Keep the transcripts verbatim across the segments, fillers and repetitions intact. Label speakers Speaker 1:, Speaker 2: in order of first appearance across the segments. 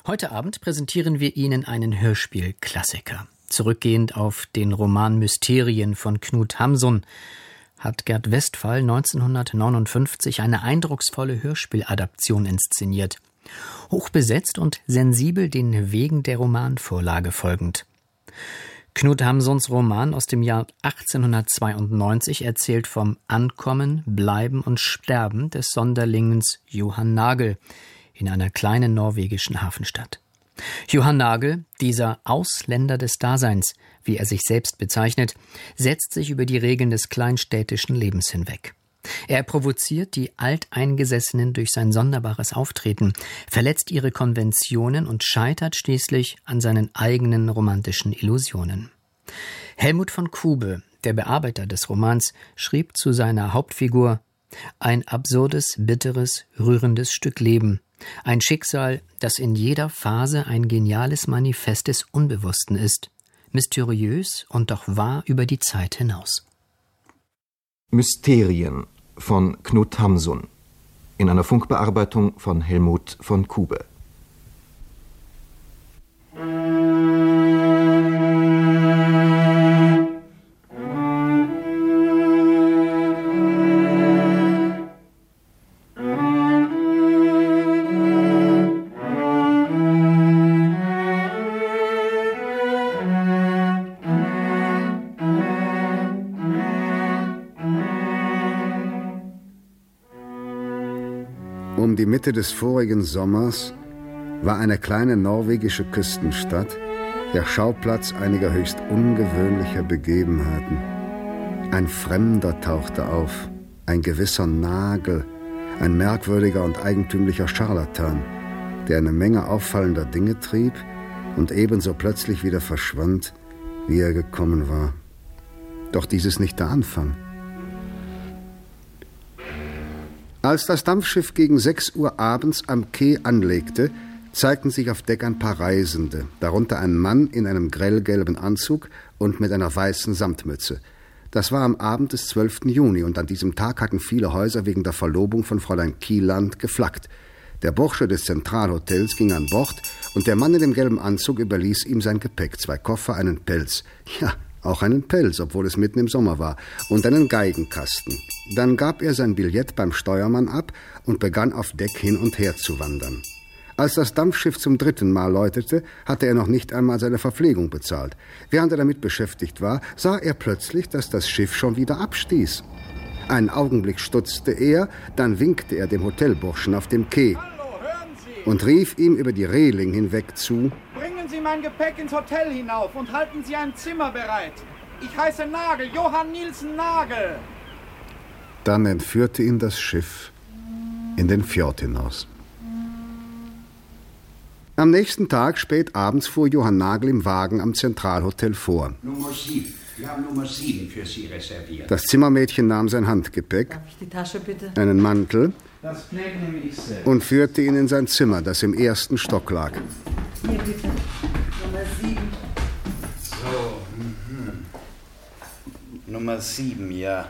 Speaker 1: Heute Abend präsentieren wir Ihnen einen Hörspielklassiker. Zurückgehend auf den Roman Mysterien von Knut Hamsun hat Gerd Westphal neunzehnhundertneunundfünfzig eine eindrucksvolle Hörspieladaption inszeniert. Hochbesetzt und sensibel den Wegen der Romanvorlage folgend. Knut Hamsuns Roman aus dem Jahr achtzehnhundertzweiundneunzig erzählt vom Ankommen, Bleiben und Sterben des Sonderlings Johann Nagel in einer kleinen norwegischen Hafenstadt. Johann Nagel, dieser Ausländer des Daseins, wie er sich selbst bezeichnet, setzt sich über die Regeln des kleinstädtischen Lebens hinweg. Er provoziert die Alteingesessenen durch sein sonderbares Auftreten, verletzt ihre Konventionen und scheitert schließlich an seinen eigenen romantischen Illusionen. Helmut von Kube, der Bearbeiter des Romans, schrieb zu seiner Hauptfigur: ein absurdes, bitteres, rührendes Stück Leben, ein Schicksal, das in jeder Phase ein geniales Manifest des Unbewussten ist, mysteriös und doch wahr über die Zeit hinaus.
Speaker 2: Mysterien von Knut Hamsun in einer Funkbearbeitung von Helmut von Kube.
Speaker 3: Um die Mitte des vorigen Sommers war eine kleine norwegische Küstenstadt der Schauplatz einiger höchst ungewöhnlicher Begebenheiten. Ein Fremder tauchte auf, ein gewisser Nagel, ein merkwürdiger und eigentümlicher Scharlatan, der eine Menge auffallender Dinge trieb und ebenso plötzlich wieder verschwand, wie er gekommen war. Doch dies ist nicht der Anfang. Als das Dampfschiff gegen sechs Uhr abends am Quai anlegte, zeigten sich auf Deck ein paar Reisende, darunter ein Mann in einem grellgelben Anzug und mit einer weißen Samtmütze. Das war am Abend des zwölften Juni und an diesem Tag hatten viele Häuser wegen der Verlobung von Fräulein Kieland geflaggt. Der Bursche des Zentralhotels ging an Bord und der Mann in dem gelben Anzug überließ ihm sein Gepäck, zwei Koffer, einen Pelz. Ja, auch einen Pelz, obwohl es mitten im Sommer war, und einen Geigenkasten. Dann gab er sein Billett beim Steuermann ab und begann auf Deck hin und her zu wandern. Als das Dampfschiff zum dritten Mal läutete, hatte er noch nicht einmal seine Verpflegung bezahlt. Während er damit beschäftigt war, sah er plötzlich, dass das Schiff schon wieder abstieß. Einen Augenblick stutzte er, dann winkte er dem Hotelburschen auf dem Quai und rief ihm über die Reling hinweg zu:
Speaker 4: Bringen Sie mein Gepäck ins Hotel hinauf und halten Sie ein Zimmer bereit. Ich heiße Nagel, Johann Nielsen Nagel.
Speaker 3: Dann entführte ihn das Schiff in den Fjord hinaus. Am nächsten Tag, spät abends, fuhr Johann Nagel im Wagen am Zentralhotel vor.
Speaker 5: Nummer sieben. Wir haben Nummer sieben für Sie reserviert.
Speaker 3: Das Zimmermädchen nahm sein Handgepäck,
Speaker 6: Darf ich die Tasche bitte?
Speaker 3: einen Mantel
Speaker 4: Das Knäck nehme ich selbst.
Speaker 3: und führte ihn in sein Zimmer, das im ersten Stock lag.
Speaker 6: Hier bitte, Nummer sieben.
Speaker 5: So, mhm. Nummer sieben, ja.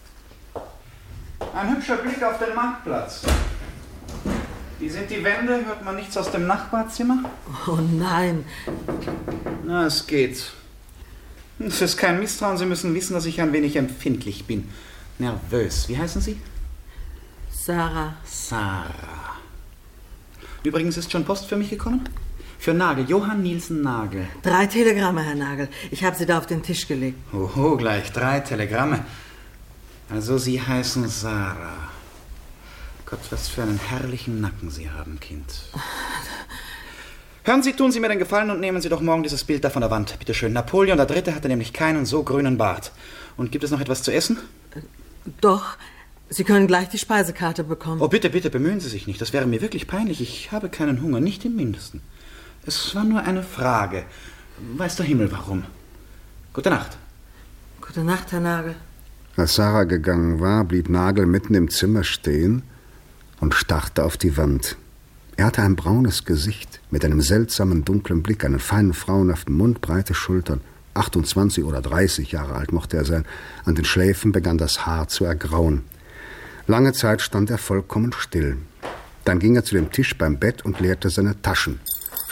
Speaker 4: Ein hübscher Blick auf den Marktplatz. Wie sind die Wände? Hört man nichts aus dem Nachbarzimmer?
Speaker 6: Oh nein.
Speaker 4: Na, es geht. Es ist kein Misstrauen. Sie müssen wissen, dass ich ein wenig empfindlich bin. Nervös. Wie heißen Sie?
Speaker 6: Sarah.
Speaker 4: Sarah. Übrigens ist schon Post für mich gekommen? Für Nagel, Johann Nielsen Nagel.
Speaker 6: Drei Telegramme, Herr Nagel. Ich habe sie da auf den Tisch gelegt.
Speaker 4: Oho, gleich drei Telegramme. Also Sie heißen Sarah. Gott, was für einen herrlichen Nacken Sie haben, Kind. Hören Sie, tun Sie mir den Gefallen und nehmen Sie doch morgen dieses Bild da von der Wand. Bitte schön. Napoleon der Dritte hatte nämlich keinen so grünen Bart. Und gibt es noch etwas zu essen?
Speaker 6: Doch, Sie können gleich die Speisekarte bekommen.
Speaker 4: Oh, bitte, bitte, bemühen Sie sich nicht. Das wäre mir wirklich peinlich. Ich habe keinen Hunger, nicht im Mindesten. Es war nur eine Frage. Weiß der Himmel warum. Gute Nacht.
Speaker 6: Gute Nacht, Herr Nagel.
Speaker 3: Als Sarah gegangen war, blieb Nagel mitten im Zimmer stehen und starrte auf die Wand. Er hatte ein braunes Gesicht mit einem seltsamen, dunklen Blick, einen feinen, frauenhaften Mund, breite Schultern. achtundzwanzig oder dreißig Jahre alt mochte er sein. An den Schläfen begann das Haar zu ergrauen. Lange Zeit stand er vollkommen still. Dann ging er zu dem Tisch beim Bett und leerte seine Taschen.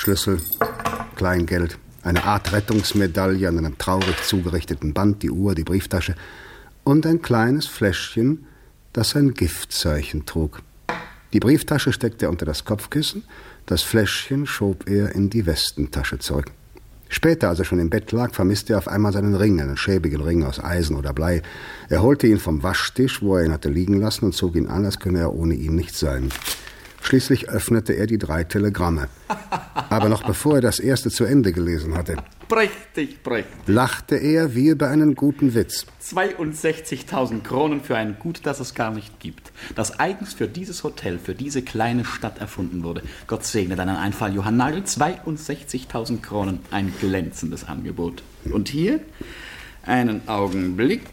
Speaker 3: Schlüssel, Kleingeld, eine Art Rettungsmedaille an einem traurig zugerichteten Band, die Uhr, die Brieftasche und ein kleines Fläschchen, das ein Giftzeichen trug. Die Brieftasche steckte er unter das Kopfkissen, das Fläschchen schob er in die Westentasche zurück. Später, als er schon im Bett lag, vermisste er auf einmal seinen Ring, einen schäbigen Ring aus Eisen oder Blei. Er holte ihn vom Waschtisch, wo er ihn hatte liegen lassen, und zog ihn an, als könne er ohne ihn nicht sein. Schließlich öffnete er die drei Telegramme. Aber noch bevor er das erste zu Ende gelesen hatte,
Speaker 4: Prächtig, prächtig.
Speaker 3: lachte er wie über einen guten Witz.
Speaker 4: zweiundsechzigtausend Kronen für ein Gut, das es gar nicht gibt. Das eigens für dieses Hotel, für diese kleine Stadt erfunden wurde. Gott segne deinen Einfall, Johann Nagel. zweiundsechzigtausend Kronen. Ein glänzendes Angebot. Und hier einen Augenblick.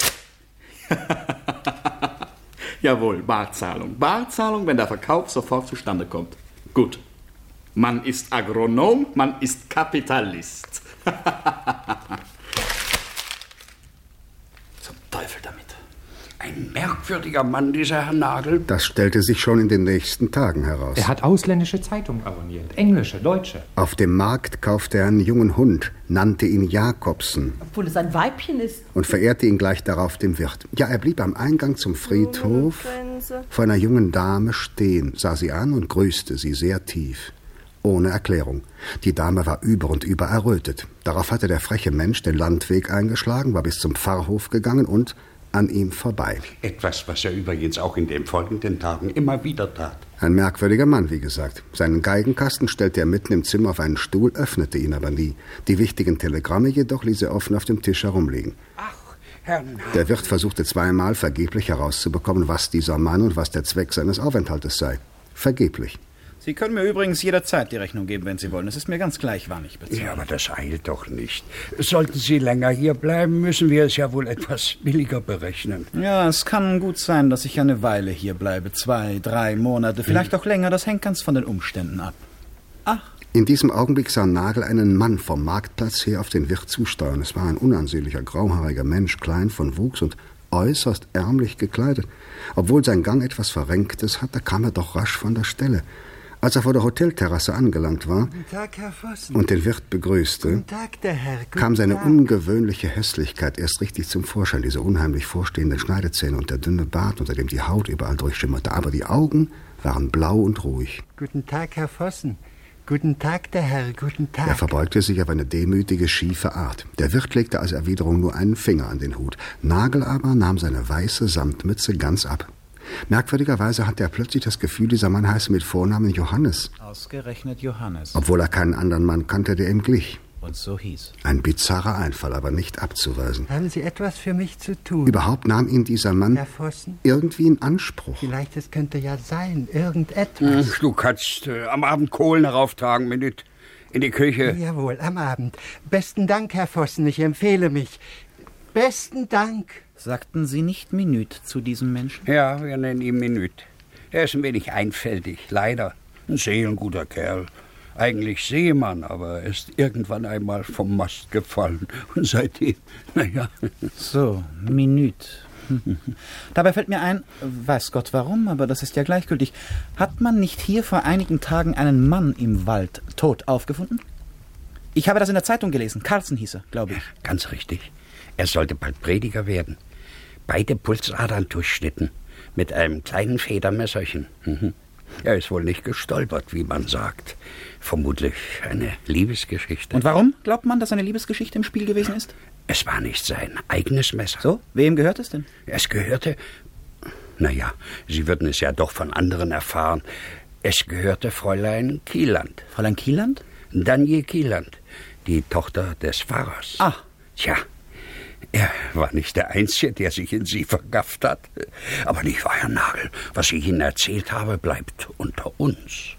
Speaker 4: Jawohl, Barzahlung. Barzahlung, wenn der Verkauf sofort zustande kommt. Gut. Man ist Agronom, man ist Kapitalist. Zum Teufel damit.
Speaker 5: Ein merkwürdiger Mann, dieser Herr Nagel.
Speaker 3: Das stellte sich schon in den nächsten Tagen heraus.
Speaker 7: Er hat ausländische Zeitungen abonniert, englische, deutsche.
Speaker 3: Auf dem Markt kaufte er einen jungen Hund, nannte ihn Jakobsen.
Speaker 6: Obwohl es ein Weibchen ist.
Speaker 3: Und verehrte ihn gleich darauf dem Wirt. Ja, er blieb am Eingang zum Friedhof vor einer jungen Dame stehen, sah sie an und grüßte sie sehr tief. Ohne Erklärung. Die Dame war über und über errötet. Darauf hatte der freche Mensch den Landweg eingeschlagen, war bis zum Pfarrhof gegangen und an ihm vorbei.
Speaker 5: Etwas, was er übrigens auch in den folgenden Tagen immer wieder tat.
Speaker 3: Ein merkwürdiger Mann, wie gesagt. Seinen Geigenkasten stellte er mitten im Zimmer auf einen Stuhl, öffnete ihn aber nie. Die wichtigen Telegramme jedoch ließ er offen auf dem Tisch herumliegen.
Speaker 5: Ach, Herr Nagel.
Speaker 3: Der Wirt versuchte zweimal vergeblich herauszubekommen, was dieser Mann und was der Zweck seines Aufenthaltes sei. Vergeblich.
Speaker 4: Sie können mir übrigens jederzeit die Rechnung geben, wenn Sie wollen. Es ist mir ganz gleich, wann ich bezahle.
Speaker 5: Ja, aber das eilt doch nicht. Sollten Sie länger hier bleiben, müssen wir es ja wohl etwas billiger berechnen.
Speaker 4: Ja, es kann gut sein, dass ich eine Weile hier bleibe. Zwei, drei Monate, vielleicht auch länger. Das hängt ganz von den Umständen ab. Ach.
Speaker 3: In diesem Augenblick sah Nagel einen Mann vom Marktplatz her auf den Wirt zusteuern. Es war ein unansehnlicher, grauhaariger Mensch, klein von Wuchs und äußerst ärmlich gekleidet. Obwohl sein Gang etwas Verrenktes hatte, kam er doch rasch von der Stelle. Als er vor der Hotelterrasse angelangt war
Speaker 8: Guten Tag, Herr Vossen.
Speaker 3: und den Wirt begrüßte,
Speaker 8: Guten Tag, der Herr. Guten
Speaker 3: kam seine
Speaker 8: Tag.
Speaker 3: ungewöhnliche Hässlichkeit erst richtig zum Vorschein. Diese unheimlich vorstehenden Schneidezähne und der dünne Bart, unter dem die Haut überall durchschimmerte. Aber die Augen waren blau und ruhig.
Speaker 8: Guten Tag, Herr Vossen. Guten Tag, der Herr. Guten Tag.
Speaker 3: Er verbeugte sich auf eine demütige, schiefe Art. Der Wirt legte als Erwiderung nur einen Finger an den Hut. Nagel aber nahm seine weiße Samtmütze ganz ab. Merkwürdigerweise hatte er plötzlich das Gefühl, dieser Mann heiße mit Vornamen Johannes.
Speaker 4: Ausgerechnet Johannes.
Speaker 3: Obwohl er keinen anderen Mann kannte, der ihm glich.
Speaker 4: Und so hieß.
Speaker 3: Ein bizarrer Einfall, aber nicht abzuweisen.
Speaker 8: Haben Sie etwas für mich zu tun?
Speaker 3: Überhaupt nahm ihn dieser Mann
Speaker 8: Herr Vossen?
Speaker 3: irgendwie in Anspruch.
Speaker 8: Vielleicht, es könnte ja sein, irgendetwas.
Speaker 5: Hm, du kannst äh, am Abend Kohlen herauftragen, Minute. In die Küche.
Speaker 8: Jawohl, am Abend. Besten Dank, Herr Vossen, ich empfehle mich. Besten Dank.
Speaker 4: Sagten Sie nicht Minute zu diesem Menschen?
Speaker 5: Ja, wir nennen ihn Minute. Er ist ein wenig einfältig, leider. Ein seelenguter Kerl. Eigentlich Seemann, aber er ist irgendwann einmal vom Mast gefallen. Und seitdem, naja.
Speaker 4: So, Minute. Dabei fällt mir ein, weiß Gott warum, aber das ist ja gleichgültig. Hat man nicht hier vor einigen Tagen einen Mann im Wald tot aufgefunden? Ich habe das in der Zeitung gelesen. Carlsen hieß er, glaube ich.
Speaker 5: Ganz richtig. Er sollte bald Prediger werden. Beide Pulsadern durchschnitten. Mit einem kleinen Federmesserchen. Mhm. Er ist wohl nicht gestolpert, wie man sagt. Vermutlich eine Liebesgeschichte.
Speaker 4: Und warum glaubt man, dass eine Liebesgeschichte im Spiel gewesen ist?
Speaker 5: Es war nicht sein eigenes Messer.
Speaker 4: So? Wem gehört es denn?
Speaker 5: Es gehörte... Naja, Sie würden es ja doch von anderen erfahren. Es gehörte Fräulein Kieland.
Speaker 4: Fräulein Kieland?
Speaker 5: Daniel Kieland, die Tochter des Pfarrers.
Speaker 4: Ah.
Speaker 5: Tja, er war nicht der Einzige, der sich in sie vergafft hat. Aber nicht wahr, Herr Nagel. Was ich Ihnen erzählt habe, bleibt unter uns.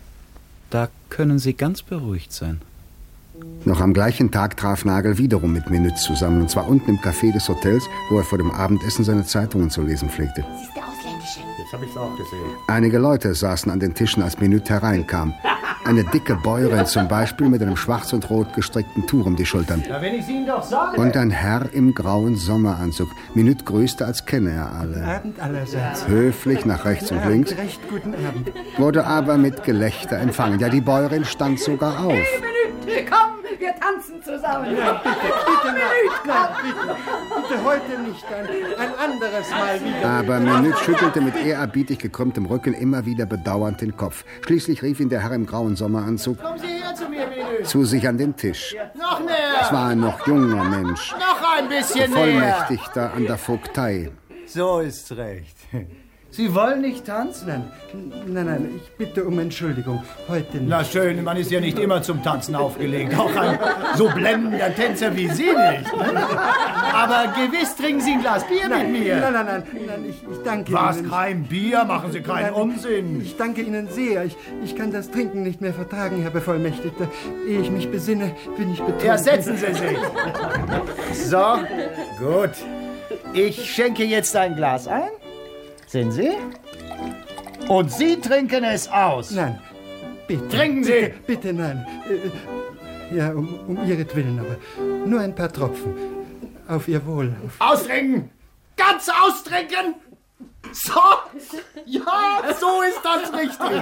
Speaker 4: Da können Sie ganz beruhigt sein.
Speaker 3: Noch am gleichen Tag traf Nagel wiederum mit Minute zusammen, und zwar unten im Café des Hotels, wo er vor dem Abendessen seine Zeitungen zu lesen pflegte.
Speaker 9: Das ist der Ausländische.
Speaker 7: Jetzt habe ich es auch gesehen.
Speaker 3: Einige Leute saßen an den Tischen, als Minute hereinkam. Eine dicke Bäuerin zum Beispiel mit einem schwarz und rot gestrickten Tuch um die Schultern.
Speaker 9: Ja, wenn ich Ihnen doch sage.
Speaker 3: Und ein Herr im grauen Sommeranzug. Minüt grüßte, als kenne er alle.
Speaker 8: Guten Abend allerseits.
Speaker 3: Höflich nach rechts und links.
Speaker 8: Recht guten Abend.
Speaker 3: Wurde aber mit Gelächter empfangen. Ja, die Bäuerin stand sogar auf.
Speaker 10: Minute, komm, wir tanzen zusammen.
Speaker 8: Nein, bitte, bitte, Minute, nein, bitte, bitte heute nicht, ein, ein anderes Mal wieder.
Speaker 3: Aber Minüt schüttelte mit ehrerbietig gekrümmtem Rücken immer wieder bedauernd den Kopf. Schließlich rief ihn der Herr im grauen Sommeranzug
Speaker 9: Kommen Sie her zu mir, Minüt.
Speaker 3: zu sich an den Tisch.
Speaker 9: Noch näher.
Speaker 3: Es war ein noch junger Mensch,
Speaker 9: Noch ein bisschen näher.
Speaker 3: Bevollmächtigter an der Vogtei.
Speaker 9: So ist's recht. Sie wollen nicht tanzen?
Speaker 8: Nein, nein, nein, ich bitte um Entschuldigung. Heute nicht.
Speaker 9: Na schön, man ist ja nicht immer zum Tanzen aufgelegt. Auch ein so blendender Tänzer wie Sie nicht. Aber gewiss trinken Sie ein Glas Bier
Speaker 8: nein,
Speaker 9: mit mir.
Speaker 8: Nein, nein, nein, nein, ich, ich danke
Speaker 9: Was,
Speaker 8: Ihnen.
Speaker 9: kein Bier? Machen Sie keinen
Speaker 8: Nein,
Speaker 9: Unsinn.
Speaker 8: Ich danke Ihnen sehr. Ich, ich kann das Trinken nicht mehr vertragen, Herr Bevollmächtigter. Ehe ich mich besinne, bin ich betrunken.
Speaker 9: Ja, setzen Sie sich. So, gut. Ich schenke jetzt ein Glas ein. Sehen Sie? Und Sie trinken es aus.
Speaker 8: Nein, bitte.
Speaker 9: Trinken Sie.
Speaker 8: Bitte, bitte nein. Äh, Ja, um, um Ihretwillen, aber nur ein paar Tropfen. Auf Ihr Wohl. Auf
Speaker 9: Austrinken! Ganz austrinken! So! Ja, so ist das richtig.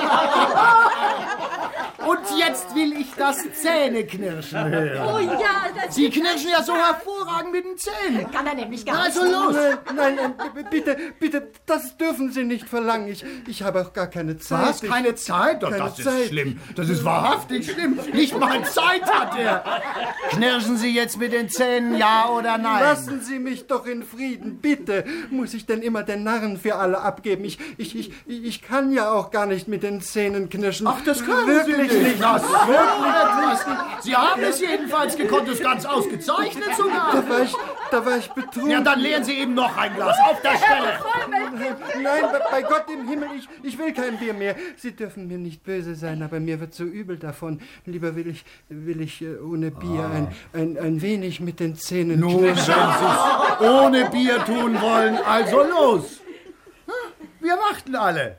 Speaker 9: Und jetzt will ich das Zähneknirschen hören.
Speaker 10: Oh ja, das
Speaker 9: Sie knirschen ja so hervorragend mit den Zähnen.
Speaker 10: kann er nämlich gar
Speaker 9: Also
Speaker 10: nicht.
Speaker 9: los!
Speaker 8: Nein, nein, nein, bitte, bitte, das dürfen Sie nicht verlangen. Ich, ich habe auch gar keine Zeit.
Speaker 9: Was? Keine Zeit? Doch,
Speaker 8: Keine
Speaker 9: das ist
Speaker 8: Zeit.
Speaker 9: schlimm. Das ist wahrhaftig schlimm. Nicht mal Zeit hat er. Knirschen Sie jetzt mit den Zähnen, ja oder nein?
Speaker 8: Lassen Sie mich doch in Frieden, bitte. Muss ich denn immer den Narren für alle abgeben? Ich, ich, ich, ich kann ja auch gar nicht mit den Zähnen knirschen.
Speaker 9: Ach, das können
Speaker 8: Wirklich
Speaker 9: Sie nicht.
Speaker 8: nicht.
Speaker 9: Das wirklich nicht. Sie haben es jedenfalls gekonnt, es ganz ausgezeichnet sogar.
Speaker 8: Da war ich, da war ich betrunken.
Speaker 9: Ja, dann leeren Sie eben noch ein Glas auf der Stelle.
Speaker 8: Nein, bei- bei Gott im Himmel, ich, ich will kein Bier mehr. Sie dürfen mir nicht böse sein, aber mir wird so übel davon. Lieber will ich, will ich äh, ohne Bier ein, ein, ein wenig mit den Zähnen
Speaker 9: Nun, wenn
Speaker 8: knirschen.
Speaker 9: Sie es ohne Bier tun wollen, also los. Wir warten alle.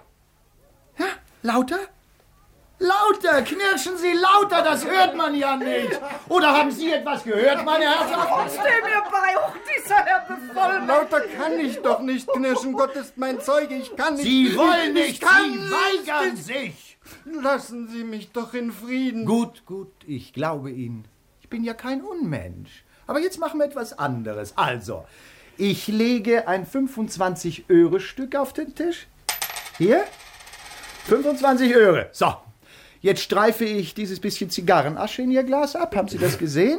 Speaker 9: Ja, lauter? Lauter, knirschen Sie lauter, das hört man ja nicht. Oder haben Sie etwas gehört, meine Herren?
Speaker 10: Steh mir bei, auch dieser Herr Bevollmächtigter.
Speaker 8: Lauter kann ich doch nicht knirschen. Gott ist mein Zeuge, ich kann nicht.
Speaker 9: Sie wollen
Speaker 8: ich
Speaker 9: nicht,
Speaker 8: kann
Speaker 9: Sie
Speaker 8: nicht.
Speaker 9: weigern sich.
Speaker 8: Lassen Sie mich doch in Frieden.
Speaker 9: Gut, gut, ich glaube Ihnen. Ich bin ja kein Unmensch. Aber jetzt machen wir etwas anderes. Also, ich lege ein fünfundzwanzig-Euro-Stück auf den Tisch. Hier, fünfundzwanzig Euro. So, jetzt streife ich dieses bisschen Zigarrenasche in Ihr Glas ab. Haben Sie das gesehen?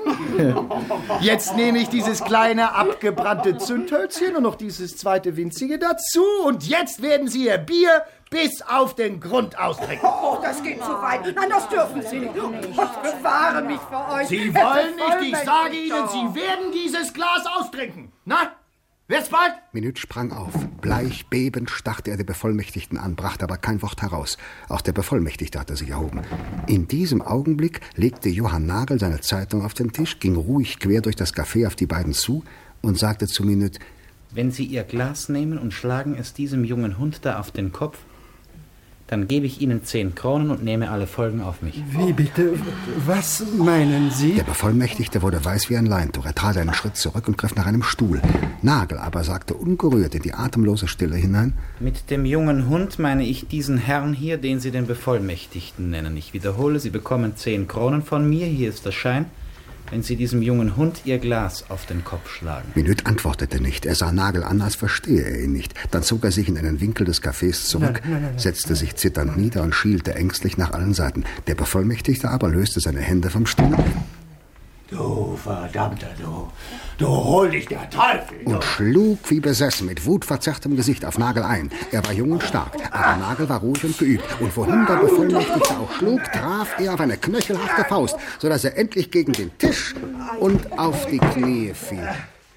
Speaker 9: Jetzt nehme ich dieses kleine abgebrannte Zündhölzchen und noch dieses zweite winzige dazu. Und jetzt werden Sie Ihr Bier bis auf den Grund austrinken.
Speaker 10: Oh, das geht zu weit. Nein, das dürfen Sie nicht. Gott bewahre mich vor euch.
Speaker 9: Sie
Speaker 10: Herr
Speaker 9: wollen nicht, ich sage Ihnen,
Speaker 10: Bevollmächtigter.
Speaker 9: Sie werden dieses Glas austrinken. Na, wird's bald?
Speaker 3: Minüt sprang auf. Bleich, bebend starrte er den Bevollmächtigten an, brachte aber kein Wort heraus. Auch der Bevollmächtigte hatte sich erhoben. In diesem Augenblick legte Johann Nagel seine Zeitung auf den Tisch, ging ruhig quer durch das Café auf die beiden zu und sagte zu Minüt:
Speaker 11: Wenn Sie Ihr Glas nehmen und schlagen es diesem jungen Hund da auf den Kopf, dann gebe ich Ihnen zehn Kronen und nehme alle Folgen auf mich.
Speaker 8: Wie bitte? Was meinen Sie?
Speaker 3: Der Bevollmächtigte wurde weiß wie ein Leintuch. Er trat einen Schritt zurück und griff nach einem Stuhl. Nagel aber sagte ungerührt in die atemlose Stille hinein:
Speaker 11: Mit dem jungen Hund meine ich diesen Herrn hier, den Sie den Bevollmächtigten nennen. Ich wiederhole, Sie bekommen zehn Kronen von mir, hier ist der Schein, wenn Sie diesem jungen Hund Ihr Glas auf den Kopf schlagen.
Speaker 3: Minüt antwortete nicht. Er sah Nagel an, als verstehe er ihn nicht. Dann zog er sich in einen Winkel des Cafés zurück,
Speaker 8: Nein, nein, nein, nein.
Speaker 3: setzte sich zitternd nieder und schielte ängstlich nach allen Seiten. Der Bevollmächtigte aber löste seine Hände vom Stuhl
Speaker 9: Du verdammter, du, du hol dich der Teufel.
Speaker 3: und schlug wie besessen mit wutverzerrtem Gesicht auf Nagel ein. Er war jung und stark, aber Nagel war ruhig und geübt. Und wohin der Bevollmächtigte auch schlug, traf er auf eine knöchelharte Faust, sodass er endlich gegen den Tisch und auf die Knie fiel.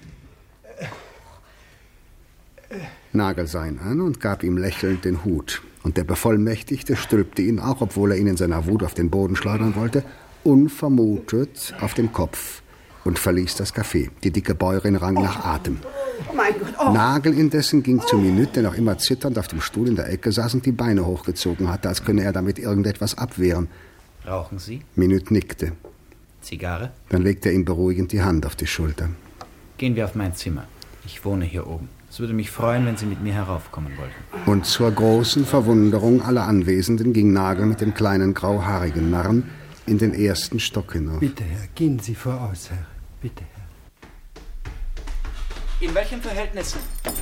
Speaker 3: Nagel sah ihn an und gab ihm lächelnd den Hut. Und der Bevollmächtigte stülpte ihn auch, obwohl er ihn in seiner Wut auf den Boden schleudern wollte, unvermutet auf den Kopf. und verließ das Café. Die dicke Bäuerin rang nach Atem.
Speaker 10: Oh mein Gott, oh.
Speaker 3: Nagel indessen ging zu Minute, der noch immer zitternd auf dem Stuhl in der Ecke saß und die Beine hochgezogen hatte, als könne er damit irgendetwas abwehren.
Speaker 11: Rauchen Sie?
Speaker 3: Minute nickte.
Speaker 11: Zigarre?
Speaker 3: Dann legte er ihm beruhigend die Hand auf die Schulter.
Speaker 11: Gehen wir auf mein Zimmer. Ich wohne hier oben. Es würde mich freuen, wenn Sie mit mir heraufkommen wollten.
Speaker 3: Und zur großen Verwunderung aller Anwesenden ging Nagel mit dem kleinen grauhaarigen Narren in den ersten Stock hinauf.
Speaker 8: Bitte, Herr, gehen Sie voraus, Herr. Bitte, Herr.
Speaker 11: In welchem Verhältnis...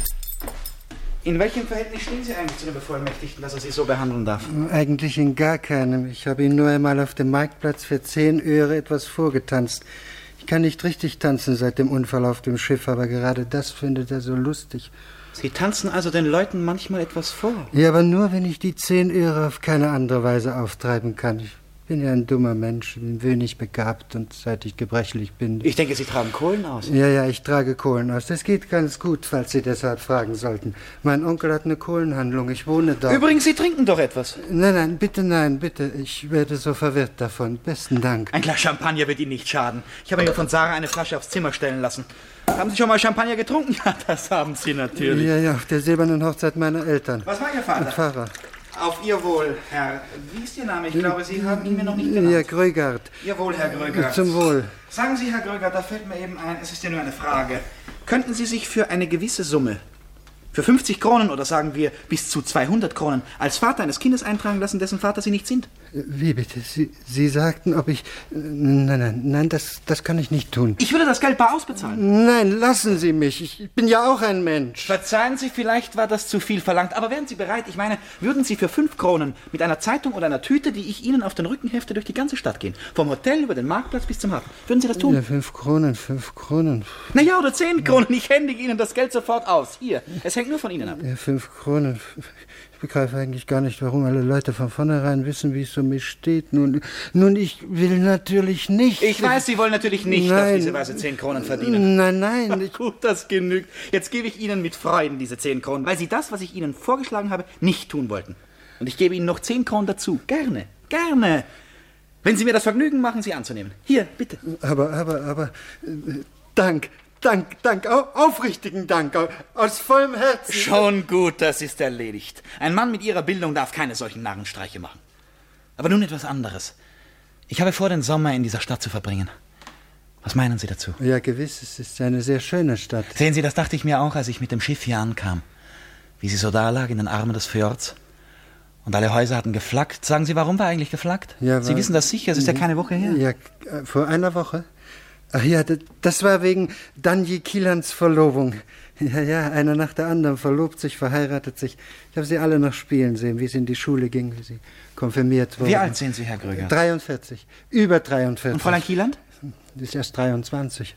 Speaker 11: In welchem Verhältnis stehen Sie eigentlich zu dem Bevollmächtigten, dass er Sie so behandeln darf?
Speaker 8: Eigentlich in gar keinem. Ich habe ihm nur einmal auf dem Marktplatz für zehn Öre etwas vorgetanzt. Ich kann nicht richtig tanzen seit dem Unfall auf dem Schiff, aber gerade das findet er so lustig.
Speaker 11: Sie tanzen also den Leuten manchmal etwas vor?
Speaker 8: Ja, aber nur, wenn ich die zehn Öre auf keine andere Weise auftreiben kann. Ich bin ja ein dummer Mensch, bin wenig begabt und seit ich gebrechlich bin...
Speaker 11: Ich denke, Sie tragen Kohlen aus.
Speaker 8: Ja, ja, ich trage Kohlen aus. Das geht ganz gut, falls Sie deshalb fragen sollten. Mein Onkel hat eine Kohlenhandlung, ich wohne dort.
Speaker 11: Übrigens, Sie trinken doch etwas.
Speaker 8: Nein, nein, bitte nein, bitte. Ich werde so verwirrt davon. Besten Dank.
Speaker 11: Ein Glas Champagner wird Ihnen nicht schaden. Ich habe mir von Sarah eine Flasche aufs Zimmer stellen lassen. Haben Sie schon mal Champagner getrunken? Ja, das haben Sie natürlich.
Speaker 8: Ja, ja, auf der silbernen Hochzeit meiner Eltern.
Speaker 11: Was war Ihr Vater?
Speaker 8: Ein Pfarrer.
Speaker 11: Auf Ihr Wohl, Herr. Wie ist Ihr Name? Ich glaube, Sie haben ihn mir noch nicht genannt.
Speaker 8: Ja, Grögard.
Speaker 11: Ihr Wohl, Herr Grögard.
Speaker 8: Zum Wohl.
Speaker 11: Sagen Sie, Herr Grögard, da fällt mir eben ein, es ist ja nur eine Frage. Könnten Sie sich für eine gewisse Summe, für fünfzig Kronen oder sagen wir bis zu zweihundert Kronen, als Vater eines Kindes eintragen lassen, dessen Vater Sie nicht sind?
Speaker 8: Wie bitte? Sie, Sie sagten, ob ich... Nein, nein, nein, das, das kann ich nicht tun.
Speaker 11: Ich würde das Geld bar ausbezahlen.
Speaker 8: Nein, lassen Sie mich. Ich bin ja auch ein Mensch.
Speaker 11: Verzeihen Sie, vielleicht war das zu viel verlangt. Aber wären Sie bereit, ich meine, würden Sie für fünf Kronen mit einer Zeitung oder einer Tüte, die ich Ihnen auf den Rücken hefte, durch die ganze Stadt gehen? Vom Hotel über den Marktplatz bis zum Hafen. Würden Sie das tun?
Speaker 8: Ja, fünf Kronen, fünf Kronen.
Speaker 11: Na ja, oder zehn Kronen. Ich händige Ihnen das Geld sofort aus. Hier, es hängt nur von Ihnen ab.
Speaker 8: Ja, fünf Kronen. Ich begreife eigentlich gar nicht, warum alle Leute von vornherein wissen, wie es um mich steht. Nun, nun, ich will natürlich nicht...
Speaker 11: Ich weiß, Sie wollen natürlich nicht
Speaker 8: nein,
Speaker 11: auf diese Weise zehn Kronen verdienen.
Speaker 8: Nein, nein. Ich...
Speaker 11: Gut, das genügt. Jetzt gebe ich Ihnen mit Freuden diese zehn Kronen, weil Sie das, was ich Ihnen vorgeschlagen habe, nicht tun wollten. Und ich gebe Ihnen noch zehn Kronen dazu. Gerne, gerne. Wenn Sie mir das Vergnügen machen, sie anzunehmen. Hier, bitte.
Speaker 8: Aber, aber, aber... Äh, Dank. Dank, Dank, aufrichtigen Dank, aus vollem Herzen.
Speaker 11: Schon gut, das ist erledigt. Ein Mann mit Ihrer Bildung darf keine solchen Narrenstreiche machen. Aber nun etwas anderes. Ich habe vor, den Sommer in dieser Stadt zu verbringen. Was meinen Sie dazu?
Speaker 8: Ja, gewiss, es ist eine sehr schöne Stadt.
Speaker 11: Sehen Sie, das dachte ich mir auch, als ich mit dem Schiff hier ankam. Wie sie so da lag in den Armen des Fjords. Und alle Häuser hatten geflaggt. Sagen Sie, warum war eigentlich geflaggt?
Speaker 8: Ja,
Speaker 11: Sie wissen das sicher, es ist ja keine Woche her.
Speaker 8: Ja, vor einer Woche. Ach ja, das war wegen Danji Kilans Verlobung. Ja, ja, einer nach der anderen verlobt sich, verheiratet sich. Ich habe sie alle noch spielen sehen, wie sie in die Schule ging, wie sie konfirmiert wurden.
Speaker 11: Wie alt sind Sie, Herr Gröger?
Speaker 8: dreiundvierzig. Über dreiundvierzig.
Speaker 11: Und Fräulein Kieland?
Speaker 8: Sie ist erst dreiundzwanzig.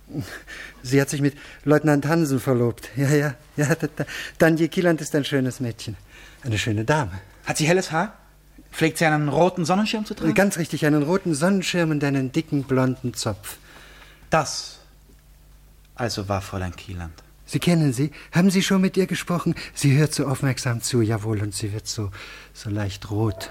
Speaker 8: Sie hat sich mit Leutnant Hansen verlobt. Ja, ja, ja. Danji Kieland ist ein schönes Mädchen. Eine schöne Dame.
Speaker 11: Hat sie helles Haar? Pflegt sie einen roten Sonnenschirm zu tragen?
Speaker 8: Ganz richtig, einen roten Sonnenschirm und einen dicken blonden Zopf.
Speaker 11: Das also war Fräulein Kieland.
Speaker 8: Sie kennen sie? Haben Sie schon mit ihr gesprochen? Sie hört so aufmerksam zu, jawohl, und sie wird so, so leicht rot.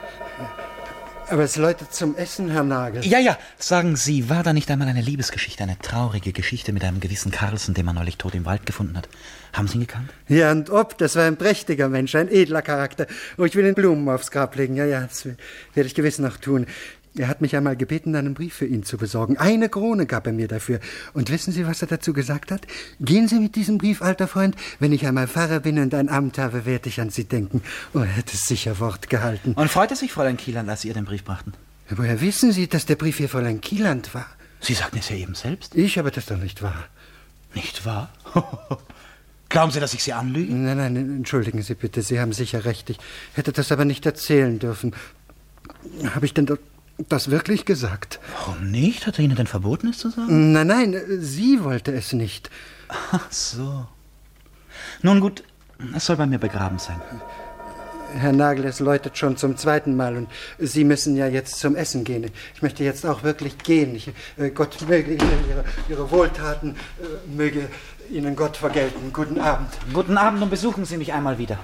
Speaker 8: Aber es läutet zum Essen, Herr Nagel.
Speaker 11: Ja, ja, sagen Sie, war da nicht einmal eine Liebesgeschichte, eine traurige Geschichte mit einem gewissen Carlsen, den man neulich tot im Wald gefunden hat? Haben Sie ihn gekannt?
Speaker 8: Ja, und ob, das war ein prächtiger Mensch, ein edler Charakter. Oh, ich will den Blumen aufs Grab legen, ja, ja, das werde ich gewiss noch tun. Er hat mich einmal gebeten, einen Brief für ihn zu besorgen. Eine Krone gab er mir dafür. Und wissen Sie, was er dazu gesagt hat? Gehen Sie mit diesem Brief, alter Freund. Wenn ich einmal Pfarrer bin und ein Amt habe, werde ich an Sie denken. Oh, er hat es sicher Wort gehalten.
Speaker 11: Und freute sich Fräulein Kieland, als Sie ihr den Brief brachten?
Speaker 8: Ja, woher wissen Sie, dass der Brief für Fräulein Kieland war?
Speaker 11: Sie sagten es ja eben selbst.
Speaker 8: Ich habe das doch nicht wahr.
Speaker 11: Nicht wahr? Glauben Sie, dass ich Sie anlüge?
Speaker 8: Nein, nein, entschuldigen Sie bitte. Sie haben sicher recht. Ich hätte das aber nicht erzählen dürfen. Habe ich denn dort... das wirklich gesagt?
Speaker 11: Warum nicht? Hat er Ihnen denn verboten, es zu sagen?
Speaker 8: Nein, nein, sie wollte es nicht.
Speaker 11: Ach so. Nun gut, es soll bei mir begraben sein.
Speaker 8: Herr Nagel, es läutet schon zum zweiten Mal und Sie müssen ja jetzt zum Essen gehen. Ich möchte jetzt auch wirklich gehen. Ich, äh, Gott möge Ihnen Ihre, Ihre Wohltaten, äh, möge Ihnen Gott vergelten. Guten Abend.
Speaker 11: Guten Abend und besuchen Sie mich einmal wieder.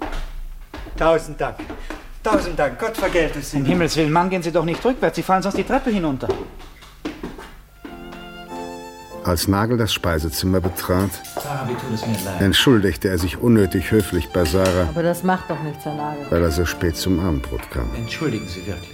Speaker 8: Tausend Dank. Tausend Dank, Gott vergelte Sie.
Speaker 11: Um Himmels Willen, Mann, gehen Sie doch nicht rückwärts, Sie fallen sonst die Treppe hinunter.
Speaker 3: Als Nagel das Speisezimmer betrat,
Speaker 11: Sarah, wie tut es mir leid.
Speaker 3: entschuldigte er sich unnötig höflich bei Sarah,
Speaker 6: Aber das macht doch nichts, Herr Nagel.
Speaker 3: weil er so spät zum Abendbrot kam.
Speaker 11: Entschuldigen Sie wirklich.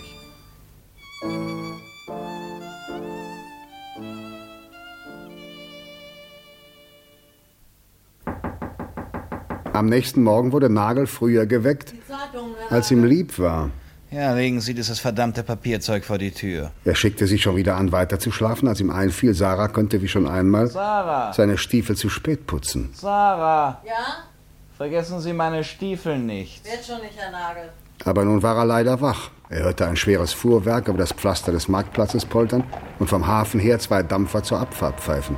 Speaker 3: Am nächsten Morgen wurde Nagel früher geweckt, als ihm lieb war.
Speaker 11: Ja, legen Sie dieses verdammte Papierzeug vor die Tür.
Speaker 3: Er schickte sich schon wieder an, weiter zu schlafen, als ihm einfiel, Sarah könnte wie schon einmal
Speaker 11: Sarah!
Speaker 3: seine Stiefel zu spät putzen.
Speaker 11: Sarah!
Speaker 6: Ja?
Speaker 11: Vergessen Sie meine Stiefel nicht.
Speaker 6: Wird schon nicht, Herr Nagel.
Speaker 3: Aber nun war er leider wach. Er hörte ein schweres Fuhrwerk über das Pflaster des Marktplatzes poltern und vom Hafen her zwei Dampfer zur Abfahrt pfeifen.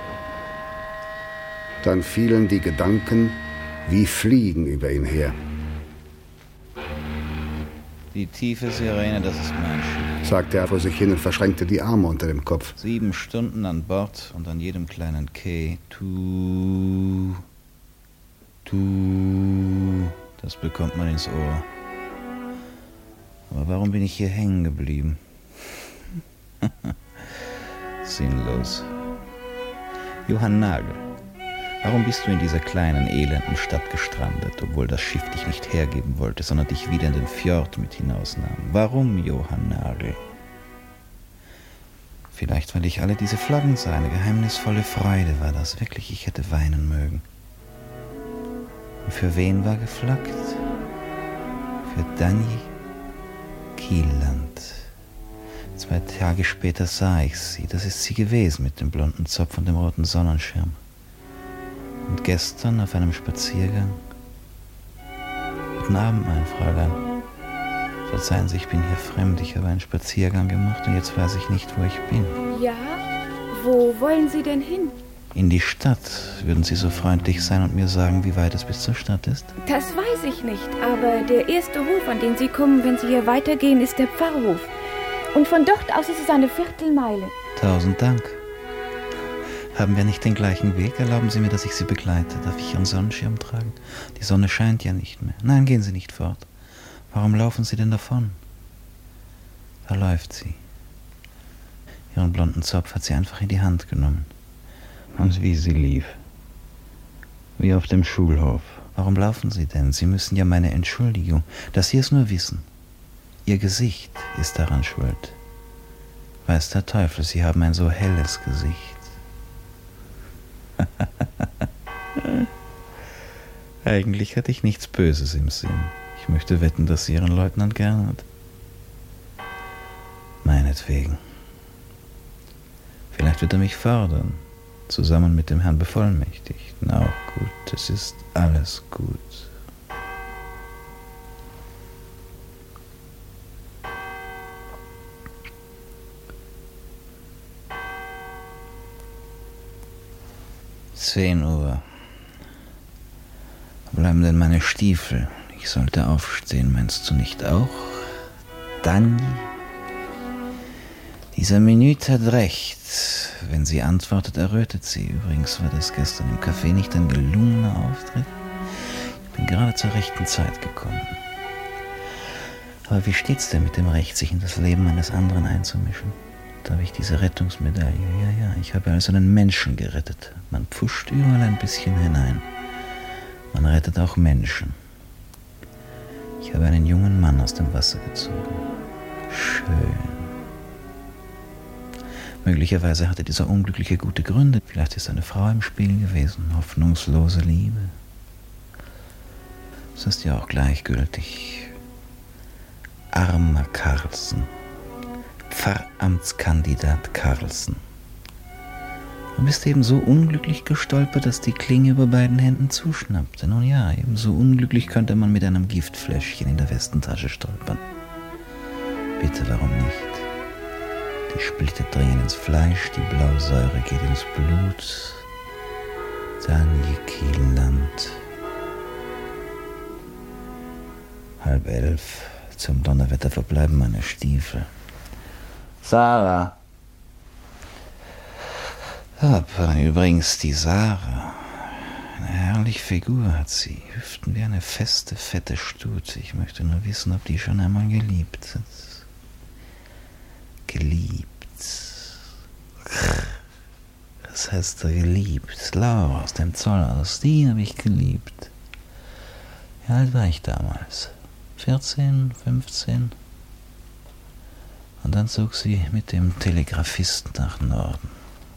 Speaker 3: Dann fielen die Gedanken wie Fliegen über ihn her.
Speaker 11: Die tiefe Sirene, das ist mein Schiff.
Speaker 3: Sagte er vor sich hin und verschränkte die Arme unter dem Kopf.
Speaker 11: Sieben Stunden an Bord und an jedem kleinen Quai. Tu, tu, das bekommt man ins Ohr. Aber warum bin ich hier hängen geblieben? Sinnlos. Johann Nagel, warum bist du in dieser kleinen, elenden Stadt gestrandet, obwohl das Schiff dich nicht hergeben wollte, sondern dich wieder in den Fjord mit hinausnahm? Warum, Johann Nagel? Vielleicht, weil ich alle diese Flaggen sah, eine geheimnisvolle Freude war das. Wirklich, ich hätte weinen mögen. Und für wen war geflaggt? Für Dani Kielland. Zwei Tage später sah ich sie. Das ist sie gewesen mit dem blonden Zopf und dem roten Sonnenschirm. Und gestern auf einem Spaziergang. Guten Abend, mein Fräulein. Verzeihen Sie, ich bin hier fremd. Ich habe einen Spaziergang gemacht und jetzt weiß ich nicht, wo ich bin.
Speaker 12: Ja? Wo wollen Sie denn hin?
Speaker 11: In die Stadt. Würden Sie so freundlich sein und mir sagen, wie weit es bis zur Stadt ist?
Speaker 12: Das weiß ich nicht, aber der erste Hof, an den Sie kommen, wenn Sie hier weitergehen, ist der Pfarrhof. Und von dort aus ist es eine Viertelmeile.
Speaker 11: Tausend Dank. Haben wir nicht den gleichen Weg? Erlauben Sie mir, dass ich Sie begleite. Darf ich Ihren Sonnenschirm tragen? Die Sonne scheint ja nicht mehr. Nein, gehen Sie nicht fort. Warum laufen Sie denn davon? Da läuft sie. Ihren blonden Zopf hat sie einfach in die Hand genommen. Und wie sie lief. Wie auf dem Schulhof. Warum laufen Sie denn? Sie müssen ja meine Entschuldigung, dass Sie es nur wissen. Ihr Gesicht ist daran schuld. Weiß der Teufel, Sie haben ein so helles Gesicht. Eigentlich hatte ich nichts Böses im Sinn. Ich möchte wetten, dass Sie Ihren Leutnant gern hat. Meinetwegen. Vielleicht wird er mich fördern. Zusammen mit dem Herrn Bevollmächtigten. Auch gut, es ist alles gut. Zehn Uhr. Wo bleiben denn meine Stiefel? Ich sollte aufstehen, meinst du nicht auch? Dani? Dieser Minute hat recht. Wenn sie antwortet, errötet sie. Übrigens war das gestern im Café nicht ein gelungener Auftritt. Ich bin gerade zur rechten Zeit gekommen. Aber wie steht's denn mit dem Recht, sich in das Leben eines anderen einzumischen? Da habe ich diese Rettungsmedaille. Ja, ja, ich habe also einen Menschen gerettet. Man pfuscht überall ein bisschen hinein. Man rettet auch Menschen. Ich habe einen jungen Mann aus dem Wasser gezogen. Schön. Möglicherweise hatte dieser Unglückliche gute Gründe. Vielleicht ist eine Frau im Spiel gewesen. Hoffnungslose Liebe. Das ist ja auch gleichgültig. Armer Carlsen. Pfarramtskandidat Carlsen. Du bist eben so unglücklich gestolpert, dass die Klinge über beiden Händen zuschnappte. Nun ja, ebenso unglücklich könnte man mit einem Giftfläschchen in der Westentasche stolpern. Bitte, warum nicht? Die Splitter dringen ins Fleisch, die Blausäure geht ins Blut. Dani Kielland. Halb elf. Zum Donnerwetter verbleiben meine Stiefel. Sarah. Aber übrigens, die Sarah. Eine herrliche Figur hat sie. Hüften wie eine feste, fette Stute. Ich möchte nur wissen, ob die schon einmal geliebt hat. Geliebt. Das
Speaker 13: Schwester geliebt. Laura aus dem Zollhaus, die habe ich geliebt. Wie alt war ich damals? vierzehn, fünfzehn? Und dann zog sie mit dem Telegrafisten nach Norden.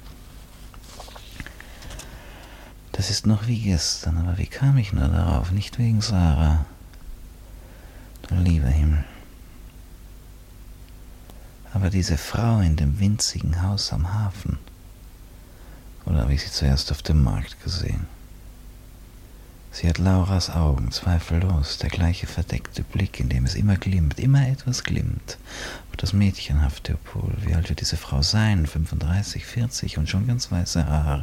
Speaker 13: Das ist noch wie gestern, aber wie kam ich nur darauf? Nicht wegen Sarah. Du lieber Himmel. Aber diese Frau in dem winzigen Haus am Hafen, oder habe ich sie zuerst auf dem Markt gesehen? Sie hat Lauras Augen, zweifellos, der gleiche verdeckte Blick, in dem es immer glimmt, immer etwas glimmt. Auch das mädchenhafte Opol, wie alt wird diese Frau sein? fünfunddreißig, vierzig und schon ganz weiße Haare.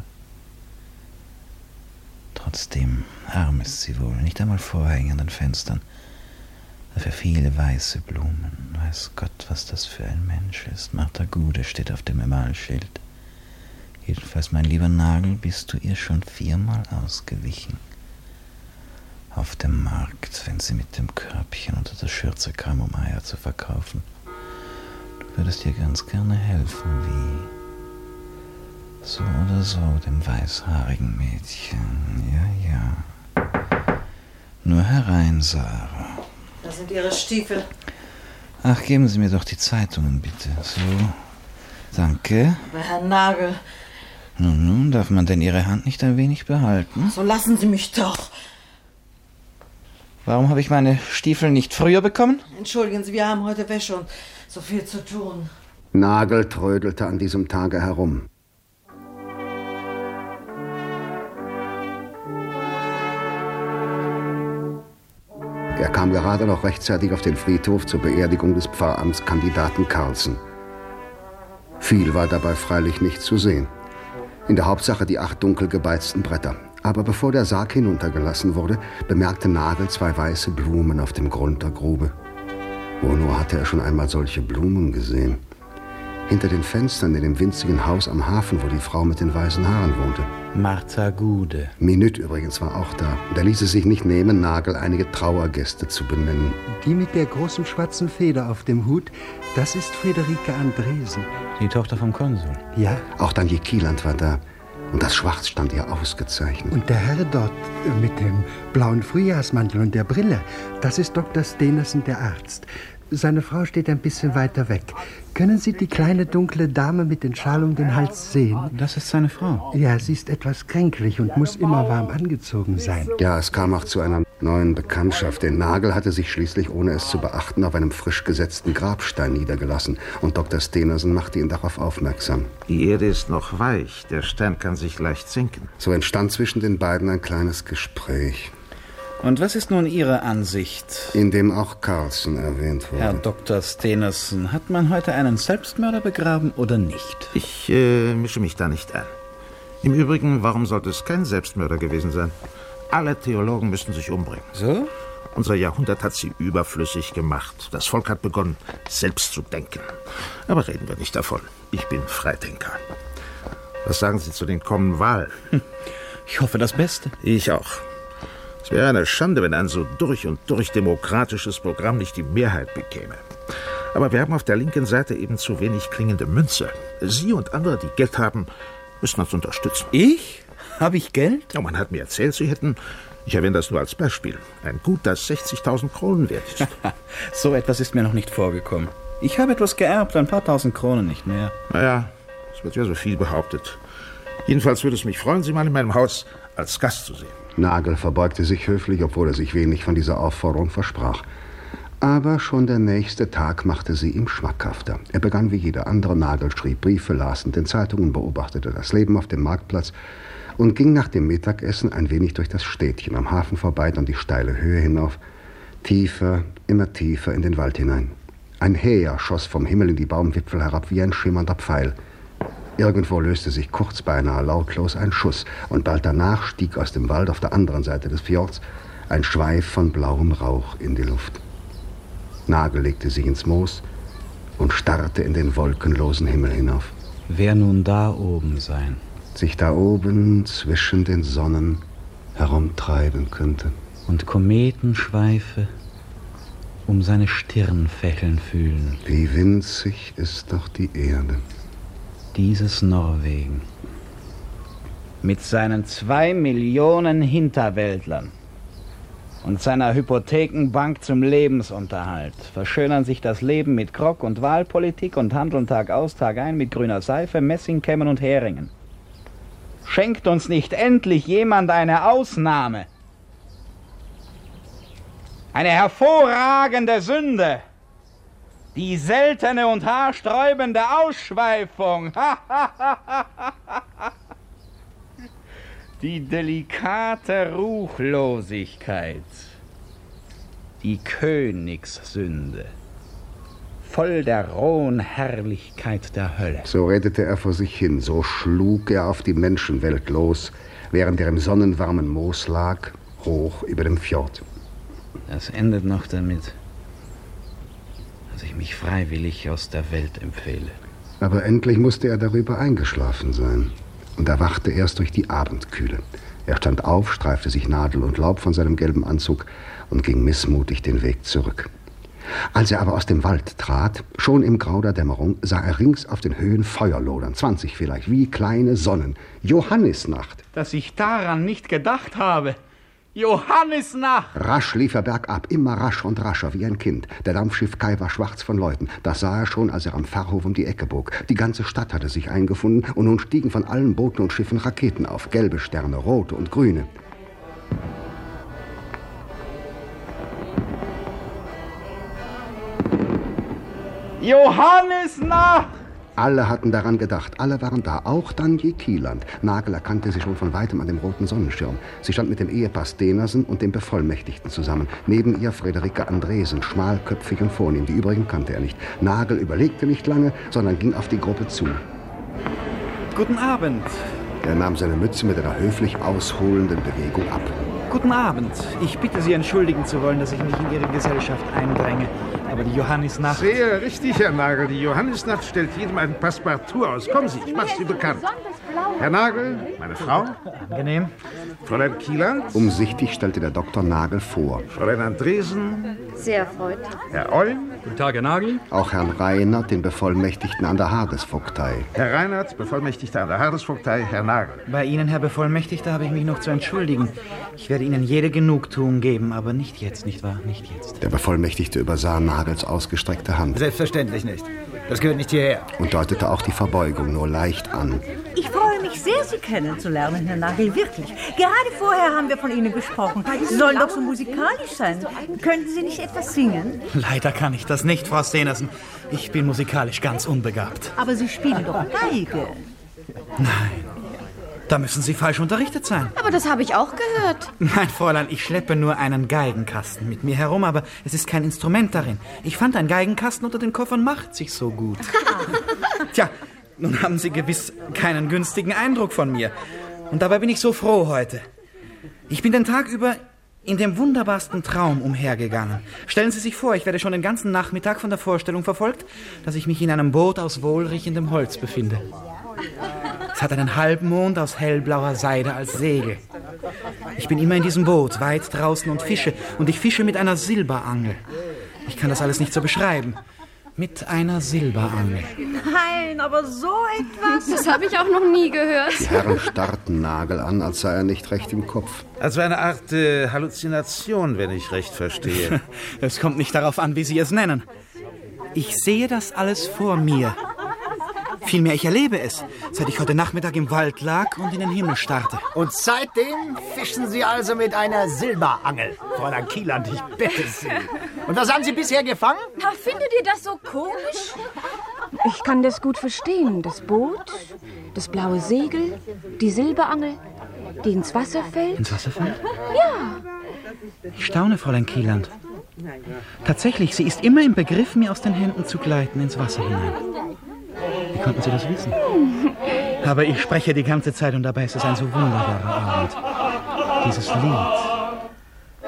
Speaker 13: Trotzdem, arm ist sie wohl, nicht einmal Vorhänge an den Fenstern. Dafür viele weiße Blumen. Weiß Gott, was das für ein Mensch ist. Martha Gude steht auf dem Emailschild. Jedenfalls, mein lieber Nagel, bist du ihr schon viermal ausgewichen. Auf dem Markt, wenn sie mit dem Körbchen unter der Schürze kam, um Eier zu verkaufen. Du würdest ihr ganz gerne helfen, wie so oder so dem weißhaarigen Mädchen. Ja, ja. Nur herein, Sarah.
Speaker 6: Das sind Ihre Stiefel.
Speaker 13: Ach, geben Sie mir doch die Zeitungen, bitte. So, danke.
Speaker 6: Aber Herr Nagel...
Speaker 13: Nun, nun, darf man denn Ihre Hand nicht ein wenig behalten?
Speaker 6: So lassen Sie mich doch.
Speaker 13: Warum habe ich meine Stiefel nicht früher bekommen?
Speaker 6: Entschuldigen Sie, wir haben heute Wäsche und so viel zu tun.
Speaker 3: Nagel trödelte an diesem Tage herum. Er kam gerade noch rechtzeitig auf den Friedhof zur Beerdigung des Pfarramtskandidaten Carlsen. Viel war dabei freilich nicht zu sehen. In der Hauptsache die acht dunkel gebeizten Bretter. Aber bevor der Sarg hinuntergelassen wurde, bemerkte Nagel zwei weiße Blumen auf dem Grund der Grube. Wo nur hatte er schon einmal solche Blumen gesehen? Hinter den Fenstern in dem winzigen Haus am Hafen, wo die Frau mit den weißen Haaren wohnte.
Speaker 11: Martha Gude.
Speaker 3: Minüt übrigens war auch da. Da ließ es sich nicht nehmen, Nagel einige Trauergäste zu benennen.
Speaker 8: Die mit der großen schwarzen Feder auf dem Hut, das ist Friederike Andresen.
Speaker 11: Die Tochter vom Konsul.
Speaker 8: Ja.
Speaker 3: Auch Danje Kieland war da. Und das Schwarz stand ihr ausgezeichnet.
Speaker 8: Und der Herr dort mit dem blauen Frühjahrsmantel und der Brille, das ist Doktor Stenersen, der Arzt. Seine Frau steht ein bisschen weiter weg. Können Sie die kleine dunkle Dame mit dem Schal um den Hals sehen?
Speaker 11: Das ist seine Frau.
Speaker 8: Ja, sie ist etwas kränklich und muss immer warm angezogen sein.
Speaker 3: Ja, es kam auch zu einer neuen Bekanntschaft. Der Nagel hatte sich schließlich, ohne es zu beachten, auf einem frisch gesetzten Grabstein niedergelassen. Und Doktor Stenersen machte ihn darauf aufmerksam.
Speaker 14: Die Erde ist noch weich, der Stein kann sich leicht sinken.
Speaker 3: So entstand zwischen den beiden ein kleines Gespräch.
Speaker 11: Und was ist nun Ihre Ansicht?
Speaker 3: In dem auch Carlsen erwähnt wurde.
Speaker 11: Herr Doktor Stenersen, hat man heute einen Selbstmörder begraben oder nicht?
Speaker 14: Ich äh, mische mich da nicht ein. Im Übrigen, warum sollte es kein Selbstmörder gewesen sein? Alle Theologen müssten sich umbringen.
Speaker 11: So?
Speaker 14: Unser Jahrhundert hat sie überflüssig gemacht. Das Volk hat begonnen, selbst zu denken. Aber reden wir nicht davon. Ich bin Freidenker. Was sagen Sie zu den kommenden Wahlen?
Speaker 11: Ich hoffe das Beste.
Speaker 14: Ich auch. Es wäre eine Schande, wenn ein so durch und durch demokratisches Programm nicht die Mehrheit bekäme. Aber wir haben auf der linken Seite eben zu wenig klingende Münze. Sie und andere, die Geld haben, müssen uns unterstützen.
Speaker 11: Ich? Habe ich Geld?
Speaker 14: Ja, man hat mir erzählt, Sie hätten, ich erwähne das nur als Beispiel, ein Gut, das sechzigtausend Kronen wert ist.
Speaker 11: So etwas ist mir noch nicht vorgekommen. Ich habe etwas geerbt, ein paar tausend Kronen, nicht mehr.
Speaker 14: Naja, es wird ja so viel behauptet. Jedenfalls würde es mich freuen, Sie mal in meinem Haus als Gast zu sehen.
Speaker 3: Nagel verbeugte sich höflich, obwohl er sich wenig von dieser Aufforderung versprach. Aber schon der nächste Tag machte sie ihm schmackhafter. Er begann wie jeder andere. Nagel schrieb Briefe, las in den Zeitungen, beobachtete das Leben auf dem Marktplatz und ging nach dem Mittagessen ein wenig durch das Städtchen am Hafen vorbei, dann die steile Höhe hinauf, tiefer, immer tiefer in den Wald hinein. Ein Häher schoss vom Himmel in die Baumwipfel herab wie ein schimmernder Pfeil. Irgendwo löste sich kurz beinahe lautlos ein Schuss, und bald danach stieg aus dem Wald auf der anderen Seite des Fjords ein Schweif von blauem Rauch in die Luft. Nagel legte sich ins Moos und starrte in den wolkenlosen Himmel hinauf.
Speaker 11: Wer nun da oben sein?
Speaker 3: Sich da oben zwischen den Sonnen herumtreiben könnte.
Speaker 11: Und Kometenschweife um seine Stirn fächeln fühlen.
Speaker 3: Wie winzig ist doch die Erde.
Speaker 11: Dieses Norwegen. Mit seinen zwei Millionen Hinterwäldlern und seiner Hypothekenbank zum Lebensunterhalt verschönern sich das Leben mit Grog und Wahlpolitik und handeln Tag aus, Tag ein mit grüner Seife, Messingkämmen und Heringen. Schenkt uns nicht endlich jemand eine Ausnahme? Eine hervorragende Sünde. Die seltene und haarsträubende Ausschweifung. Die delikate Ruchlosigkeit. Die Königssünde. Voll der rohen Herrlichkeit der Hölle.
Speaker 3: So redete er vor sich hin, so schlug er auf die Menschenwelt los, während er im sonnenwarmen Moos lag, hoch über dem Fjord.
Speaker 11: Das endet noch damit, dass ich mich freiwillig aus der Welt empfehle.
Speaker 3: Aber endlich musste er darüber eingeschlafen sein und erwachte erst durch die Abendkühle. Er stand auf, streifte sich Nadel und Laub von seinem gelben Anzug und ging missmutig den Weg zurück. Als er aber aus dem Wald trat, schon im Grau der Dämmerung, sah er rings auf den Höhen Feuer lodern, zwanzig vielleicht, wie kleine Sonnen. Johannisnacht.
Speaker 11: Dass ich daran nicht gedacht habe. Johannisnacht!
Speaker 3: Rasch lief er bergab, immer rasch und rascher wie ein Kind. Der Dampfschiff-Kai war schwarz von Leuten. Das sah er schon, als er am Pfarrhof um die Ecke bog. Die ganze Stadt hatte sich eingefunden und nun stiegen von allen Booten und Schiffen Raketen auf. Gelbe Sterne, rote und grüne.
Speaker 11: Johannisnacht!
Speaker 3: Alle hatten daran gedacht, alle waren da, auch Danje Kieland. Nagel erkannte sie schon von weitem an dem roten Sonnenschirm. Sie stand mit dem Ehepaar Stenersen und dem Bevollmächtigten zusammen. Neben ihr Friederike Andresen, schmalköpfig und vornehm. Die übrigen kannte er nicht. Nagel überlegte nicht lange, sondern ging auf die Gruppe zu.
Speaker 11: Guten Abend.
Speaker 3: Er nahm seine Mütze mit einer höflich ausholenden Bewegung ab.
Speaker 11: Guten Abend. Ich bitte Sie, entschuldigen zu wollen, dass ich mich in Ihre Gesellschaft eindränge. Aber die Johannisnacht...
Speaker 14: Sehr richtig, Herr Nagel. Die Johannisnacht stellt jedem ein Passepartout aus. Kommen Sie, ich mache Sie bekannt. Herr Nagel, meine Frau.
Speaker 11: Angenehm.
Speaker 14: Fräulein Kieland.
Speaker 3: Umsichtig stellte der Doktor Nagel vor.
Speaker 14: Fräulein Andresen.
Speaker 12: Sehr freundlich.
Speaker 14: Herr Eul.
Speaker 15: Guten Tag, Herr Nagel.
Speaker 3: Auch Herrn Reinert, den Bevollmächtigten an der Hardesvogtei.
Speaker 14: Herr Reinert, Bevollmächtigter an der Hardesvogtei, Herr Nagel.
Speaker 11: Bei Ihnen, Herr Bevollmächtigter, habe ich mich noch zu entschuldigen. Ich werde Ihnen jede Genugtuung geben, aber nicht jetzt, nicht wahr? Nicht jetzt.
Speaker 3: Der Bevollmächtigte übersah Nagels ausgestreckte Hand.
Speaker 9: Selbstverständlich nicht. Das gehört nicht hierher.
Speaker 3: Und deutete auch die Verbeugung nur leicht an.
Speaker 10: Ich freue mich sehr, Sie kennenzulernen, Herr Nagel, wirklich. Gerade vorher haben wir von Ihnen gesprochen. Sie sollen doch so musikalisch sein. Könnten Sie nicht etwas singen?
Speaker 11: Leider kann ich das nicht, Frau Stenersen. Ich bin musikalisch ganz unbegabt.
Speaker 10: Aber Sie spielen doch Geige.
Speaker 11: Nein, da müssen Sie falsch unterrichtet sein.
Speaker 12: Aber das habe ich auch gehört.
Speaker 11: Nein, Fräulein, ich schleppe nur einen Geigenkasten mit mir herum, aber es ist kein Instrument darin. Ich fand, ein Geigenkasten unter den Koffern macht sich so gut. Tja, nun haben Sie gewiss keinen günstigen Eindruck von mir. Und dabei bin ich so froh heute. Ich bin den Tag über in dem wunderbarsten Traum umhergegangen. Stellen Sie sich vor, ich werde schon den ganzen Nachmittag von der Vorstellung verfolgt, dass ich mich in einem Boot aus wohlriechendem Holz befinde. Es hat einen Halbmond aus hellblauer Seide als Segel. Ich bin immer in diesem Boot, weit draußen und fische. Und ich fische mit einer Silberangel. Ich kann das alles nicht so beschreiben. Mit einer Silberangel.
Speaker 10: Nein, aber so etwas...
Speaker 12: Das habe ich auch noch nie gehört.
Speaker 3: Die Herren starrten Nagel an, als sei er nicht recht im Kopf.
Speaker 14: Also eine Art äh, Halluzination, wenn ich recht verstehe.
Speaker 11: Es kommt nicht darauf an, wie Sie es nennen. Ich sehe das alles vor mir. Vielmehr, ich erlebe es, seit ich heute Nachmittag im Wald lag und in den Himmel starrte.
Speaker 9: Und seitdem fischen Sie also mit einer Silberangel. Fräulein Kieland, ich bitte Sie. Und was haben Sie bisher gefangen?
Speaker 12: Na, findet ihr das so komisch? Ich kann das gut verstehen. Das Boot, das blaue Segel, die Silberangel, die ins Wasser fällt.
Speaker 11: Ins Wasser fällt?
Speaker 12: Ja.
Speaker 11: Ich staune, Fräulein Kieland. Tatsächlich, sie ist immer im Begriff, mir aus den Händen zu gleiten ins Wasser hinein. Wie konnten Sie das wissen? Aber ich spreche die ganze Zeit und dabei ist es ein so wunderbarer Abend. Dieses Lied.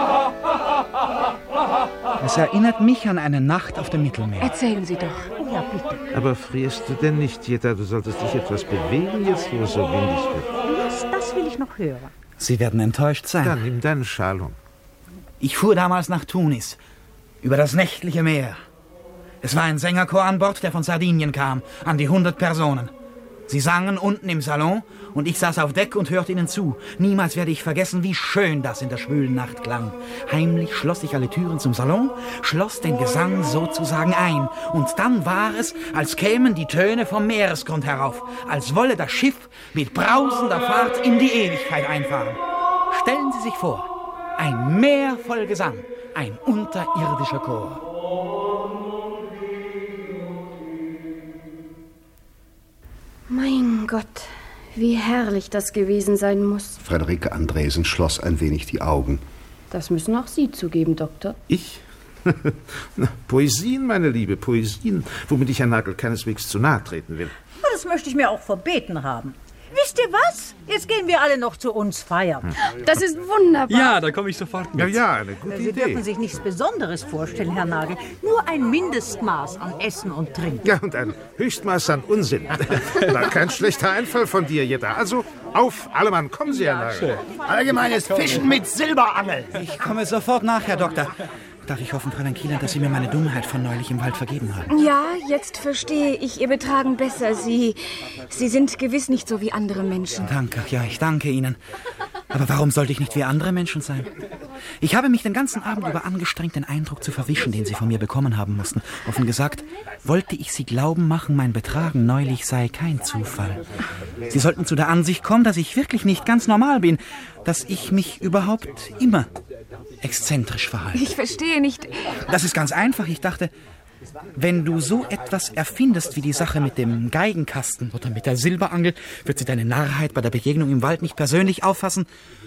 Speaker 11: Es erinnert mich an eine Nacht auf dem Mittelmeer.
Speaker 12: Erzählen Sie doch.
Speaker 10: Oh ja, bitte.
Speaker 14: Aber frierst du denn nicht, Jetta? Du solltest dich etwas bewegen, jetzt wo es so windig wird.
Speaker 10: Das, das will ich noch hören.
Speaker 11: Sie werden enttäuscht sein.
Speaker 14: Dann nimm deinen Schal um.
Speaker 11: Ich fuhr damals nach Tunis, über das nächtliche Meer. Es war ein Sängerchor an Bord, der von Sardinien kam, an die hundert Personen.
Speaker 15: Sie sangen unten im Salon und ich saß auf Deck und hörte ihnen zu. Niemals werde ich vergessen, wie schön das in der schwülen Nacht klang. Heimlich schloss ich alle Türen zum Salon, schloss den Gesang sozusagen ein. Und dann war es, als kämen die Töne vom Meeresgrund herauf, als wolle das Schiff mit brausender Fahrt in die Ewigkeit einfahren. Stellen Sie sich vor, ein Meer voll Gesang, ein unterirdischer Chor.
Speaker 12: Mein Gott, wie herrlich das gewesen sein muss.
Speaker 3: Friederike Andresen schloss ein wenig die Augen.
Speaker 12: Das müssen auch Sie zugeben, Doktor.
Speaker 14: Ich? Poesien, meine Liebe, Poesien, womit ich Herrn Nagel keineswegs zu nahe treten will.
Speaker 10: Das möchte ich mir auch verbeten haben. Wisst ihr was? Jetzt gehen wir alle noch zu uns feiern.
Speaker 12: Das ist wunderbar.
Speaker 16: Ja, da komme ich sofort mit.
Speaker 14: Ja, ja, eine gute
Speaker 10: Sie
Speaker 14: Idee.
Speaker 10: dürfen sich nichts Besonderes vorstellen, Herr Nagel. Nur ein Mindestmaß an Essen und Trinken.
Speaker 14: Ja, und ein Höchstmaß an Unsinn. Na, kein schlechter Einfall von dir, Jetta. Also, auf, alle Mann, kommen Sie, Herr Nagel.
Speaker 15: Allgemeines Fischen mit Silberangel. Ich komme sofort nach, Herr Doktor. Darf ich hoffen, Fräulein Kieland, dass Sie mir meine Dummheit von neulich im Wald vergeben haben?
Speaker 12: Ja, jetzt verstehe ich Ihr Betragen besser. Sie, Sie sind gewiss nicht so wie andere Menschen.
Speaker 15: Danke, ja, ich danke Ihnen. Aber warum sollte ich nicht wie andere Menschen sein? Ich habe mich den ganzen Abend über angestrengt, den Eindruck zu verwischen, den Sie von mir bekommen haben mussten. Offen gesagt, wollte ich Sie glauben machen, mein Betragen neulich sei kein Zufall. Sie sollten zu der Ansicht kommen, dass ich wirklich nicht ganz normal bin, dass ich mich überhaupt immer exzentrisch verhalte.
Speaker 12: Ich verstehe nicht.
Speaker 15: Das ist ganz einfach. Ich dachte, wenn du so etwas erfindest wie die Sache mit dem Geigenkasten oder mit der Silberangel, wird sie deine Narrheit bei der Begegnung im Wald nicht persönlich auffassen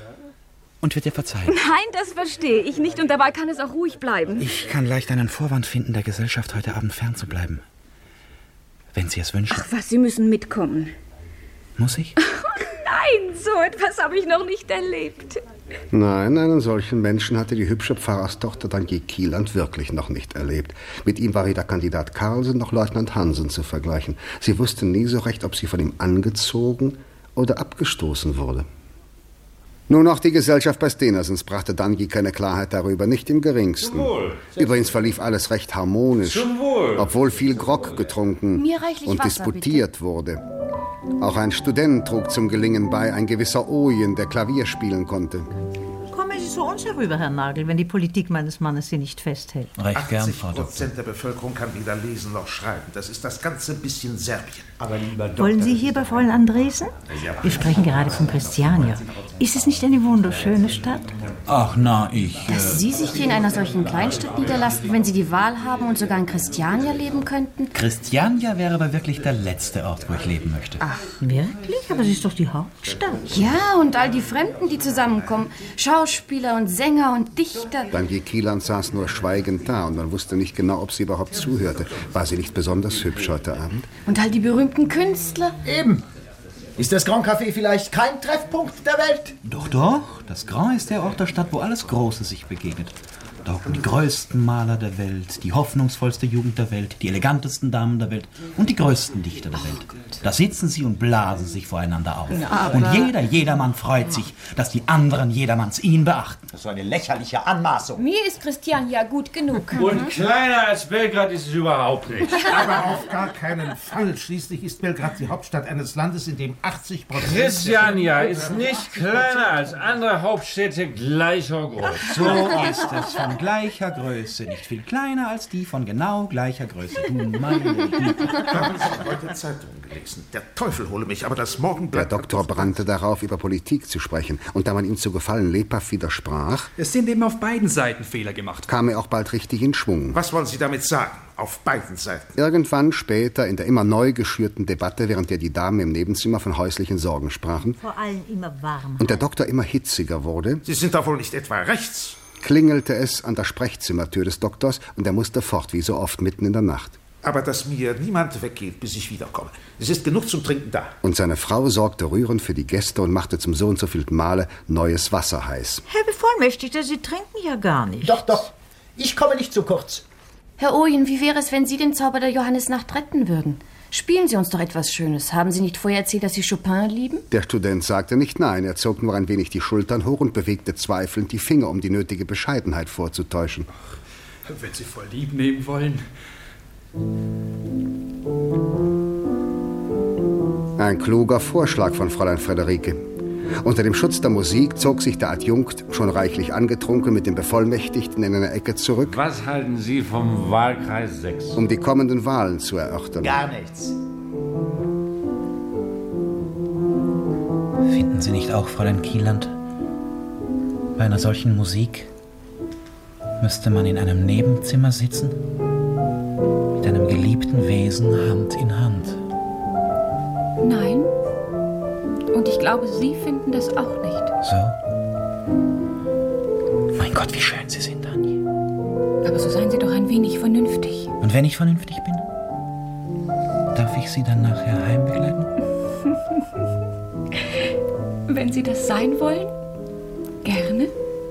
Speaker 15: und wird dir verzeihen.
Speaker 12: Nein, das verstehe ich nicht und dabei kann es auch ruhig bleiben.
Speaker 15: Ich kann leicht einen Vorwand finden, der Gesellschaft heute Abend fernzubleiben. Wenn Sie es wünschen.
Speaker 12: Ach was, Sie müssen mitkommen.
Speaker 15: Muss ich?
Speaker 12: Nein, so etwas habe ich noch nicht erlebt.
Speaker 3: Nein, einen solchen Menschen hatte die hübsche Pfarrerstochter Daniel Kieland wirklich noch nicht erlebt. Mit ihm war weder Kandidat Carlsen noch Leutnant Hansen zu vergleichen. Sie wusste nie so recht, ob sie von ihm angezogen oder abgestoßen wurde. Nur noch die Gesellschaft bei Stenersens brachte Daniel keine Klarheit darüber, nicht im geringsten.
Speaker 17: Zum Wohl.
Speaker 3: Übrigens verlief alles recht harmonisch,
Speaker 17: Zum Wohl.
Speaker 3: obwohl viel Grog getrunken
Speaker 12: Mir reichlich
Speaker 3: und
Speaker 12: Wasser,
Speaker 3: disputiert
Speaker 12: bitte.
Speaker 3: wurde. Auch ein Student trug zum Gelingen bei, ein gewisser Ojen, der Klavier spielen konnte.
Speaker 10: Kommen Sie zu uns herüber, Herr Nagel, wenn die Politik meines Mannes Sie nicht festhält.
Speaker 14: Recht gern, Frau Doktor. achtzig Prozent der Bevölkerung kann weder lesen noch schreiben. Das ist das ganze bisschen Serbien.
Speaker 9: Aber lieber Doktor...
Speaker 10: Wollen Sie hier bei Fräulein Andresen?
Speaker 14: Ja.
Speaker 10: Wir sprechen gerade von Christiania. Ist es nicht eine wunderschöne Stadt?
Speaker 13: Ach na, ich...
Speaker 18: Dass Sie sich hier in einer solchen Kleinstadt niederlassen, wenn Sie die Wahl haben und sogar in Christiania leben könnten?
Speaker 13: Christiania wäre aber wirklich der letzte Ort, wo ich leben möchte.
Speaker 18: Ach,
Speaker 10: wirklich? Aber sie ist doch die Hauptstadt.
Speaker 18: Ja, und all die Fremden, die zusammenkommen. Schauspieler und Sänger und Dichter.
Speaker 3: Daniel Kieland saß nur schweigend da und man wusste nicht genau, ob sie überhaupt zuhörte. War sie nicht besonders hübsch heute Abend?
Speaker 18: Und all die berühmten Künstler.
Speaker 9: Eben. Ist das Grand Café vielleicht kein Treffpunkt der Welt?
Speaker 13: Doch, doch. Das Grand ist der Ort der Stadt, wo alles Große sich begegnet. Da hocken die größten Maler der Welt, die hoffnungsvollste Jugend der Welt, die elegantesten Damen der Welt und die größten Dichter der Welt. Da sitzen sie und blasen sich voreinander auf.
Speaker 18: Ja,
Speaker 13: und jeder, jedermann freut sich, dass die anderen jedermanns ihn beachten.
Speaker 9: Das ist eine lächerliche Anmaßung.
Speaker 18: Mir ist Christiania gut genug.
Speaker 17: Und kleiner als Belgrad ist es überhaupt nicht.
Speaker 14: Aber auf gar keinen Fall. Schließlich ist Belgrad die Hauptstadt eines Landes, in dem achtzig Prozent...
Speaker 17: Christiania ist nicht kleiner als andere Hauptstädte gleicher Größe.
Speaker 13: So ist es, von gleicher Größe, nicht viel kleiner als die von genau gleicher Größe. Du meine Güte.
Speaker 14: Haben Sie heute Zeitungen gelesen? Der Teufel hole mich, aber das Morgenblatt...
Speaker 3: Der Doktor brannte darauf, über Politik zu sprechen. Und da man ihm zu Gefallen lebhaft widersprach,
Speaker 16: Es sind eben auf beiden Seiten Fehler gemacht.
Speaker 3: kam er auch bald richtig in Schwung.
Speaker 14: Was wollen Sie damit sagen? Auf beiden Seiten.
Speaker 3: Irgendwann später, in der immer neu geschürten Debatte, während der die Damen im Nebenzimmer von häuslichen Sorgen sprachen
Speaker 10: Vor allem immer warm.
Speaker 3: und der Doktor immer hitziger wurde,
Speaker 14: Sie sind doch wohl nicht etwa rechts?
Speaker 3: klingelte es an der Sprechzimmertür des Doktors und er musste fort, wie so oft mitten in der Nacht.
Speaker 14: Aber dass mir niemand weggeht, bis ich wiederkomme. Es ist genug zum Trinken da.
Speaker 3: Und seine Frau sorgte rührend für die Gäste und machte zum so und so vielten Male neues Wasser heiß.
Speaker 10: Herr Bevollmächtigter, Sie trinken ja gar nicht.
Speaker 9: Doch, doch. Ich komme nicht zu kurz.
Speaker 18: Herr Ojen, wie wäre es, wenn Sie den Zauber der Johannisnacht retten würden? Spielen Sie uns doch etwas Schönes. Haben Sie nicht vorher erzählt, dass Sie Chopin lieben?
Speaker 3: Der Student sagte nicht nein, er zog nur ein wenig die Schultern hoch und bewegte zweifelnd die Finger, um die nötige Bescheidenheit vorzutäuschen.
Speaker 16: Wenn Sie voll lieb nehmen wollen.
Speaker 3: Ein kluger Vorschlag von Fräulein Friederike. Unter dem Schutz der Musik zog sich der Adjunkt, schon reichlich angetrunken, mit dem Bevollmächtigten in eine Ecke zurück.
Speaker 17: Was halten Sie vom Wahlkreis sechs?
Speaker 3: Um die kommenden Wahlen zu erörtern.
Speaker 9: Gar nichts.
Speaker 15: Finden Sie nicht auch, Fräulein Kieland, bei einer solchen Musik müsste man in einem Nebenzimmer sitzen, mit einem geliebten Wesen Hand in Hand?
Speaker 12: Nein. Und ich glaube, Sie finden das auch nicht.
Speaker 15: So? Mein Gott, wie schön Sie sind, Annie.
Speaker 12: Aber so seien Sie doch ein wenig vernünftig.
Speaker 15: Und wenn ich vernünftig bin, darf ich Sie dann nachher heimbegleiten?
Speaker 12: Wenn Sie das sein wollen, gerne.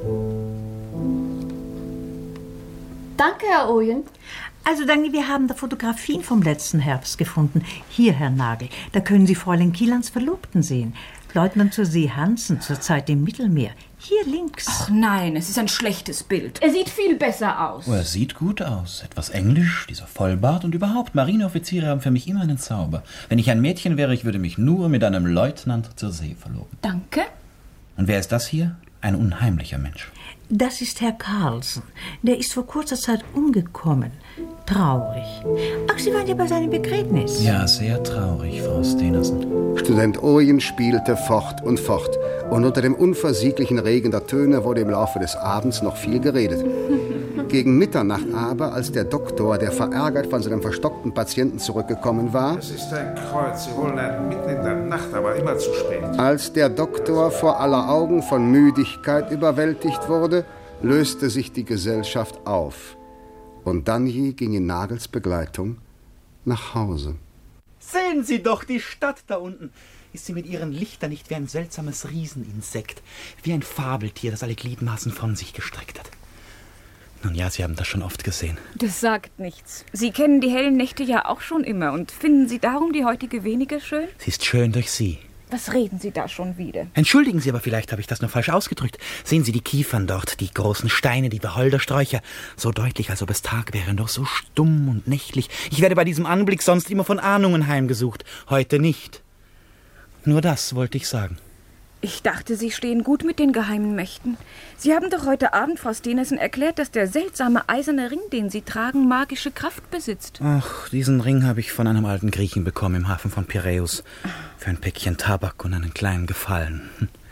Speaker 18: Danke, Herr Ojen.
Speaker 10: Also, Dani, wir haben da Fotografien vom letzten Herbst gefunden. Hier, Herr Nagel, da können Sie Fräulein Kielands Verlobten sehen. Leutnant zur See Hansen, zur Zeit im Mittelmeer. Hier links.
Speaker 12: Ach nein, es ist ein schlechtes Bild.
Speaker 18: Er sieht viel besser aus.
Speaker 15: Oh, er sieht gut aus. Etwas englisch, dieser Vollbart und überhaupt. Marineoffiziere haben für mich immer einen Zauber. Wenn ich ein Mädchen wäre, ich würde mich nur mit einem Leutnant zur See verloben.
Speaker 12: Danke.
Speaker 15: Und wer ist das hier? Ein unheimlicher Mensch.
Speaker 10: Das ist Herr Carlsen. Der ist vor kurzer Zeit umgekommen. Traurig. Ach, Sie waren ja bei seinem Begräbnis.
Speaker 15: Ja, sehr traurig, Frau Stenersen.
Speaker 3: Student Ojen spielte fort und fort. Und unter dem unversieglichen Regen der Töne wurde im Laufe des Abends noch viel geredet. Gegen Mitternacht aber, als der Doktor, der verärgert von seinem verstockten Patienten zurückgekommen war...
Speaker 14: Das ist ein Kreuz. Sie holen einen mitten in der Nacht, aber immer zu spät.
Speaker 3: Als der Doktor vor aller Augen von Müdigkeit überwältigt wurde, löste sich die Gesellschaft auf. Und Danji ging in Nagels Begleitung nach Hause.
Speaker 15: Sehen Sie doch die Stadt da unten. Ist sie mit ihren Lichtern nicht wie ein seltsames Rieseninsekt, wie ein Fabeltier, das alle Gliedmaßen von sich gestreckt hat? Nun ja, Sie haben das schon oft gesehen.
Speaker 12: Das sagt nichts. Sie kennen die hellen Nächte ja auch schon immer. Und finden Sie darum die heutige weniger schön?
Speaker 15: Sie ist schön durch Sie.
Speaker 12: Was reden Sie da schon wieder?
Speaker 15: Entschuldigen Sie, aber vielleicht habe ich das nur falsch ausgedrückt. Sehen Sie die Kiefern dort, die großen Steine, die Wacholdersträucher. So deutlich, als ob es Tag wäre, doch so stumm und nächtlich. Ich werde bei diesem Anblick sonst immer von Ahnungen heimgesucht. Heute nicht. Nur das wollte ich sagen.
Speaker 12: Ich dachte, Sie stehen gut mit den geheimen Mächten. Sie haben doch heute Abend Frau Stenersen erklärt, dass der seltsame eiserne Ring, den Sie tragen, magische Kraft besitzt.
Speaker 15: Ach, diesen Ring habe ich von einem alten Griechen bekommen im Hafen von Piräus. Für ein Päckchen Tabak und einen kleinen Gefallen.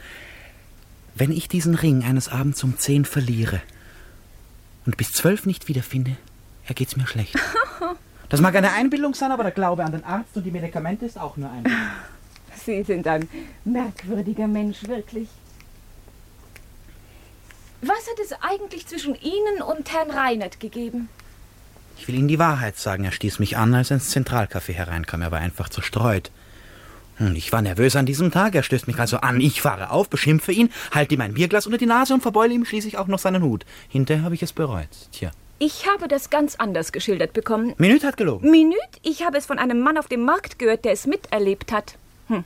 Speaker 15: Wenn ich diesen Ring eines Abends um zehn verliere und bis zwölf nicht wiederfinde, ergeht's mir schlecht. Das mag eine Einbildung sein, aber der Glaube an den Arzt und die Medikamente ist auch nur Einbildung.
Speaker 12: Sie sind ein merkwürdiger Mensch, wirklich. Was hat es eigentlich zwischen Ihnen und Herrn Reinert gegeben?
Speaker 15: Ich will Ihnen die Wahrheit sagen. Er stieß mich an, als er ins Zentralcafé hereinkam. Er war einfach zerstreut. Und ich war nervös an diesem Tag. Er stößt mich also an. Ich fahre auf, beschimpfe ihn, halte ihm ein Bierglas unter die Nase und verbeule ihm schließlich auch noch seinen Hut. Hinterher habe ich es bereut. Tja.
Speaker 12: Ich habe das ganz anders geschildert bekommen.
Speaker 15: Minute hat gelogen.
Speaker 12: Minute? Ich habe es von einem Mann auf dem Markt gehört, der es miterlebt hat. Mhm.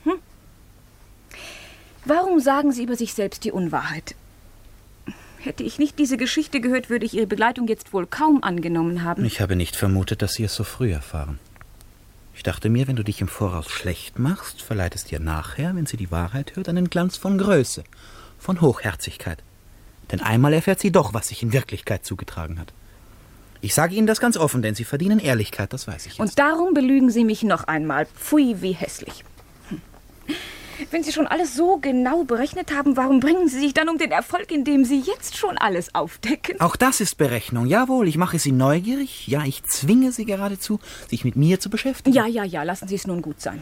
Speaker 12: Warum sagen Sie über sich selbst die Unwahrheit? Hätte ich nicht diese Geschichte gehört, würde ich Ihre Begleitung jetzt wohl kaum angenommen haben.
Speaker 15: Ich habe nicht vermutet, dass Sie es so früh erfahren. Ich dachte mir, wenn du dich im Voraus schlecht machst, verleiht es dir nachher, wenn sie die Wahrheit hört, einen Glanz von Größe, von Hochherzigkeit. Denn einmal erfährt sie doch, was sich in Wirklichkeit zugetragen hat. Ich sage Ihnen das ganz offen, denn Sie verdienen Ehrlichkeit, das weiß ich jetzt.
Speaker 12: Und darum belügen Sie mich noch einmal. Pfui, wie hässlich. Wenn Sie schon alles so genau berechnet haben, warum bringen Sie sich dann um den Erfolg, indem Sie jetzt schon alles aufdecken?
Speaker 15: Auch das ist Berechnung. Jawohl, ich mache Sie neugierig. Ja, ich zwinge Sie geradezu, sich mit mir zu beschäftigen.
Speaker 12: Ja, ja, ja, lassen Sie es nun gut sein.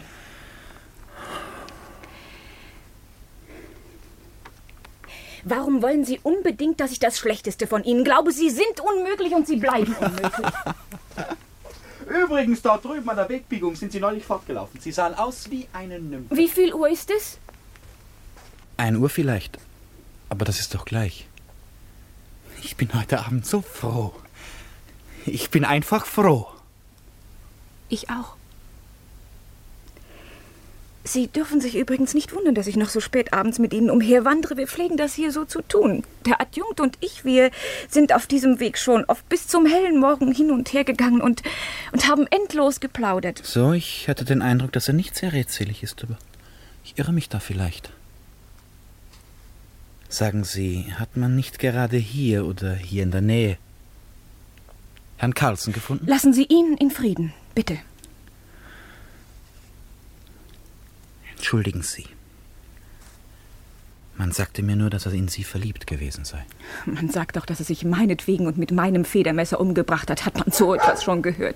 Speaker 12: Warum wollen Sie unbedingt, dass ich das Schlechteste von Ihnen glaube? Sie sind unmöglich und Sie bleiben unmöglich.
Speaker 15: Übrigens, dort drüben an der Wegbiegung sind Sie neulich fortgelaufen. Sie sahen aus wie eine Nymphe.
Speaker 12: Wie viel Uhr ist es?
Speaker 15: Ein Uhr vielleicht. Aber das ist doch gleich. Ich bin heute Abend so froh. Ich bin einfach froh.
Speaker 12: Ich auch. Sie dürfen sich übrigens nicht wundern, dass ich noch so spät abends mit Ihnen umherwandere. Wir pflegen das hier so zu tun. Der Adjunkt und ich, wir sind auf diesem Weg schon oft bis zum hellen Morgen hin und her gegangen und, und haben endlos geplaudert.
Speaker 11: So, ich hatte den Eindruck, dass er nicht sehr redselig ist, aber ich irre mich da vielleicht. Sagen Sie, hat man nicht gerade hier oder hier in der Nähe Herrn Carlsen gefunden?
Speaker 12: Lassen Sie ihn in Frieden, bitte.
Speaker 11: Entschuldigen Sie. Man sagte mir nur, dass er in Sie verliebt gewesen sei.
Speaker 12: Man sagt auch, dass er sich meinetwegen und mit meinem Federmesser umgebracht hat. Hat man so etwas schon gehört.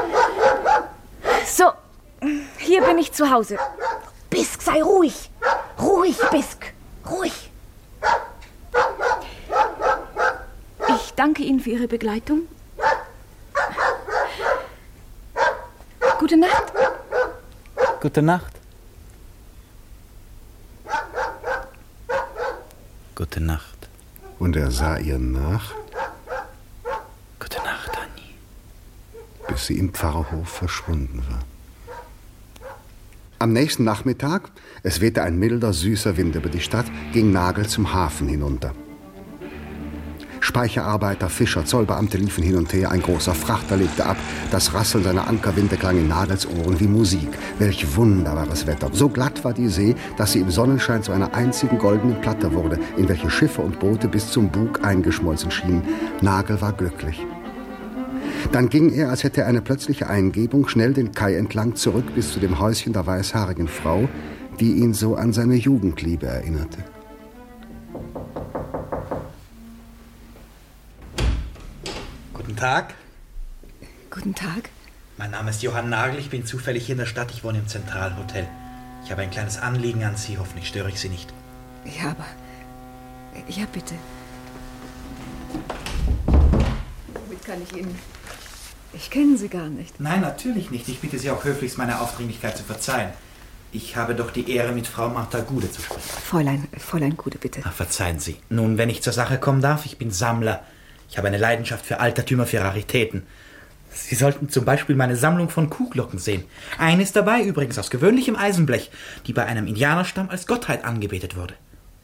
Speaker 12: So, hier bin ich zu Hause. Bisk, sei ruhig. Ruhig, Bisk. Ruhig. Ich danke Ihnen für Ihre Begleitung. Gute Nacht.
Speaker 11: Gute Nacht. Gute Nacht.
Speaker 3: Und er sah ihr nach.
Speaker 11: Gute Nacht, Annie.
Speaker 3: Bis sie im Pfarrhof verschwunden war. Am nächsten Nachmittag, es wehte ein milder, süßer Wind über die Stadt, ging Nagel zum Hafen hinunter. Speicherarbeiter, Fischer, Zollbeamte liefen hin und her, ein großer Frachter legte ab, das Rasseln seiner Ankerwinde klang in Nagels Ohren wie Musik. Welch wunderbares Wetter. So glatt war die See, dass sie im Sonnenschein zu einer einzigen goldenen Platte wurde, in welche Schiffe und Boote bis zum Bug eingeschmolzen schienen. Nagel war glücklich. Dann ging er, als hätte er eine plötzliche Eingebung, schnell den Kai entlang zurück bis zu dem Häuschen der weißhaarigen Frau, die ihn so an seine Jugendliebe erinnerte.
Speaker 15: Guten Tag.
Speaker 12: Guten Tag.
Speaker 15: Mein Name ist Johann Nagel, ich bin zufällig hier in der Stadt, ich wohne im Zentralhotel. Ich habe ein kleines Anliegen an Sie, hoffentlich störe ich Sie nicht.
Speaker 12: Ja, aber... Ja, bitte. Womit kann ich Ihnen... Ich kenne Sie gar nicht.
Speaker 15: Nein, natürlich nicht. Ich bitte Sie auch höflichst, meine Aufdringlichkeit zu verzeihen. Ich habe doch die Ehre, mit Frau Martha Gude zu sprechen.
Speaker 12: Fräulein, Fräulein Gude, bitte.
Speaker 15: Ach, verzeihen Sie. Nun, wenn ich zur Sache kommen darf, ich bin Sammler. Ich habe eine Leidenschaft für Altertümer, für Raritäten. Sie sollten zum Beispiel meine Sammlung von Kuhglocken sehen. Eine ist dabei, übrigens aus gewöhnlichem Eisenblech, die bei einem Indianerstamm als Gottheit angebetet wurde.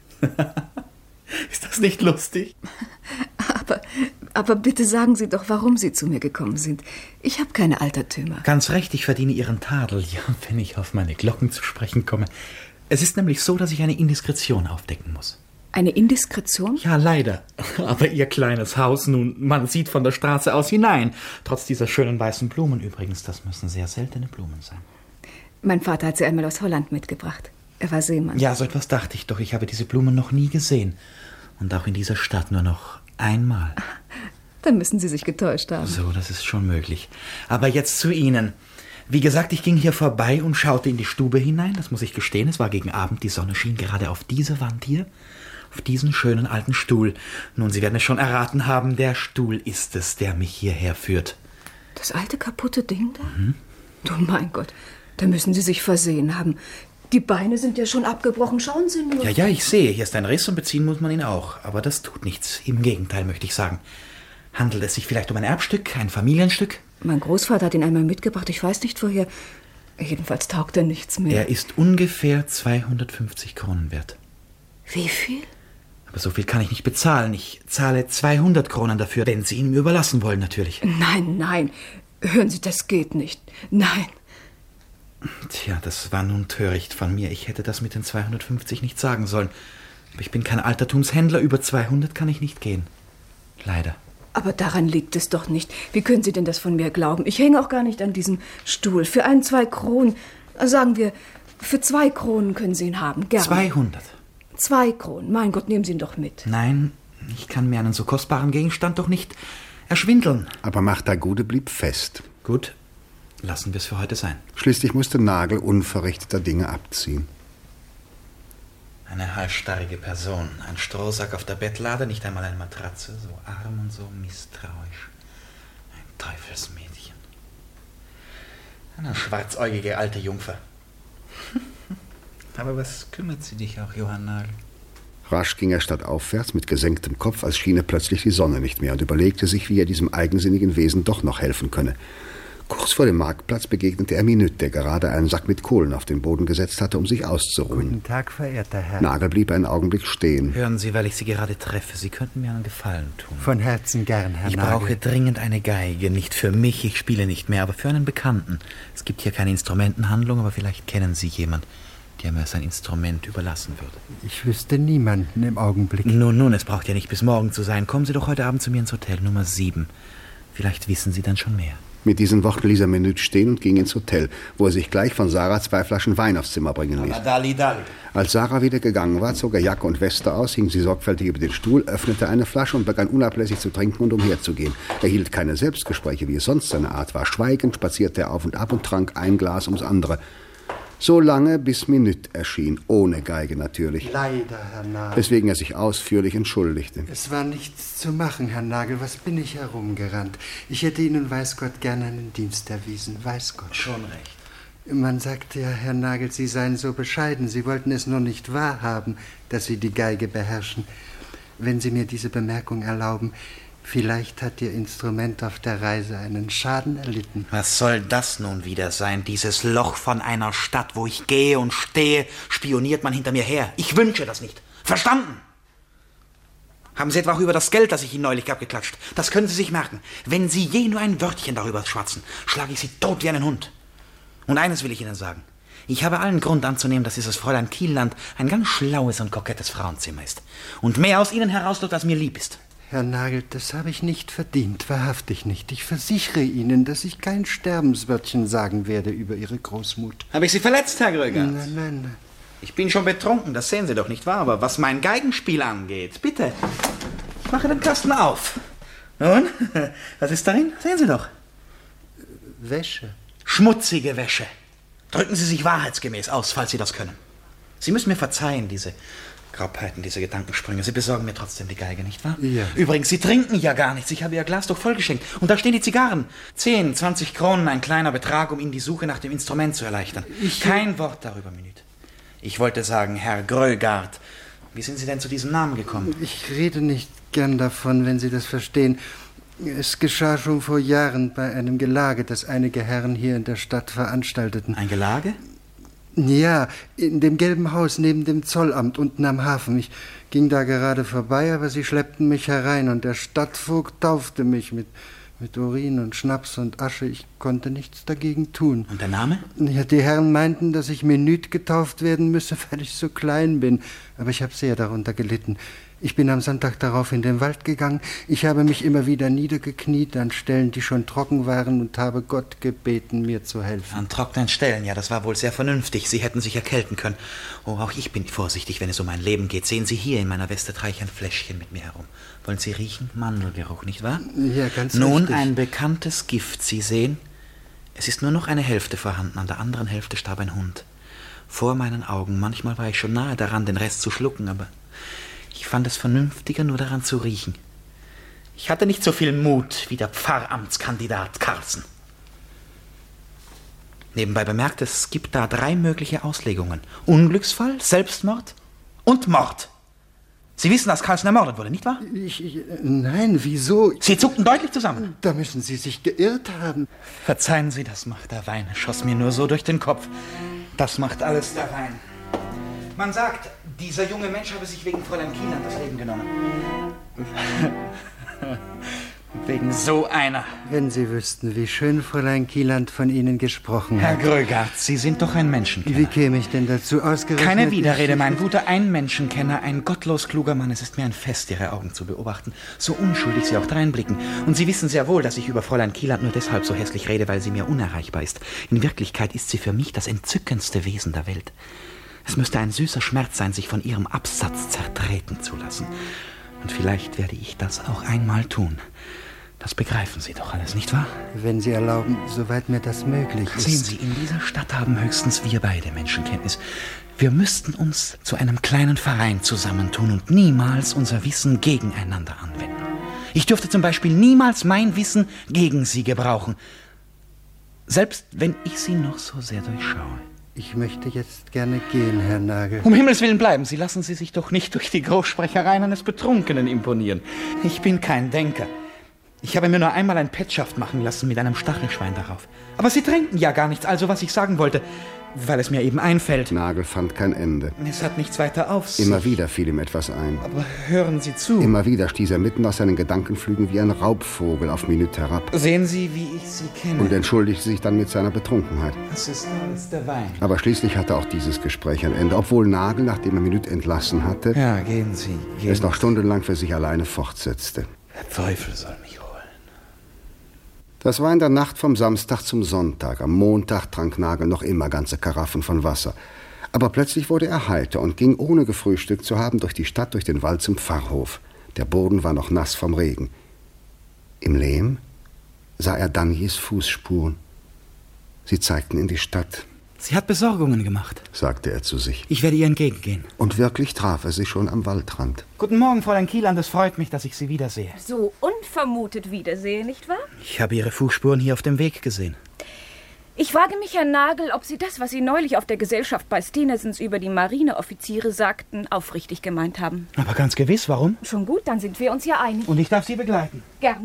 Speaker 15: Ist das nicht lustig?
Speaker 12: Aber, aber bitte sagen Sie doch, warum Sie zu mir gekommen sind. Ich habe keine Altertümer.
Speaker 15: Ganz recht, ich verdiene Ihren Tadel, ja, wenn ich auf meine Glocken zu sprechen komme. Es ist nämlich so, dass ich eine Indiskretion aufdecken muss.
Speaker 12: Eine Indiskretion?
Speaker 15: Ja, leider. Aber Ihr kleines Haus, nun, man sieht von der Straße aus hinein. Trotz dieser schönen weißen Blumen übrigens, das müssen sehr seltene Blumen sein.
Speaker 12: Mein Vater hat sie einmal aus Holland mitgebracht. Er war Seemann.
Speaker 15: Ja, so etwas dachte ich doch. Ich habe diese Blumen noch nie gesehen. Und auch in dieser Stadt nur noch einmal.
Speaker 12: Dann müssen Sie sich getäuscht haben.
Speaker 15: So, das ist schon möglich. Aber jetzt zu Ihnen. Wie gesagt, ich ging hier vorbei und schaute in die Stube hinein. Das muss ich gestehen. Es war gegen Abend. Die Sonne schien gerade auf diese Wand hier. Auf diesen schönen alten Stuhl. Nun, Sie werden es schon erraten haben, der Stuhl ist es, der mich hierher führt.
Speaker 12: Das alte, kaputte Ding da? Mhm. Oh mein Gott, da müssen Sie sich versehen haben. Die Beine sind ja schon abgebrochen, schauen Sie nur.
Speaker 15: Ja, ja, ich sehe, hier ist ein Riss und beziehen muss man ihn auch. Aber das tut nichts, im Gegenteil, möchte ich sagen. Handelt es sich vielleicht um ein Erbstück, ein Familienstück?
Speaker 12: Mein Großvater hat ihn einmal mitgebracht, ich weiß nicht woher. Jedenfalls taugt er nichts mehr.
Speaker 15: Er ist ungefähr zweihundertfünfzig Kronen wert.
Speaker 12: Wie viel?
Speaker 15: Aber so viel kann ich nicht bezahlen. Ich zahle zweihundert Kronen dafür, wenn Sie ihn mir überlassen wollen, natürlich.
Speaker 12: Nein, nein. Hören Sie, das geht nicht. Nein.
Speaker 15: Tja, das war nun töricht von mir. Ich hätte das mit den zweihundertfünfzig nicht sagen sollen. Aber ich bin kein Altertumshändler. Über zweihundert kann ich nicht gehen. Leider.
Speaker 12: Aber daran liegt es doch nicht. Wie können Sie denn das von mir glauben? Ich hänge auch gar nicht an diesem Stuhl. Für ein, zwei Kronen, sagen wir, für zwei Kronen können Sie ihn haben. Gerne.
Speaker 15: zweihundert.
Speaker 12: Zwei Kronen. Mein Gott, nehmen Sie ihn doch mit.
Speaker 15: Nein, ich kann mir einen so kostbaren Gegenstand doch nicht erschwindeln.
Speaker 3: Aber Martha Gude blieb fest.
Speaker 15: Gut, lassen wir es für heute sein.
Speaker 3: Schließlich musste Nagel unverrichteter Dinge abziehen.
Speaker 15: Eine halsstarrige Person, ein Strohsack auf der Bettlade, nicht einmal eine Matratze, so arm und so misstrauisch. Ein Teufelsmädchen. Eine schwarzäugige alte Jungfer. Aber was kümmert sie dich auch, Johann Nagel?
Speaker 3: Rasch ging er stadtaufwärts mit gesenktem Kopf, als schiene plötzlich die Sonne nicht mehr, und überlegte sich, wie er diesem eigensinnigen Wesen doch noch helfen könne. Kurz vor dem Marktplatz begegnete er Minüt, der gerade einen Sack mit Kohlen auf den Boden gesetzt hatte, um sich auszuruhen.
Speaker 9: Guten Tag, verehrter Herr.
Speaker 3: Nagel blieb einen Augenblick stehen.
Speaker 15: Hören Sie, weil ich Sie gerade treffe, Sie könnten mir einen Gefallen tun.
Speaker 9: Von Herzen gern, Herr
Speaker 15: Ich
Speaker 9: Nagel.
Speaker 15: brauche dringend eine Geige, nicht für mich, ich spiele nicht mehr, aber für einen Bekannten. Es gibt hier keine Instrumentenhandlung, aber vielleicht kennen Sie jemand, der mir sein Instrument überlassen würde.
Speaker 9: Ich wüsste niemanden im Augenblick.
Speaker 15: Nun, nun, es braucht ja nicht bis morgen zu sein. Kommen Sie doch heute Abend zu mir ins Hotel Nummer sieben. Vielleicht wissen Sie dann schon mehr.
Speaker 3: Mit diesen Worten ließ er Minüt stehen und ging ins Hotel, wo er sich gleich von Sarah zwei Flaschen Wein aufs Zimmer bringen ließ.
Speaker 15: Dali, dali.
Speaker 3: Als Sarah wieder gegangen war, zog er Jacke und Weste aus, hing sie sorgfältig über den Stuhl, öffnete eine Flasche und begann unablässig zu trinken und umherzugehen. Er hielt keine Selbstgespräche, wie es sonst seine Art war. Schweigend spazierte er auf und ab und trank ein Glas ums andere. So lange, bis Minüt erschien, ohne Geige natürlich.
Speaker 8: Leider, Herr Nagel.
Speaker 3: Weswegen er sich ausführlich entschuldigte.
Speaker 8: Es war nichts zu machen, Herr Nagel. Was bin ich herumgerannt? Ich hätte Ihnen, weiß Gott, gerne einen Dienst erwiesen. Weiß Gott.
Speaker 15: Schon recht.
Speaker 8: Man sagte ja, Herr Nagel, Sie seien so bescheiden. Sie wollten es nur nicht wahrhaben, dass Sie die Geige beherrschen. Wenn Sie mir diese Bemerkung erlauben, vielleicht hat Ihr Instrument auf der Reise einen Schaden erlitten.
Speaker 15: Was soll das nun wieder sein? Dieses Loch von einer Stadt, wo ich gehe und stehe, spioniert man hinter mir her. Ich wünsche das nicht. Verstanden? Haben Sie etwa auch über das Geld, das ich Ihnen neulich abgeklatscht? Das können Sie sich merken. Wenn Sie je nur ein Wörtchen darüber schwatzen, schlage ich Sie tot wie einen Hund. Und eines will ich Ihnen sagen. Ich habe allen Grund anzunehmen, dass dieses Fräulein Kielland ein ganz schlaues und kokettes Frauenzimmer ist. Und mehr aus Ihnen herauslockt, als mir lieb ist.
Speaker 8: Herr Nagel, das habe ich nicht verdient, wahrhaftig nicht. Ich versichere Ihnen, dass ich kein Sterbenswörtchen sagen werde über Ihre Großmut.
Speaker 15: Habe ich Sie verletzt, Herr Gröger?
Speaker 8: Nein, nein, nein.
Speaker 15: Ich bin schon betrunken, das sehen Sie doch nicht wahr. Aber was mein Geigenspiel angeht, bitte, ich mache den Kasten auf. Nun, was ist darin? Sehen Sie doch.
Speaker 8: Wäsche.
Speaker 15: Schmutzige Wäsche. Drücken Sie sich wahrheitsgemäß aus, falls Sie das können. Sie müssen mir verzeihen, diese Graupeiten, diese Gedankensprünge. Sie besorgen mir trotzdem die Geige, nicht wahr?
Speaker 8: Ja.
Speaker 15: Übrigens, Sie trinken ja gar nichts. Ich habe Ihr Glas doch vollgeschenkt. Und da stehen die Zigarren. Zehn, zwanzig Kronen, ein kleiner Betrag, um Ihnen die Suche nach dem Instrument zu erleichtern. Ich Kein Wort darüber, Minüt. Ich wollte sagen, Herr Grögard, wie sind Sie denn zu diesem Namen gekommen?
Speaker 8: Ich rede nicht gern davon, wenn Sie das verstehen. Es geschah schon vor Jahren bei einem Gelage, das einige Herren hier in der Stadt veranstalteten.
Speaker 15: Ein Gelage?
Speaker 8: Ja, in dem gelben Haus neben dem Zollamt unten am Hafen. Ich ging da gerade vorbei, aber sie schleppten mich herein und der Stadtvogt taufte mich mit, mit Urin und Schnaps und Asche. Ich konnte nichts dagegen tun.
Speaker 15: Und der Name?
Speaker 8: Ja, die Herren meinten, dass ich Minüt getauft werden müsse, weil ich so klein bin. Aber ich habe sehr darunter gelitten. Ich bin am Sonntag darauf in den Wald gegangen. Ich habe mich immer wieder niedergekniet an Stellen, die schon trocken waren und habe Gott gebeten, mir zu helfen.
Speaker 15: An trockenen Stellen, ja, das war wohl sehr vernünftig. Sie hätten sich erkälten können. Oh, auch ich bin vorsichtig, wenn es um mein Leben geht. Sehen Sie hier in meiner Weste trage ich ein Fläschchen mit mir herum. Wollen Sie riechen? Mandelgeruch, nicht wahr?
Speaker 8: Ja, ganz
Speaker 15: Nun,
Speaker 8: richtig.
Speaker 15: ein bekanntes Gift. Sie sehen, es ist nur noch eine Hälfte vorhanden. An der anderen Hälfte starb ein Hund. Vor meinen Augen. Manchmal war ich schon nahe daran, den Rest zu schlucken, aber ich fand es vernünftiger, nur daran zu riechen. Ich hatte nicht so viel Mut wie der Pfarramtskandidat Carlsen. Nebenbei bemerkt, es gibt da drei mögliche Auslegungen. Unglücksfall, Selbstmord und Mord. Sie wissen, dass Carlsen ermordet wurde, nicht wahr?
Speaker 8: Ich, ich, nein, wieso?
Speaker 15: Sie zuckten deutlich zusammen.
Speaker 8: Da müssen Sie sich geirrt haben.
Speaker 15: Verzeihen Sie, das macht der Wein. Schoss mir nur so durch den Kopf. Das macht alles der Wein. Man sagt, dieser junge Mensch habe sich wegen Fräulein Kielland das Leben genommen. Wegen so einer.
Speaker 8: Wenn Sie wüssten, wie schön Fräulein Kielland von Ihnen gesprochen
Speaker 15: Herr
Speaker 8: hat.
Speaker 15: Herr Grögard, Sie sind doch ein Menschenkenner.
Speaker 8: Wie käme ich denn dazu ausgerechnet?
Speaker 15: Keine Widerrede, mein guter Ein-Menschenkenner, ein gottlos kluger Mann. Es ist mir ein Fest, Ihre Augen zu beobachten, so unschuldig Sie auch dreinblicken. Und Sie wissen sehr wohl, dass ich über Fräulein Kielland nur deshalb so hässlich rede, weil sie mir unerreichbar ist. In Wirklichkeit ist sie für mich das entzückendste Wesen der Welt. Es müsste ein süßer Schmerz sein, sich von ihrem Absatz zertreten zu lassen. Und vielleicht werde ich das auch einmal tun. Das begreifen Sie doch alles, nicht wahr?
Speaker 8: Wenn Sie erlauben, soweit mir das möglich ist.
Speaker 15: Sehen Sie, in dieser Stadt haben höchstens wir beide Menschenkenntnis. Wir müssten uns zu einem kleinen Verein zusammentun und niemals unser Wissen gegeneinander anwenden. Ich dürfte zum Beispiel niemals mein Wissen gegen Sie gebrauchen, selbst wenn ich Sie noch so sehr durchschaue.
Speaker 8: Ich möchte jetzt gerne gehen, Herr Nagel.
Speaker 15: Um Himmels Willen bleiben Sie, lassen Sie sich doch nicht durch die Großsprechereien eines Betrunkenen imponieren. Ich bin kein Denker. Ich habe mir nur einmal ein Petschaft machen lassen mit einem Stachelschwein darauf. Aber Sie trinken ja gar nichts, also was ich sagen wollte, weil es mir eben einfällt.
Speaker 3: Nagel fand kein Ende.
Speaker 15: Es hat nichts weiter auf sich.
Speaker 3: Immer wieder fiel ihm etwas ein.
Speaker 15: Aber hören Sie zu.
Speaker 3: Immer wieder stieß er mitten aus seinen Gedankenflügen wie ein Raubvogel auf Minute herab.
Speaker 15: Sehen Sie, wie ich Sie kenne.
Speaker 3: Und entschuldigte sich dann mit seiner Betrunkenheit.
Speaker 15: Das ist alles der Wein.
Speaker 3: Aber schließlich hatte auch dieses Gespräch ein Ende, obwohl Nagel, nachdem er Minute entlassen hatte,
Speaker 15: ja, gehen Sie, gehen
Speaker 3: es noch stundenlang für sich alleine fortsetzte.
Speaker 15: Der Teufel soll mich holen.
Speaker 3: Das war in der Nacht vom Samstag zum Sonntag. Am Montag trank Nagel noch immer ganze Karaffen von Wasser. Aber plötzlich wurde er heiter und ging, ohne gefrühstückt zu haben, durch die Stadt, durch den Wald zum Pfarrhof. Der Boden war noch nass vom Regen. Im Lehm sah er Daniers Fußspuren. Sie zeigten in die Stadt.
Speaker 15: Sie hat Besorgungen gemacht,
Speaker 3: sagte er zu sich.
Speaker 15: Ich werde ihr entgegengehen.
Speaker 3: Und wirklich traf er sie schon am Waldrand.
Speaker 15: Guten Morgen, Fräulein Kieland. Es freut mich, dass ich Sie wiedersehe.
Speaker 12: So unvermutet wiedersehe, nicht wahr?
Speaker 15: Ich habe Ihre Fußspuren hier auf dem Weg gesehen.
Speaker 12: Ich frage mich, Herr Nagel, ob Sie das, was Sie neulich auf der Gesellschaft bei Steenersens über die Marineoffiziere sagten, aufrichtig gemeint haben.
Speaker 15: Aber ganz gewiss, warum?
Speaker 12: Schon gut, dann sind wir uns ja einig.
Speaker 15: Und ich darf Sie begleiten.
Speaker 12: Gerne.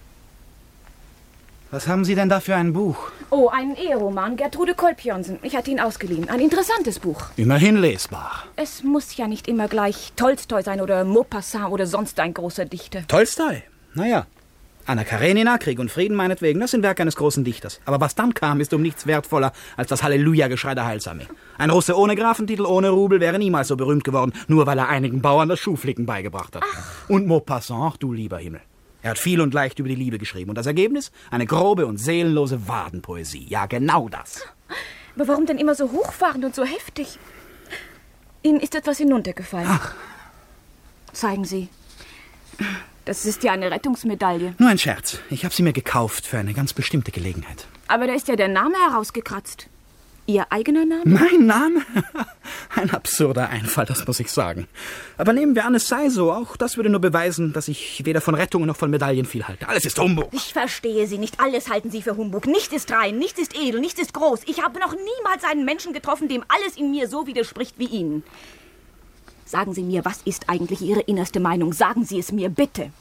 Speaker 15: Was haben Sie denn da für ein Buch?
Speaker 12: Oh, einen Eheroman, Gertrude Kolbjörnsen. Ich hatte ihn ausgeliehen. Ein interessantes Buch.
Speaker 15: Immerhin lesbar.
Speaker 12: Es muss ja nicht immer gleich Tolstoi sein oder Maupassant oder sonst ein großer Dichter.
Speaker 15: Tolstoi? Naja. Anna Karenina, Krieg und Frieden meinetwegen, das sind Werke eines großen Dichters. Aber was dann kam, ist um nichts wertvoller als das Halleluja-Geschrei der Heilsarmee. Ein Russe ohne Grafentitel, ohne Rubel wäre niemals so berühmt geworden, nur weil er einigen Bauern das Schuhflicken beigebracht hat. Ach. Und Maupassant, ach du lieber Himmel. Er hat viel und leicht über die Liebe geschrieben. Und das Ergebnis? Eine grobe und seelenlose Wadenpoesie. Ja, genau das.
Speaker 12: Aber warum denn immer so hochfahrend und so heftig? Ihnen ist etwas hinuntergefallen.
Speaker 15: Ach.
Speaker 12: Zeigen Sie. Das ist ja eine Rettungsmedaille.
Speaker 15: Nur ein Scherz. Ich habe sie mir gekauft für eine ganz bestimmte Gelegenheit.
Speaker 12: Aber da ist ja der Name herausgekratzt. Ihr eigener Name?
Speaker 15: Mein Name? Ein absurder Einfall, das muss ich sagen. Aber nehmen wir an, es sei so. Auch das würde nur beweisen, dass ich weder von Rettungen noch von Medaillen viel halte. Alles ist Humbug.
Speaker 12: Ich verstehe Sie nicht. Alles halten Sie für Humbug. Nichts ist rein, nichts ist edel, nichts ist groß. Ich habe noch niemals einen Menschen getroffen, dem alles in mir so widerspricht wie Ihnen. Sagen Sie mir, was ist eigentlich Ihre innerste Meinung? Sagen Sie es mir, bitte.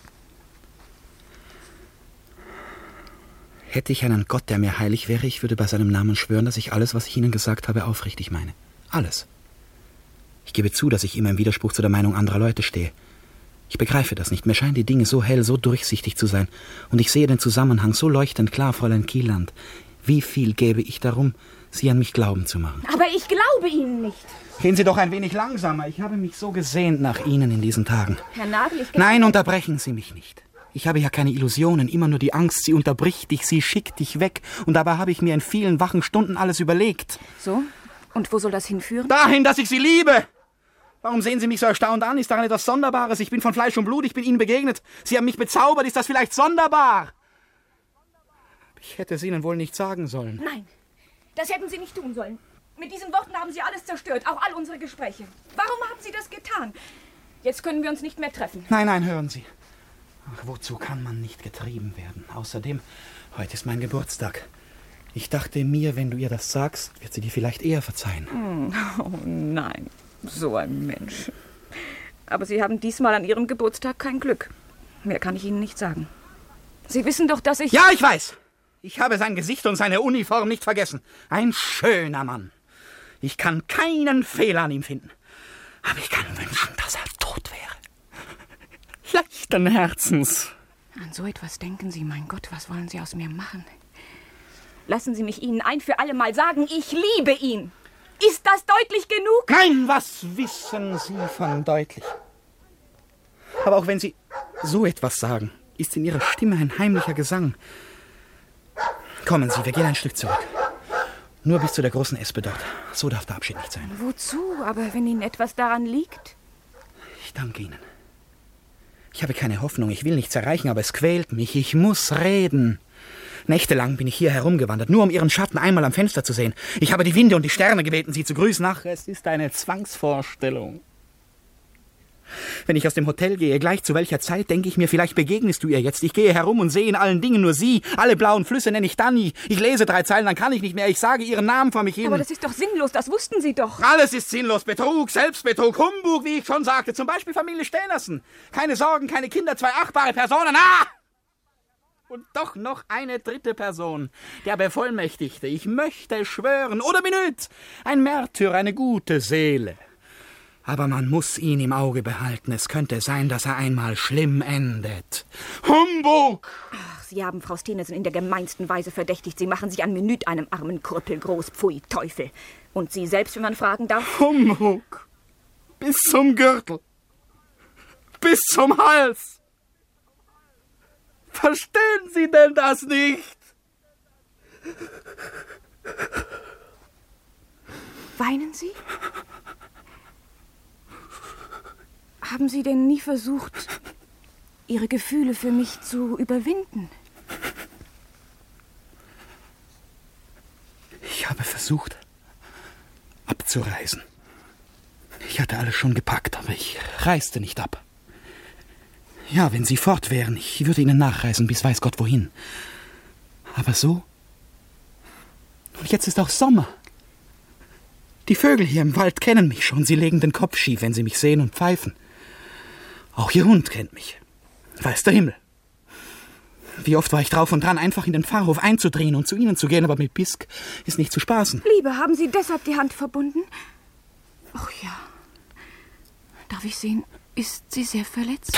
Speaker 15: Hätte ich einen Gott, der mir heilig wäre, ich würde bei seinem Namen schwören, dass ich alles, was ich Ihnen gesagt habe, aufrichtig meine. Alles. Ich gebe zu, dass ich immer im Widerspruch zu der Meinung anderer Leute stehe. Ich begreife das nicht. Mir scheinen die Dinge so hell, so durchsichtig zu sein. Und ich sehe den Zusammenhang so leuchtend klar, Fräulein Kieland. Wie viel gäbe ich darum, Sie an mich glauben zu machen?
Speaker 12: Aber ich glaube Ihnen nicht.
Speaker 15: Gehen Sie doch ein wenig langsamer. Ich habe mich so gesehnt nach Ihnen in diesen Tagen.
Speaker 12: Herr Nagel, ich...
Speaker 15: Nein, unterbrechen Sie mich nicht. Ich habe ja keine Illusionen, immer nur die Angst, sie unterbricht dich, sie schickt dich weg. Und dabei habe ich mir in vielen wachen Stunden alles überlegt.
Speaker 12: So? Und wo soll das hinführen?
Speaker 15: Dahin, dass ich sie liebe! Warum sehen Sie mich so erstaunt an? Ist daran etwas Sonderbares? Ich bin von Fleisch und Blut, ich bin Ihnen begegnet. Sie haben mich bezaubert, ist das vielleicht sonderbar? Ich hätte es Ihnen wohl nicht sagen sollen.
Speaker 12: Nein, das hätten Sie nicht tun sollen. Mit diesen Worten haben Sie alles zerstört, auch all unsere Gespräche. Warum haben Sie das getan? Jetzt können wir uns nicht mehr treffen.
Speaker 15: Nein, nein, hören Sie. Ach, wozu kann man nicht getrieben werden? Außerdem, heute ist mein Geburtstag. Ich dachte mir, wenn du ihr das sagst, wird sie dir vielleicht eher verzeihen.
Speaker 12: Oh nein, so ein Mensch. Aber Sie haben diesmal an Ihrem Geburtstag kein Glück. Mehr kann ich Ihnen nicht sagen. Sie wissen doch, dass ich...
Speaker 15: Ja, ich weiß. Ich habe sein Gesicht und seine Uniform nicht vergessen. Ein schöner Mann. Ich kann keinen Fehler an ihm finden. Aber ich kann wünschen, dass er tot wäre. Leichten Herzens.
Speaker 12: An so etwas denken Sie, mein Gott, was wollen Sie aus mir machen? Lassen Sie mich Ihnen ein für alle Mal sagen, ich liebe ihn. Ist das deutlich genug?
Speaker 15: Nein, was wissen Sie von deutlich? Aber auch wenn Sie so etwas sagen, ist in Ihrer Stimme ein heimlicher Gesang. Kommen Sie, wir gehen ein Stück zurück. Nur bis zu der großen Espe dort. So darf der Abschied nicht sein.
Speaker 12: Wozu? Aber wenn Ihnen etwas daran liegt?
Speaker 15: Ich danke Ihnen. Ich habe keine Hoffnung, ich will nichts erreichen, aber es quält mich. Ich muss reden. Nächtelang bin ich hier herumgewandert, nur um Ihren Schatten einmal am Fenster zu sehen. Ich habe die Winde und die Sterne gebeten, Sie zu grüßen. Ach, es ist eine Zwangsvorstellung. Wenn ich aus dem Hotel gehe, gleich zu welcher Zeit, denke ich mir, vielleicht begegnest du ihr jetzt. Ich gehe herum und sehe in allen Dingen nur sie. Alle blauen Flüsse nenne ich Dani. Ich lese drei Zeilen, dann kann ich nicht mehr. Ich sage ihren Namen vor mich hin.
Speaker 12: Aber das ist doch sinnlos, das wussten Sie doch.
Speaker 15: Alles ist sinnlos. Betrug, Selbstbetrug, Humbug, wie ich schon sagte. Zum Beispiel Familie Steenersen. Keine Sorgen, keine Kinder, zwei achtbare Personen. Ah!
Speaker 11: Und doch noch eine dritte Person, der Bevollmächtigte. Ich möchte schwören, oder Minute, ein Märtyrer, eine gute Seele. Aber man muss ihn im Auge behalten. Es könnte sein, dass er einmal schlimm endet. Humbug!
Speaker 12: Ach, Sie haben Frau Stenesen in der gemeinsten Weise verdächtigt. Sie machen sich an Minute einem armen Krüppel groß. Pfui, Teufel. Und Sie selbst, wenn man fragen darf?
Speaker 11: Humbug! Bis zum Gürtel. Bis zum Hals. Verstehen Sie denn das nicht?
Speaker 12: Weinen Sie? Haben Sie denn nie versucht, Ihre Gefühle für mich zu überwinden?
Speaker 11: Ich habe versucht, abzureisen. Ich hatte alles schon gepackt, aber ich reiste nicht ab. Ja, wenn Sie fort wären, ich würde Ihnen nachreisen, bis weiß Gott wohin. Aber so? Und jetzt ist auch Sommer. Die Vögel hier im Wald kennen mich schon. Sie legen den Kopf schief, wenn sie mich sehen und pfeifen. Auch Ihr Hund kennt mich. Weiß der Himmel. Wie oft war ich drauf und dran, einfach in den Pfarrhof einzudringen und zu Ihnen zu gehen, aber mit Bisk ist nicht zu spaßen.
Speaker 12: Liebe, haben Sie deshalb die Hand verbunden? Ach ja. Darf ich sehen, ist sie sehr verletzt?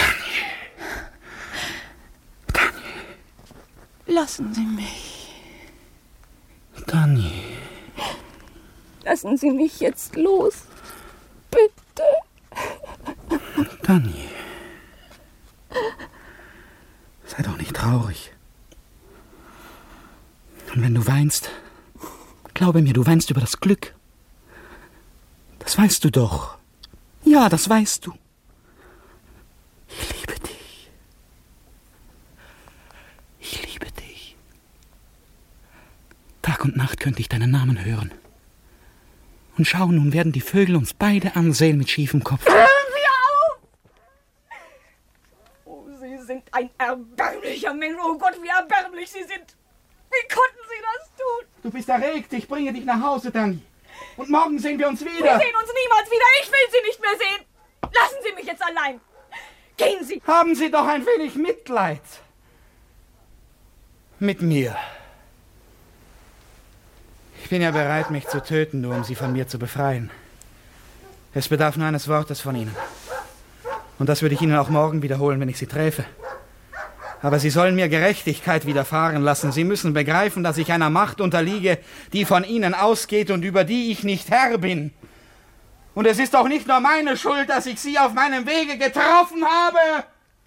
Speaker 12: Lassen Sie mich.
Speaker 11: Dani.
Speaker 12: Lassen Sie mich jetzt los. Bitte.
Speaker 11: Dani. Sei doch nicht traurig. Und wenn du weinst, glaube mir, du weinst über das Glück. Das weißt du doch. Ja, das weißt du. Ich liebe dich. Ich liebe dich. Tag und Nacht könnte ich deinen Namen hören. Und schau, nun werden die Vögel uns beide ansehen mit schiefem Kopf.
Speaker 12: Hören Sie auf! Oh, Sie sind ein erbärmlicher Mensch. Oh Gott, wie erbärmlich Sie sind. Wie konnten Sie das tun?
Speaker 11: Du bist erregt. Ich bringe dich nach Hause, Dani. Und morgen sehen wir uns wieder.
Speaker 12: Wir sehen uns niemals wieder. Ich will Sie nicht mehr sehen. Lassen Sie mich jetzt allein. Gehen Sie.
Speaker 11: Haben Sie doch ein wenig Mitleid. Mit mir. Ich bin ja bereit, mich zu töten, nur um Sie von mir zu befreien. Es bedarf nur eines Wortes von Ihnen. Und das würde ich Ihnen auch morgen wiederholen, wenn ich Sie träfe. Aber Sie sollen mir Gerechtigkeit widerfahren lassen. Sie müssen begreifen, dass ich einer Macht unterliege, die von Ihnen ausgeht und über die ich nicht Herr bin. Und es ist auch nicht nur meine Schuld, dass ich Sie auf meinem Wege getroffen habe.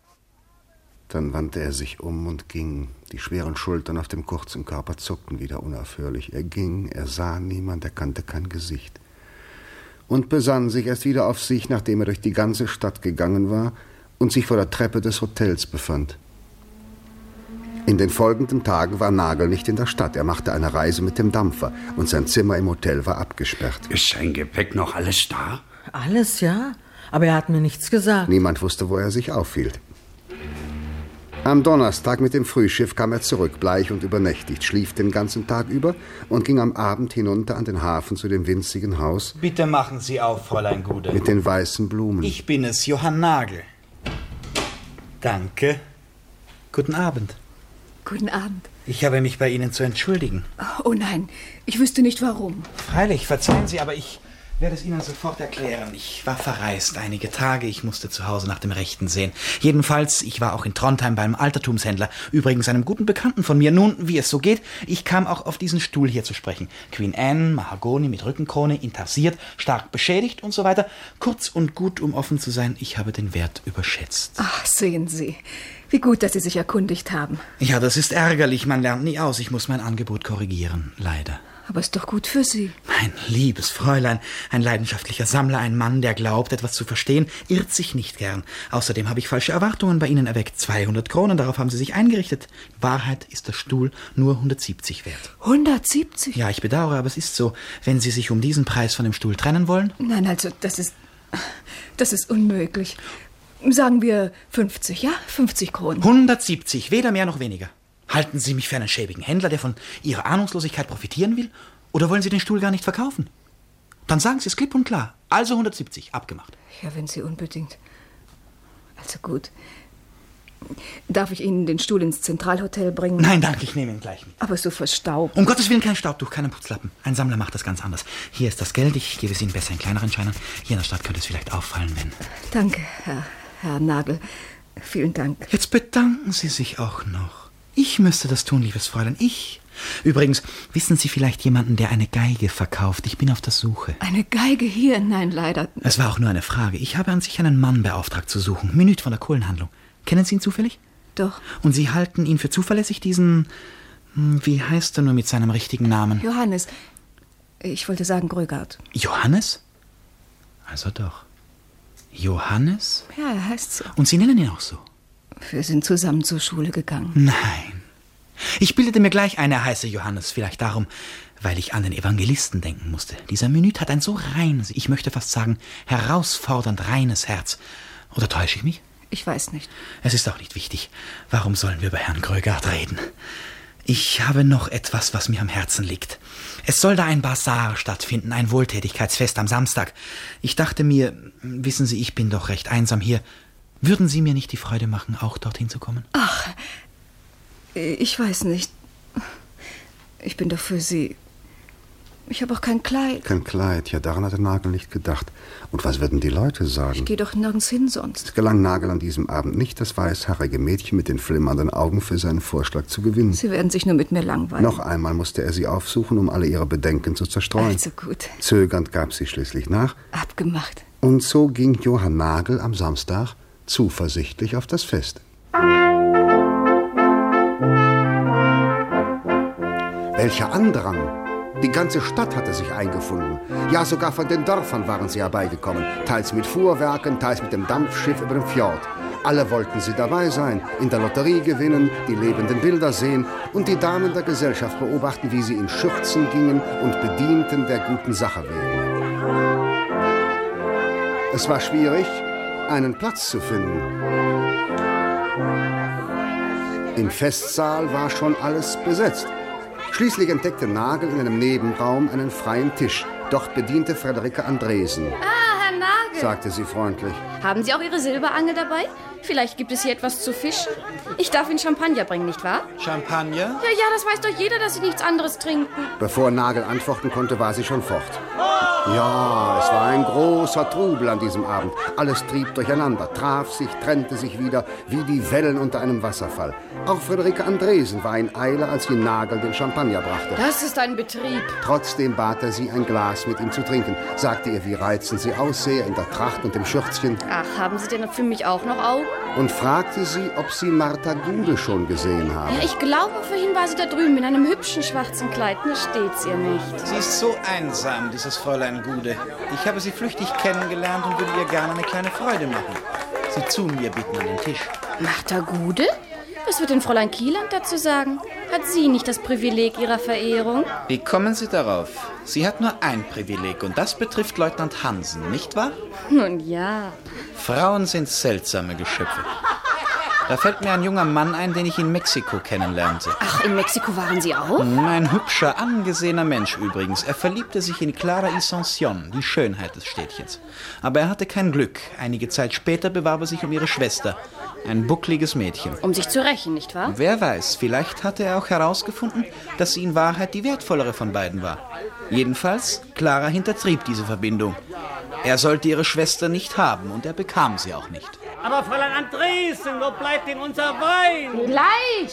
Speaker 3: Dann wandte er sich um und ging. Die schweren Schultern auf dem kurzen Körper zuckten wieder unaufhörlich. Er ging, er sah niemand, er kannte kein Gesicht. Und besann sich erst wieder auf sich, nachdem er durch die ganze Stadt gegangen war und sich vor der Treppe des Hotels befand. In den folgenden Tagen war Nagel nicht in der Stadt. Er machte eine Reise mit dem Dampfer und sein Zimmer im Hotel war abgesperrt.
Speaker 5: Ist sein Gepäck noch alles da?
Speaker 6: Alles, ja. Aber er hat mir nichts gesagt.
Speaker 3: Niemand wusste, wo er sich aufhielt. Am Donnerstag mit dem Frühschiff kam er zurück, bleich und übernächtigt, schlief den ganzen Tag über und ging am Abend hinunter an den Hafen zu dem winzigen Haus.
Speaker 15: Bitte machen Sie auf, Fräulein Gude.
Speaker 3: Mit den weißen Blumen.
Speaker 15: Ich bin es, Johann Nagel. Danke. Guten Abend.
Speaker 12: Guten Abend.
Speaker 15: Ich habe mich bei Ihnen zu entschuldigen.
Speaker 12: Oh nein, ich wüsste nicht warum.
Speaker 15: Freilich, verzeihen Sie, aber ich werde es Ihnen sofort erklären. Ich war verreist einige Tage. Ich musste zu Hause nach dem Rechten sehen. Jedenfalls, ich war auch in Trondheim beim Altertumshändler. Übrigens einem guten Bekannten von mir. Nun, wie es so geht, ich kam auch auf diesen Stuhl hier zu sprechen. Queen Anne, Mahagoni mit Rückenkrone, intarsiert, stark beschädigt und so weiter. Kurz und gut, um offen zu sein, ich habe den Wert überschätzt.
Speaker 12: Ach, sehen Sie. Wie gut, dass Sie sich erkundigt haben.
Speaker 15: Ja, das ist ärgerlich. Man lernt nie aus. Ich muss mein Angebot korrigieren, leider.
Speaker 12: Aber ist doch gut für Sie.
Speaker 15: Mein liebes Fräulein, ein leidenschaftlicher Sammler, ein Mann, der glaubt, etwas zu verstehen, irrt sich nicht gern. Außerdem habe ich falsche Erwartungen bei Ihnen erweckt. zweihundert Kronen, darauf haben Sie sich eingerichtet. Wahrheit ist der Stuhl nur hundertsiebzig wert.
Speaker 12: hundertsiebzig?
Speaker 15: Ja, ich bedauere, aber es ist so. Wenn Sie sich um diesen Preis von dem Stuhl trennen wollen?
Speaker 12: Nein, also, das ist... das ist unmöglich. Sagen wir fünfzig, ja? fünfzig Kronen.
Speaker 15: hundertsiebzig, weder mehr noch weniger. Halten Sie mich für einen schäbigen Händler, der von Ihrer Ahnungslosigkeit profitieren will? Oder wollen Sie den Stuhl gar nicht verkaufen? Dann sagen Sie es klipp und klar. Also hundertsiebzig, abgemacht.
Speaker 12: Ja, wenn Sie unbedingt. Also gut. Darf ich Ihnen den Stuhl ins Zentralhotel bringen?
Speaker 15: Nein, danke, ich nehme ihn gleich mit.
Speaker 12: Aber so verstaubt.
Speaker 15: Um Gottes Willen kein Staubtuch, keinen Putzlappen. Ein Sammler macht das ganz anders. Hier ist das Geld, ich gebe es Ihnen besser in kleineren Scheinen. Hier in der Stadt könnte es vielleicht auffallen, wenn...
Speaker 12: Danke, Herr, Herr Nagel. Vielen Dank.
Speaker 15: Jetzt bedanken Sie sich auch noch. Ich müsste das tun, liebes Fräulein, ich. Übrigens, wissen Sie vielleicht jemanden, der eine Geige verkauft? Ich bin auf der Suche.
Speaker 12: Eine Geige hier? Nein, leider.
Speaker 15: Es war auch nur eine Frage. Ich habe an sich einen Mann beauftragt zu suchen. Minüt von der Kohlenhandlung. Kennen Sie ihn zufällig?
Speaker 12: Doch.
Speaker 15: Und Sie halten ihn für zuverlässig, diesen... Wie heißt er nur mit seinem richtigen Namen?
Speaker 12: Johannes. Ich wollte sagen Grögard.
Speaker 15: Johannes? Also doch. Johannes?
Speaker 12: Ja, er heißt so.
Speaker 15: Und Sie nennen ihn auch so?
Speaker 12: Wir sind zusammen zur Schule gegangen.
Speaker 15: Nein. Ich bildete mir gleich ein, er heiße Johannes. Vielleicht darum, weil ich an den Evangelisten denken musste. Dieser Minüt hat ein so reines, ich möchte fast sagen, herausfordernd reines Herz. Oder täusche ich mich?
Speaker 12: Ich weiß nicht.
Speaker 15: Es ist auch nicht wichtig. Warum sollen wir über Herrn Grögard reden? Ich habe noch etwas, was mir am Herzen liegt. Es soll da ein Basar stattfinden, ein Wohltätigkeitsfest am Samstag. Ich dachte mir, wissen Sie, ich bin doch recht einsam hier. Würden Sie mir nicht die Freude machen, auch dorthin zu kommen?
Speaker 12: Ach, ich weiß nicht. Ich bin doch für Sie. Ich habe auch kein Kleid.
Speaker 3: Kein Kleid, ja, daran hat der Nagel nicht gedacht. Und was würden die Leute sagen?
Speaker 12: Ich gehe doch nirgends hin sonst.
Speaker 3: Es gelang Nagel an diesem Abend nicht, das weißhaarige Mädchen mit den flimmernden Augen für seinen Vorschlag zu gewinnen.
Speaker 12: Sie werden sich nur mit mir langweilen.
Speaker 3: Noch einmal musste er sie aufsuchen, um alle ihre Bedenken zu zerstreuen.
Speaker 12: Also gut.
Speaker 3: Zögernd gab sie schließlich nach.
Speaker 12: Abgemacht.
Speaker 3: Und so ging Johann Nagel am Samstag zuversichtlich auf das Fest. Welcher Andrang! Die ganze Stadt hatte sich eingefunden. Ja, sogar von den Dörfern waren sie herbeigekommen. Teils mit Fuhrwerken, teils mit dem Dampfschiff über den Fjord. Alle wollten sie dabei sein, in der Lotterie gewinnen, die lebenden Bilder sehen und die Damen der Gesellschaft beobachten, wie sie in Schürzen gingen und bedienten der guten Sache wegen. Es war schwierig, einen Platz zu finden. Im Festsaal war schon alles besetzt. Schließlich entdeckte Nagel in einem Nebenraum einen freien Tisch. Dort bediente Friederike Andresen.
Speaker 18: Ah, Herr Nagel,
Speaker 3: sagte sie freundlich.
Speaker 18: haben Sie auch Ihre Silberangel dabei? Vielleicht gibt es hier etwas zu fischen. Ich darf Ihnen Champagner bringen, nicht wahr?
Speaker 15: Champagner?
Speaker 18: Ja, ja, das weiß doch jeder, dass Sie nichts anderes trinken.
Speaker 3: Bevor Nagel antworten konnte, war sie schon fort. Ja, es war ein großer Trubel an diesem Abend. Alles trieb durcheinander, traf sich, trennte sich wieder, wie die Wellen unter einem Wasserfall. Auch Friederike Andresen war in Eile, als sie Nagel den Champagner brachte.
Speaker 18: Das ist ein Betrieb.
Speaker 3: Trotzdem bat er sie, ein Glas mit ihm zu trinken, sagte ihr, wie reizend sie aussehe in der Tracht und dem Schürzchen.
Speaker 18: Ach, haben Sie denn für mich auch noch Augen?
Speaker 3: Und fragte sie, ob sie Martha Gude schon gesehen habe.
Speaker 18: Ja, ich glaube, vorhin war sie da drüben in einem hübschen schwarzen Kleid. Mir steht's ihr nicht.
Speaker 15: Sie ist so einsam, dieses Fräulein Gude. Ich habe sie flüchtig kennengelernt und würde ihr gerne eine kleine Freude machen. Sie zu mir bitten an den Tisch.
Speaker 18: Martha Gude? Was wird denn Fräulein Kieland dazu sagen? Hat sie nicht das Privileg ihrer Verehrung?
Speaker 11: Wie kommen Sie darauf? Sie hat nur ein Privileg und das betrifft Leutnant Hansen, nicht wahr?
Speaker 18: Nun ja.
Speaker 11: Frauen sind seltsame Geschöpfe. Da fällt mir ein junger Mann ein, den ich in Mexiko kennenlernte.
Speaker 18: Ach, in Mexiko waren Sie auch?
Speaker 11: Ein hübscher, angesehener Mensch übrigens. Er verliebte sich in Clara Ascension, die Schönheit des Städtchens. Aber er hatte kein Glück. Einige Zeit später bewarb er sich um ihre Schwester, ein buckliges Mädchen.
Speaker 18: Um sich zu rächen, nicht wahr?
Speaker 11: Wer weiß, vielleicht hatte er auch herausgefunden, dass sie in Wahrheit die wertvollere von beiden war. Jedenfalls, Clara hintertrieb diese Verbindung. Er sollte ihre Schwester nicht haben und er bekam sie auch nicht.
Speaker 19: Aber Fräulein Andresen, wo bleibt denn unser Wein?
Speaker 18: Gleich!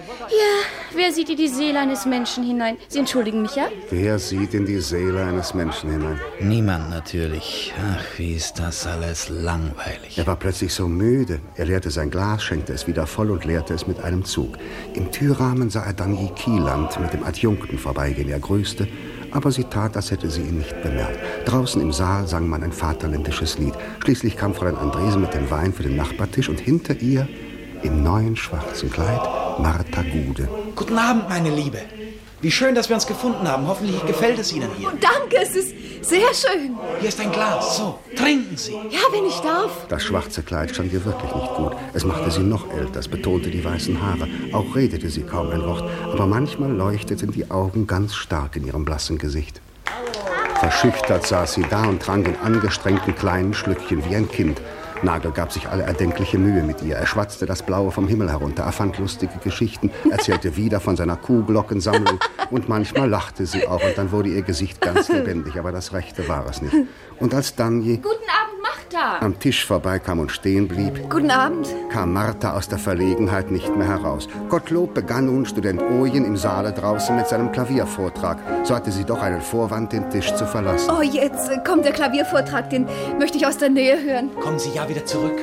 Speaker 18: Ja, wer sieht in die Seele eines Menschen hinein? Sie entschuldigen mich, ja?
Speaker 3: Wer sieht in die Seele eines Menschen hinein?
Speaker 11: Niemand natürlich. Ach, wie ist das alles langweilig.
Speaker 3: Er war plötzlich so müde. Er leerte sein Glas, schenkte es wieder voll und leerte es mit einem Zug. Im Türrahmen sah er Dani Kieland mit dem Adjunkten vorbeigehen. Er grüßte, aber sie tat, als hätte sie ihn nicht bemerkt. Draußen im Saal sang man ein vaterländisches Lied. Schließlich kam Fräulein Andresen mit dem Wein für den Nachbartisch und hinter ihr, im neuen schwarzen Kleid, Martha Gude.
Speaker 15: Guten Abend, meine Liebe. Wie schön, dass wir uns gefunden haben. Hoffentlich gefällt es Ihnen hier.
Speaker 12: Danke, es ist sehr schön.
Speaker 15: Hier ist ein Glas. So, trinken Sie.
Speaker 12: Ja, wenn ich darf.
Speaker 3: Das schwarze Kleid stand ihr wirklich nicht gut. Es machte sie noch älter, es betonte die weißen Haare. Auch redete sie kaum ein Wort. Aber manchmal leuchteten die Augen ganz stark in ihrem blassen Gesicht. Verschüchtert saß sie da und trank in angestrengten kleinen Schlückchen wie ein Kind. Nagel gab sich alle erdenkliche Mühe mit ihr. Er schwatzte das Blaue vom Himmel herunter, erfand lustige Geschichten, erzählte wieder von seiner Kuhglockensammlung und manchmal lachte sie auch und dann wurde ihr Gesicht ganz lebendig, aber das Rechte war es nicht. Und als Danji
Speaker 12: Guten Abend, Martha.
Speaker 3: am Tisch vorbeikam und stehen blieb,
Speaker 12: Guten Abend.
Speaker 3: kam Martha aus der Verlegenheit nicht mehr heraus. Gottlob begann nun Student Ojen im Saale draußen mit seinem Klaviervortrag. So hatte sie doch einen Vorwand, den Tisch zu verlassen.
Speaker 12: Oh, jetzt äh, kommt der Klaviervortrag, den möchte ich aus der Nähe hören.
Speaker 15: Kommen Sie ja wieder zurück.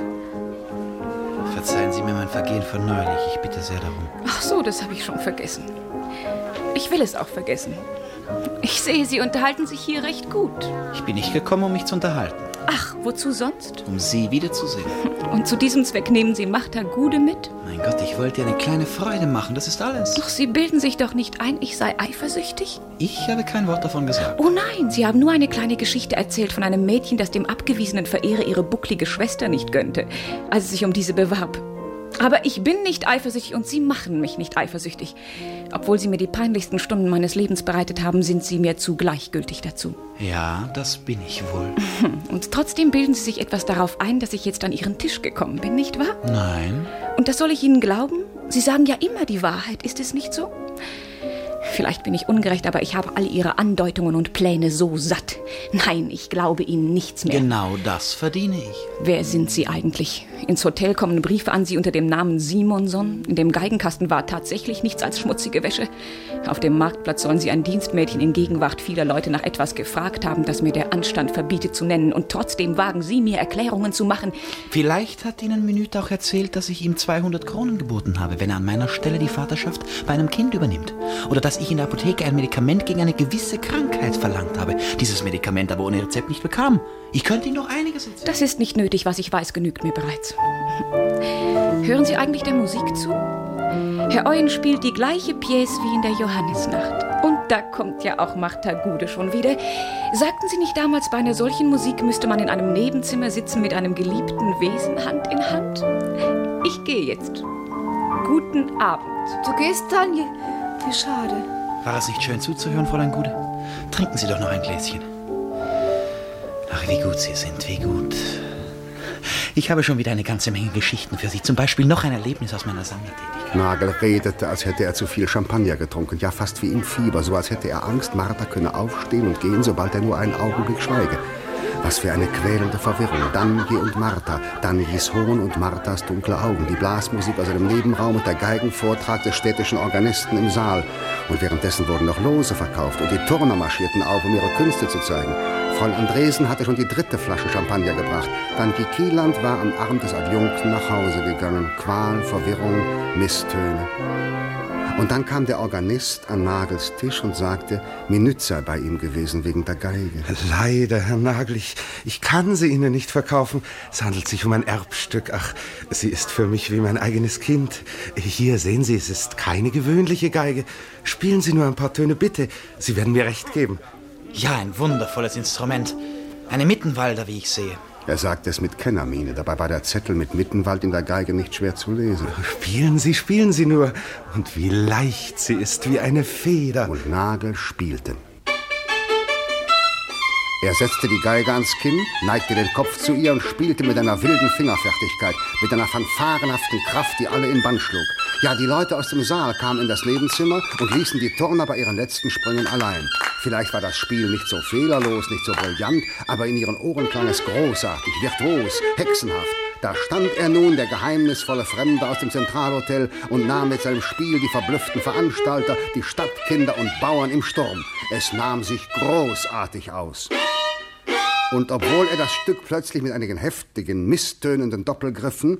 Speaker 15: Verzeihen Sie mir mein Vergehen von neulich. Ich bitte sehr darum.
Speaker 12: Ach so, das habe ich schon vergessen. Ich will es auch vergessen. Ich sehe, Sie unterhalten sich hier recht gut.
Speaker 11: Ich bin nicht gekommen, um mich zu unterhalten.
Speaker 12: Ach, wozu sonst?
Speaker 11: Um Sie wiederzusehen.
Speaker 12: Und zu diesem Zweck nehmen Sie Martha Gude mit?
Speaker 11: Mein Gott, ich wollte ihr eine kleine Freude machen, das ist alles.
Speaker 12: Doch Sie bilden sich doch nicht ein, ich sei eifersüchtig?
Speaker 11: Ich habe kein Wort davon gesagt.
Speaker 12: Oh nein, Sie haben nur eine kleine Geschichte erzählt von einem Mädchen, das dem abgewiesenen Verehrer ihre bucklige Schwester nicht gönnte, als es sich um diese bewarb. Aber ich bin nicht eifersüchtig und Sie machen mich nicht eifersüchtig. Obwohl Sie mir die peinlichsten Stunden meines Lebens bereitet haben, sind Sie mir zu gleichgültig dazu.
Speaker 11: Ja, das bin ich wohl.
Speaker 12: Und trotzdem bilden Sie sich etwas darauf ein, dass ich jetzt an Ihren Tisch gekommen bin, nicht wahr?
Speaker 11: Nein.
Speaker 12: Und das soll ich Ihnen glauben? Sie sagen ja immer die Wahrheit, ist es nicht so? Vielleicht bin ich ungerecht, aber ich habe all Ihre Andeutungen und Pläne so satt. Nein, ich glaube Ihnen nichts mehr.
Speaker 11: Genau das verdiene ich.
Speaker 12: Wer sind Sie eigentlich? Ins Hotel kommen Briefe an Sie unter dem Namen Simonson. In dem Geigenkasten war tatsächlich nichts als schmutzige Wäsche. Auf dem Marktplatz sollen Sie ein Dienstmädchen in Gegenwart vieler Leute nach etwas gefragt haben, das mir der Anstand verbietet zu nennen. Und trotzdem wagen Sie mir Erklärungen zu machen.
Speaker 11: Vielleicht hat Ihnen Minute auch erzählt, dass ich ihm zweihundert Kronen geboten habe, wenn er an meiner Stelle die Vaterschaft bei einem Kind übernimmt. Oder dass ich in der Apotheke ein Medikament gegen eine gewisse Krankheit verlangt habe. Dieses Medikament aber ohne Rezept nicht bekam. Ich könnte Ihnen noch einiges erzählen.
Speaker 12: Das ist nicht nötig, was ich weiß, genügt mir bereits. Hören Sie eigentlich der Musik zu? Herr Oyen spielt die gleiche Pièce wie in der Johannisnacht. Und da kommt ja auch Martha Gude schon wieder. Sagten Sie nicht damals, bei einer solchen Musik müsste man in einem Nebenzimmer sitzen mit einem geliebten Wesen Hand in Hand? Ich gehe jetzt. Guten Abend.
Speaker 20: Du gehst, Tanje? Wie schade.
Speaker 11: War es nicht schön zuzuhören, Fräulein Gude? Trinken Sie doch noch ein Gläschen. Ach, wie gut Sie sind, wie gut. Ich habe schon wieder eine ganze Menge Geschichten für Sie. Zum Beispiel noch ein Erlebnis aus meiner Sammlertätigkeit.
Speaker 3: Nagel redete, als hätte er zu viel Champagner getrunken. Ja, fast wie im Fieber, so als hätte er Angst, Martha könne aufstehen und gehen, sobald er nur einen Augenblick schweige. Was für eine quälende Verwirrung. Danji und Martha, Danjis Hohn und Marthas dunkle Augen, die Blasmusik aus einem Nebenraum und der Geigenvortrag des städtischen Organisten im Saal. Und währenddessen wurden noch Lose verkauft und die Turner marschierten auf, um ihre Künste zu zeigen. Fräulein Andresen hatte schon die dritte Flasche Champagner gebracht. Danji Kieland war am Arm des Adjunkten nach Hause gegangen. Qual, Verwirrung, Misstöne. Und dann kam der Organist an Nagels Tisch und sagte, Minüt sei bei ihm gewesen wegen der Geige.
Speaker 21: Leider, Herr Nagel, ich, ich kann sie Ihnen nicht verkaufen. Es handelt sich um ein Erbstück. Ach, sie ist für mich wie mein eigenes Kind. Hier, sehen Sie, es ist keine gewöhnliche Geige. Spielen Sie nur ein paar Töne, bitte. Sie werden mir recht geben.
Speaker 11: Ja, ein wundervolles Instrument. Eine Mittenwalder, wie ich sehe.
Speaker 3: Er sagte es mit Kennermiene. Dabei war der Zettel mit Mittenwald in der Geige nicht schwer zu lesen.
Speaker 21: Spielen Sie, spielen Sie nur. Und wie leicht sie ist, wie eine Feder.
Speaker 3: Und Nagel spielte. Er setzte die Geige ans Kinn, neigte den Kopf zu ihr und spielte mit einer wilden Fingerfertigkeit, mit einer fanfarenhaften Kraft, die alle in Bann schlug. Ja, die Leute aus dem Saal kamen in das Nebenzimmer und ließen die Turner bei ihren letzten Sprüngen allein. Vielleicht war das Spiel nicht so fehlerlos, nicht so brillant, aber in ihren Ohren klang es großartig, virtuos, hexenhaft. Da stand er nun, der geheimnisvolle Fremde aus dem Zentralhotel, und nahm mit seinem Spiel die verblüfften Veranstalter, die Stadtkinder und Bauern im Sturm. Es nahm sich großartig aus. Und obwohl er das Stück plötzlich mit einigen heftigen, misstönenden Doppelgriffen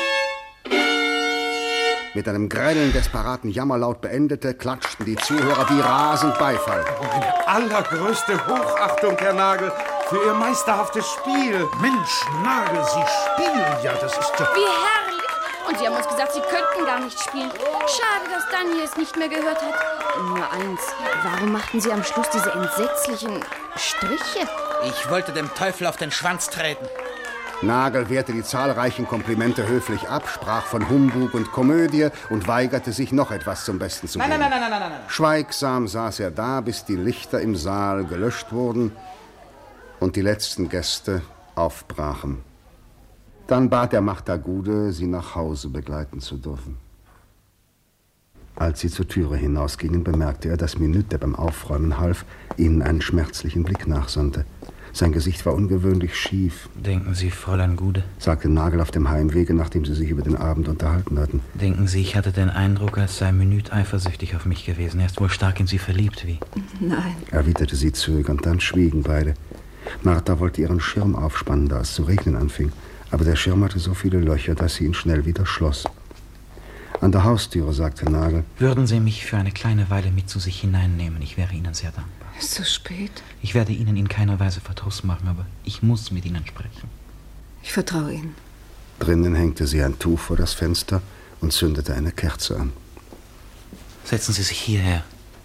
Speaker 3: mit einem grellen, desperaten Jammerlaut beendete, klatschten die Zuhörer wie rasend Beifall.
Speaker 21: Meine allergrößte Hochachtung, Herr Nagel, für Ihr meisterhaftes Spiel.
Speaker 14: Mensch, Nagel, Sie spielen ja, das ist ja...
Speaker 18: Wie herrlich! Und Sie haben uns gesagt, Sie könnten gar nicht spielen. Schade, dass Daniel es nicht mehr gehört hat. Nur eins, warum machten Sie am Schluss diese entsetzlichen Striche?
Speaker 15: Ich wollte dem Teufel auf den Schwanz treten.
Speaker 3: Nagel wehrte die zahlreichen Komplimente höflich ab, sprach von Humbug und Komödie und weigerte sich, noch etwas zum Besten zu geben.
Speaker 15: Nein, nein, nein, nein, nein, nein, nein.
Speaker 3: Schweigsam saß er da, bis die Lichter im Saal gelöscht wurden und die letzten Gäste aufbrachen. Dann bat er Martha Gude, sie nach Hause begleiten zu dürfen. Als sie zur Türe hinausgingen, bemerkte er, dass Minute, der beim Aufräumen half, ihnen einen schmerzlichen Blick nachsandte. Sein Gesicht war ungewöhnlich schief.
Speaker 11: Denken Sie, Fräulein Gude,
Speaker 3: sagte Nagel auf dem Heimwege, nachdem sie sich über den Abend unterhalten hatten.
Speaker 11: Denken Sie, ich hatte den Eindruck, als sei Minute eifersüchtig auf mich gewesen. Er ist wohl stark in Sie verliebt, wie?
Speaker 12: Nein.
Speaker 3: Erwiderte sie zögernd, dann schwiegen beide. Martha wollte ihren Schirm aufspannen, da es zu regnen anfing. Aber der Schirm hatte so viele Löcher, dass sie ihn schnell wieder schloss. An der Haustüre sagte Nagel:
Speaker 11: Würden Sie mich für eine kleine Weile mit zu sich hineinnehmen? Ich wäre Ihnen sehr dankbar.
Speaker 12: Ist so spät.
Speaker 11: Ich werde Ihnen in keiner Weise Verdruss machen, aber ich muss mit Ihnen sprechen.
Speaker 12: Ich vertraue Ihnen.
Speaker 3: Drinnen hängte sie ein Tuch vor das Fenster und zündete eine Kerze an.
Speaker 11: Setzen Sie sich hierher.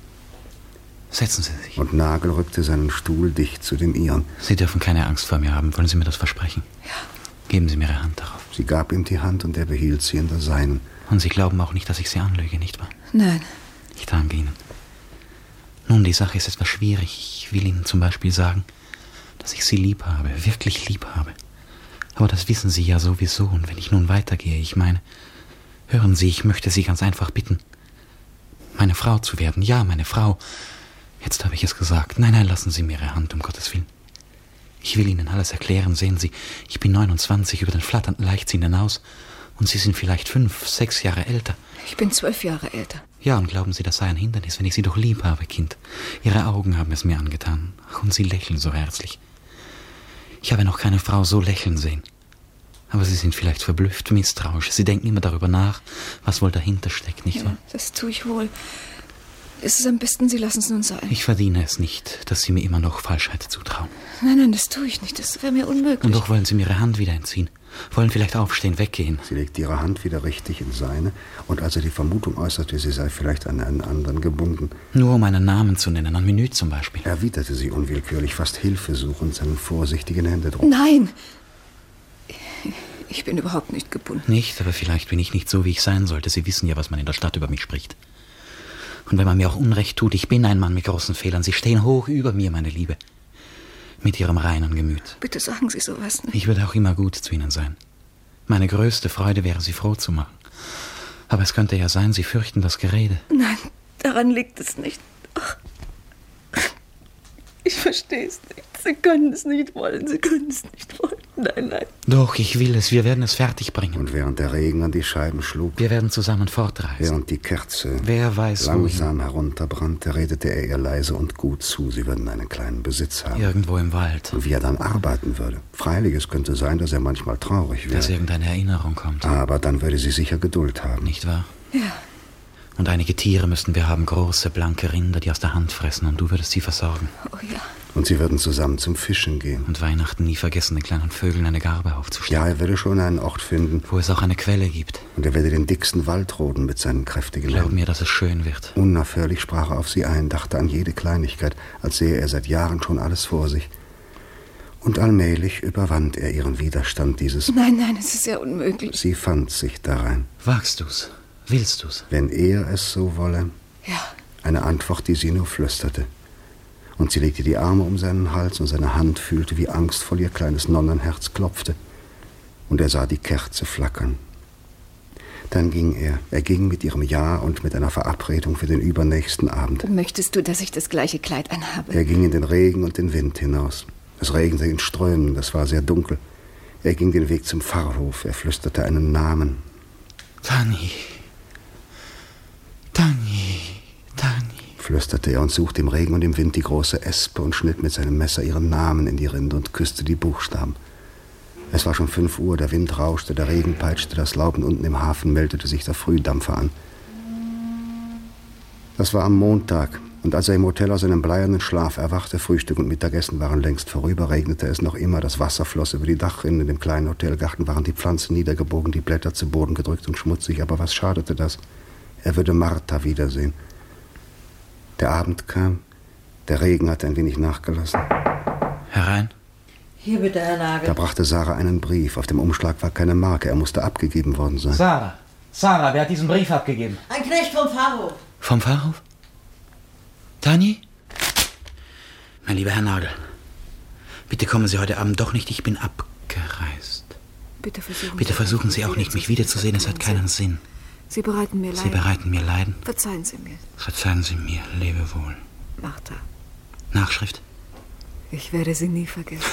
Speaker 11: Setzen Sie sich.
Speaker 3: Und Nagel rückte seinen Stuhl dicht zu dem ihren.
Speaker 11: Sie dürfen keine Angst vor mir haben. Wollen Sie mir das versprechen?
Speaker 12: Ja.
Speaker 11: Geben Sie mir Ihre Hand darauf.
Speaker 3: Sie gab ihm die Hand und er behielt sie in der seinen.
Speaker 11: Und Sie glauben auch nicht, dass ich Sie anlüge, nicht wahr?
Speaker 12: Nein.
Speaker 11: Ich danke Ihnen. Nun, die Sache ist etwas schwierig. Ich will Ihnen zum Beispiel sagen, dass ich Sie lieb habe, wirklich lieb habe. Aber das wissen Sie ja sowieso. Und wenn ich nun weitergehe, ich meine, hören Sie, ich möchte Sie ganz einfach bitten, meine Frau zu werden. Ja, meine Frau. Jetzt habe ich es gesagt. Nein, nein, lassen Sie mir Ihre Hand, um Gottes Willen. Ich will Ihnen alles erklären. Sehen Sie, ich bin neunundzwanzig, über den flatternden Leichtsinn hinaus. Und Sie sind vielleicht fünf, sechs Jahre älter.
Speaker 12: Ich bin zwölf Jahre älter.
Speaker 11: Ja, und glauben Sie, das sei ein Hindernis, wenn ich Sie doch lieb habe, Kind? Ihre Augen haben es mir angetan. Ach, und Sie lächeln so herzlich. Ich habe noch keine Frau so lächeln sehen. Aber Sie sind vielleicht verblüfft, misstrauisch. Sie denken immer darüber nach, was wohl dahinter steckt, nicht
Speaker 12: ja,
Speaker 11: wahr?
Speaker 12: Das tue ich wohl. Es ist am besten, Sie lassen es nun sein.
Speaker 11: Ich verdiene es nicht, dass Sie mir immer noch Falschheit zutrauen.
Speaker 12: Nein, nein, das tue ich nicht. Das wäre mir unmöglich.
Speaker 11: Und doch wollen Sie mir Ihre Hand wieder entziehen. Wollen vielleicht aufstehen, weggehen.
Speaker 3: Sie legte ihre Hand wieder richtig in seine, und als er die Vermutung äußerte, sie sei vielleicht an einen anderen gebunden,
Speaker 11: nur um einen Namen zu nennen, an Minute zum Beispiel,
Speaker 3: erwiderte sie unwillkürlich, fast hilfesuchend, seinen vorsichtigen Händedruck.
Speaker 12: Nein! Ich bin überhaupt nicht gebunden.
Speaker 11: Nicht, aber vielleicht bin ich nicht so, wie ich sein sollte. Sie wissen ja, was man in der Stadt über mich spricht. Und wenn man mir auch Unrecht tut, ich bin ein Mann mit großen Fehlern. Sie stehen hoch über mir, meine Liebe. Mit Ihrem reinen Gemüt.
Speaker 12: Bitte sagen Sie sowas nicht.
Speaker 11: Ich würde auch immer gut zu Ihnen sein. Meine größte Freude wäre, Sie froh zu machen. Aber es könnte ja sein, Sie fürchten das Gerede.
Speaker 12: Nein, daran liegt es nicht. Ach, ich verstehe es nicht. Sie können es nicht wollen. Sie können es nicht wollen. Nein, nein.
Speaker 11: Doch, ich will es. Wir werden es fertigbringen.
Speaker 3: Und während der Regen an die Scheiben schlug,
Speaker 11: wir werden zusammen fortreisen.
Speaker 3: Während die Kerze
Speaker 11: Wer weiß,
Speaker 3: langsam wohin herunterbrannte, redete er ihr leise und gut zu. Sie würden einen kleinen Besitz haben.
Speaker 11: Irgendwo im Wald.
Speaker 3: Und wie er dann arbeiten würde. Freilich, es könnte sein, dass er manchmal traurig wäre.
Speaker 11: Dass irgendeine Erinnerung kommt.
Speaker 3: Aber dann würde sie sicher Geduld haben.
Speaker 11: Nicht wahr?
Speaker 12: Ja.
Speaker 11: Und einige Tiere müssten wir haben, große, blanke Rinder, die aus der Hand fressen, und du würdest sie versorgen.
Speaker 12: Oh ja.
Speaker 3: Und sie würden zusammen zum Fischen gehen.
Speaker 11: Und Weihnachten nie vergessen, den kleinen Vögeln eine Garbe aufzustellen.
Speaker 3: Ja, er würde schon einen Ort finden,
Speaker 11: wo es auch eine Quelle gibt.
Speaker 3: Und er werde den dicksten Wald roden mit seinen kräftigen
Speaker 11: Glaub
Speaker 3: Händen.
Speaker 11: mir, dass es schön wird.
Speaker 3: Unaufhörlich sprach er auf sie ein, dachte an jede Kleinigkeit, als sähe er seit Jahren schon alles vor sich. Und allmählich überwand er ihren Widerstand, dieses...
Speaker 12: Nein, nein, es ist ja unmöglich.
Speaker 3: Sie fand sich darein.
Speaker 11: Wagst du's? Willst du's?
Speaker 3: Wenn er es so wolle.
Speaker 12: Ja.
Speaker 3: Eine Antwort, die sie nur flüsterte. Und sie legte die Arme um seinen Hals und seine Hand fühlte, wie angstvoll ihr kleines Nonnenherz klopfte. Und er sah die Kerze flackern. Dann ging er. Er ging mit ihrem Ja und mit einer Verabredung für den übernächsten Abend.
Speaker 12: Möchtest du, dass ich das gleiche Kleid anhabe?
Speaker 3: Er ging in den Regen und den Wind hinaus. Es regnete in Strömen, das war sehr dunkel. Er ging den Weg zum Pfarrhof. Er flüsterte einen Namen.
Speaker 11: Tani. Tani. Tani.
Speaker 3: Flüsterte er und suchte im Regen und im Wind die große Espe und schnitt mit seinem Messer ihren Namen in die Rinde und küsste die Buchstaben. Es war schon fünf Uhr, der Wind rauschte, der Regen peitschte das Laub und unten im Hafen meldete sich der Frühdampfer an. Das war am Montag, und als er im Hotel aus seinem bleiernen Schlaf erwachte, Frühstück und Mittagessen waren längst vorüber, regnete es noch immer, das Wasser floss über die Dachrinnen, in dem kleinen Hotelgarten waren die Pflanzen niedergebogen, die Blätter zu Boden gedrückt und schmutzig, aber was schadete das? Er würde Martha wiedersehen. Der Abend kam, der Regen hatte ein wenig nachgelassen.
Speaker 11: Herein.
Speaker 6: Hier bitte, Herr Nagel.
Speaker 3: Da brachte Sarah einen Brief. Auf dem Umschlag war keine Marke. Er musste abgegeben worden sein.
Speaker 15: Sarah, Sarah, wer hat diesen Brief abgegeben?
Speaker 6: Ein Knecht vom Pfarrhof.
Speaker 11: Vom Pfarrhof? Tani? Mein lieber Herr Nagel, bitte kommen Sie heute Abend doch nicht. Ich bin abgereist.
Speaker 20: Bitte versuchen
Speaker 15: Bitte versuchen Sie auch nicht, mich wiederzusehen. Es hat keinen Sinn.
Speaker 20: Sie bereiten mir Leiden.
Speaker 15: Sie bereiten mir Leiden.
Speaker 20: Verzeihen Sie mir.
Speaker 15: Verzeihen Sie mir. Lebe wohl.
Speaker 20: Martha.
Speaker 15: Nachschrift.
Speaker 20: Ich werde Sie nie vergessen.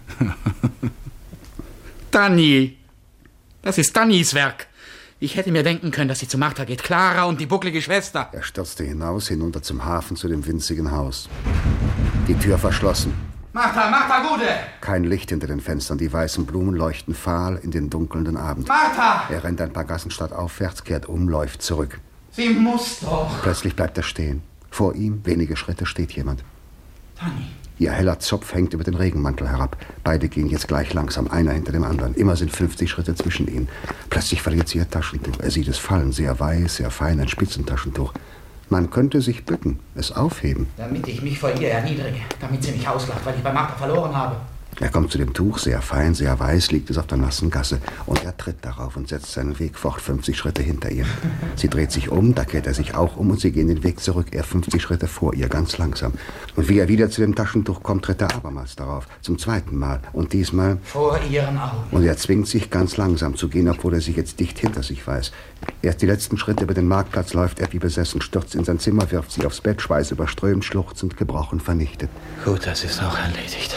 Speaker 15: Dani! Das ist Dannys Werk. Ich hätte mir denken können, dass sie zu Martha geht. Clara und die bucklige Schwester.
Speaker 3: Er stürzte hinaus, hinunter zum Hafen, zu dem winzigen Haus. Die Tür verschlossen.
Speaker 15: Martha, Martha Gude!
Speaker 3: Kein Licht hinter den Fenstern. Die weißen Blumen leuchten fahl in den dunkelnden Abend.
Speaker 15: Martha!
Speaker 3: Er rennt ein paar Gassen stadtaufwärts, kehrt um, läuft zurück.
Speaker 15: Sie muss doch.
Speaker 3: Plötzlich bleibt er stehen. Vor ihm, wenige Schritte, steht jemand.
Speaker 15: Dani.
Speaker 3: Ihr heller Zopf hängt über den Regenmantel herab. Beide gehen jetzt gleich langsam, einer hinter dem anderen. Immer sind fünfzig Schritte zwischen ihnen. Plötzlich verliert sie ihr Taschentuch. Er sieht es fallen, sehr weiß, sehr fein, ein Spitzentaschentuch. Man könnte sich bücken, es aufheben.
Speaker 15: Damit ich mich vor ihr erniedrige, damit sie mich auslacht, weil ich bei Martha verloren habe.
Speaker 3: Er kommt zu dem Tuch, sehr fein, sehr weiß, liegt es auf der nassen Gasse. Und er tritt darauf und setzt seinen Weg fort, fünfzig Schritte hinter ihr. Sie dreht sich um, da kehrt er sich auch um und sie gehen den Weg zurück, er fünfzig Schritte vor ihr, ganz langsam. Und wie er wieder zu dem Taschentuch kommt, tritt er abermals darauf, zum zweiten Mal. Und diesmal...
Speaker 15: Vor ihren Augen.
Speaker 3: Und er zwingt sich, ganz langsam zu gehen, obwohl er sich jetzt dicht hinter sich weiß. Erst die letzten Schritte über den Marktplatz läuft er wie besessen, stürzt in sein Zimmer, wirft sich aufs Bett, schweißüberströmt, schluchzend, gebrochen, vernichtet.
Speaker 15: Gut, das ist auch erledigt.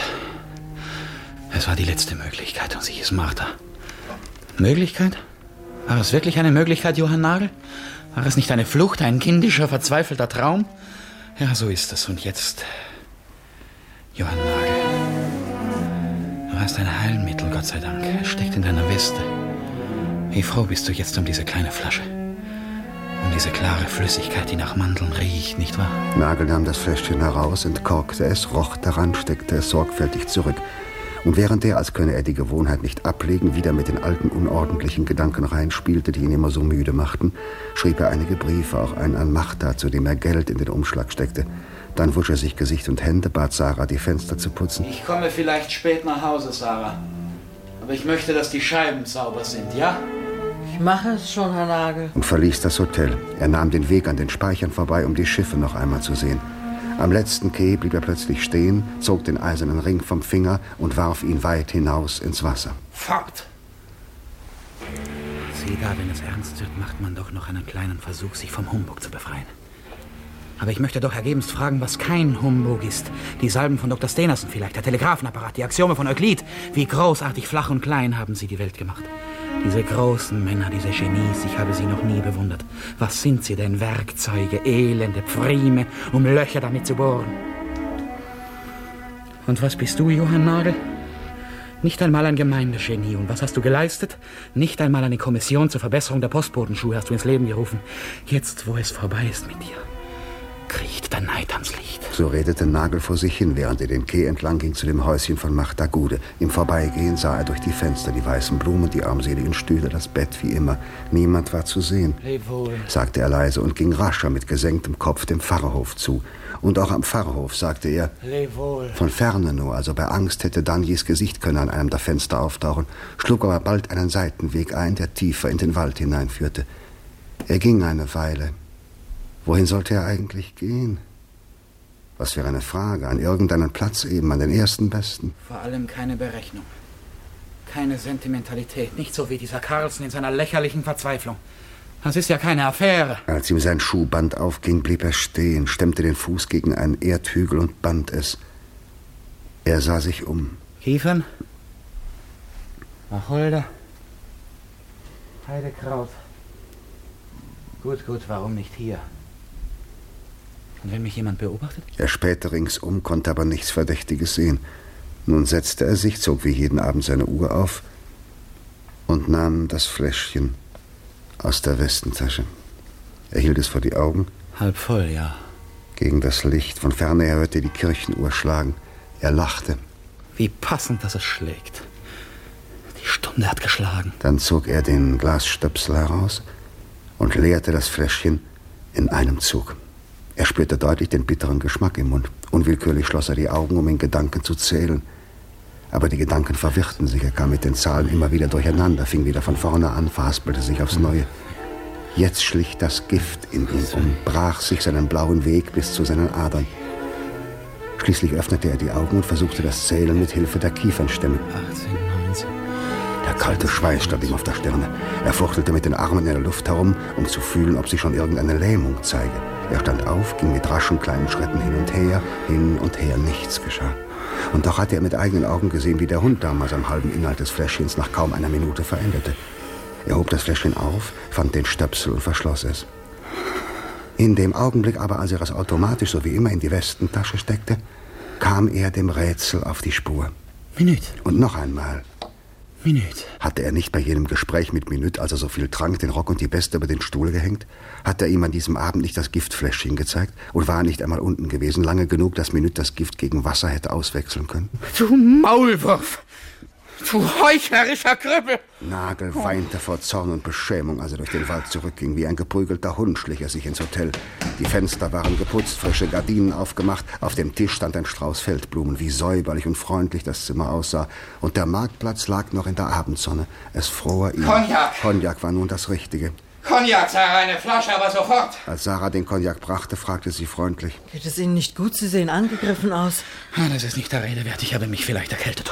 Speaker 15: Es war die letzte Möglichkeit und sie ist Martha. Möglichkeit? War es wirklich eine Möglichkeit, Johann Nagel? War es nicht eine Flucht, ein kindischer, verzweifelter Traum? Ja, so ist es. Und jetzt... Johann Nagel. Du hast ein Heilmittel, Gott sei Dank. Es steckt in deiner Weste. Wie froh bist du jetzt um diese kleine Flasche. Um diese klare Flüssigkeit, die nach Mandeln riecht, nicht wahr?
Speaker 3: Nagel nahm das Fläschchen heraus, entkorkte es, roch daran, steckte es sorgfältig zurück. Und während er, als könne er die Gewohnheit nicht ablegen, wieder mit den alten unordentlichen Gedanken reinspielte, die ihn immer so müde machten, schrieb er einige Briefe, auch einen an Martha, zu dem er Geld in den Umschlag steckte. Dann wusch er sich Gesicht und Hände, bat Sarah, die Fenster zu putzen.
Speaker 11: Ich komme vielleicht spät nach Hause, Sarah. Aber ich möchte, dass die Scheiben sauber sind, ja?
Speaker 6: Ich mache es schon, Herr Nagel.
Speaker 3: Und verließ das Hotel. Er nahm den Weg an den Speichern vorbei, um die Schiffe noch einmal zu sehen. Am letzten Quai blieb er plötzlich stehen, zog den eisernen Ring vom Finger und warf ihn weit hinaus ins Wasser.
Speaker 15: Fort! Sieh da, wenn es ernst wird, macht man doch noch einen kleinen Versuch, sich vom Humbug zu befreien. Aber ich möchte doch ergebenst fragen, was kein Humbug ist. Die Salben von Doktor Stenersen vielleicht, der Telegraphenapparat, die Axiome von Euklid. Wie großartig flach und klein haben sie die Welt gemacht. Diese großen Männer, diese Genies, ich habe sie noch nie bewundert. Was sind sie denn? Werkzeuge, elende Pfrime, um Löcher damit zu bohren. Und was bist du, Johann Nagel? Nicht einmal ein Gemeindegenie. Und was hast du geleistet? Nicht einmal eine Kommission zur Verbesserung der Postbodenschuhe hast du ins Leben gerufen. Jetzt, wo es vorbei ist mit dir, kriecht der Neid ans Licht.
Speaker 3: So redete Nagel vor sich hin, während er den Quai entlang ging zu dem Häuschen von Martha Gude. Im Vorbeigehen sah er durch die Fenster die weißen Blumen, die armseligen Stühle, das Bett wie immer. Niemand war zu sehen,
Speaker 11: Leb wohl,
Speaker 3: sagte er leise und ging rascher mit gesenktem Kopf dem Pfarrhof zu. Und auch am Pfarrhof, sagte er,
Speaker 11: leb wohl.
Speaker 3: Von ferne nur, also bei Angst hätte Danjis Gesicht können an einem der Fenster auftauchen, schlug aber bald einen Seitenweg ein, der tiefer in den Wald hineinführte. Er ging eine Weile. Wohin sollte er eigentlich gehen? Was für eine Frage. An irgendeinen Platz eben, an den ersten besten.
Speaker 15: Vor allem keine Berechnung. Keine Sentimentalität. Nicht so wie dieser Carlsen in seiner lächerlichen Verzweiflung. Das ist ja keine Affäre.
Speaker 3: Als ihm sein Schuhband aufging, blieb er stehen, stemmte den Fuß gegen einen Erdhügel und band es. Er sah sich um.
Speaker 15: Kiefern? Wacholder? Heidekraut? Gut, gut, warum nicht hier? Und wenn mich jemand beobachtet?
Speaker 3: Er spähte ringsum, konnte aber nichts Verdächtiges sehen. Nun setzte er sich, zog wie jeden Abend seine Uhr auf und nahm das Fläschchen aus der Westentasche. Er hielt es vor die Augen.
Speaker 15: Halb voll, ja.
Speaker 3: Gegen das Licht. Von ferne her hörte er die Kirchenuhr schlagen. Er lachte.
Speaker 15: Wie passend, dass es schlägt. Die Stunde hat geschlagen.
Speaker 3: Dann zog er den Glasstöpsel heraus und leerte das Fläschchen in einem Zug. Er spürte deutlich den bitteren Geschmack im Mund. Unwillkürlich schloss er die Augen, um in Gedanken zu zählen. Aber die Gedanken verwirrten sich. Er kam mit den Zahlen immer wieder durcheinander, fing wieder von vorne an, verhaspelte sich aufs Neue. Jetzt schlich das Gift in ihm um, brach sich seinen blauen Weg bis zu seinen Adern. Schließlich öffnete er die Augen und versuchte das Zählen mit Hilfe der Kiefernstämme.
Speaker 15: achtzehn, neunzehn.
Speaker 3: Da Kalter Schweiß stand ihm auf der Stirne. Er fuchtelte mit den Armen in der Luft herum, um zu fühlen, ob sich schon irgendeine Lähmung zeige. Er stand auf, ging mit raschen kleinen Schritten hin und her, hin und her, nichts geschah. Und doch hatte er mit eigenen Augen gesehen, wie der Hund damals am halben Inhalt des Fläschchens nach kaum einer Minute veränderte. Er hob das Fläschchen auf, fand den Stöpsel und verschloss es. In dem Augenblick aber, als er es automatisch so wie immer in die Westentasche steckte, kam er dem Rätsel auf die Spur.
Speaker 15: Minüt.
Speaker 3: Und noch einmal.
Speaker 15: Minüt.
Speaker 3: Hatte er nicht bei jenem Gespräch mit Minüt, als er so viel trank, den Rock und die Weste über den Stuhl gehängt? Hat er ihm an diesem Abend nicht das Giftfläschchen gezeigt? Und war er nicht einmal unten gewesen, lange genug, dass Minüt das Gift gegen Wasser hätte auswechseln können?
Speaker 15: Du Maulwurf! Du heuchlerischer Krüppel!
Speaker 3: Nagel weinte vor Zorn und Beschämung, als er durch den Wald zurückging. Wie ein geprügelter Hund schlich er sich ins Hotel. Die Fenster waren geputzt, frische Gardinen aufgemacht. Auf dem Tisch stand ein Strauß Feldblumen. Wie säuberlich und freundlich das Zimmer aussah. Und der Marktplatz lag noch in der Abendsonne. Es fror ihm.
Speaker 15: Cognac!
Speaker 3: Cognac war nun das Richtige.
Speaker 15: Cognac, Sarah, eine Flasche, aber sofort!
Speaker 3: Als Sarah den Cognac brachte, fragte sie freundlich.
Speaker 6: Geht es Ihnen nicht gut? Sie sehen angegriffen aus.
Speaker 15: Ah, das ist nicht der Rede wert. Ich habe mich vielleicht erkältet.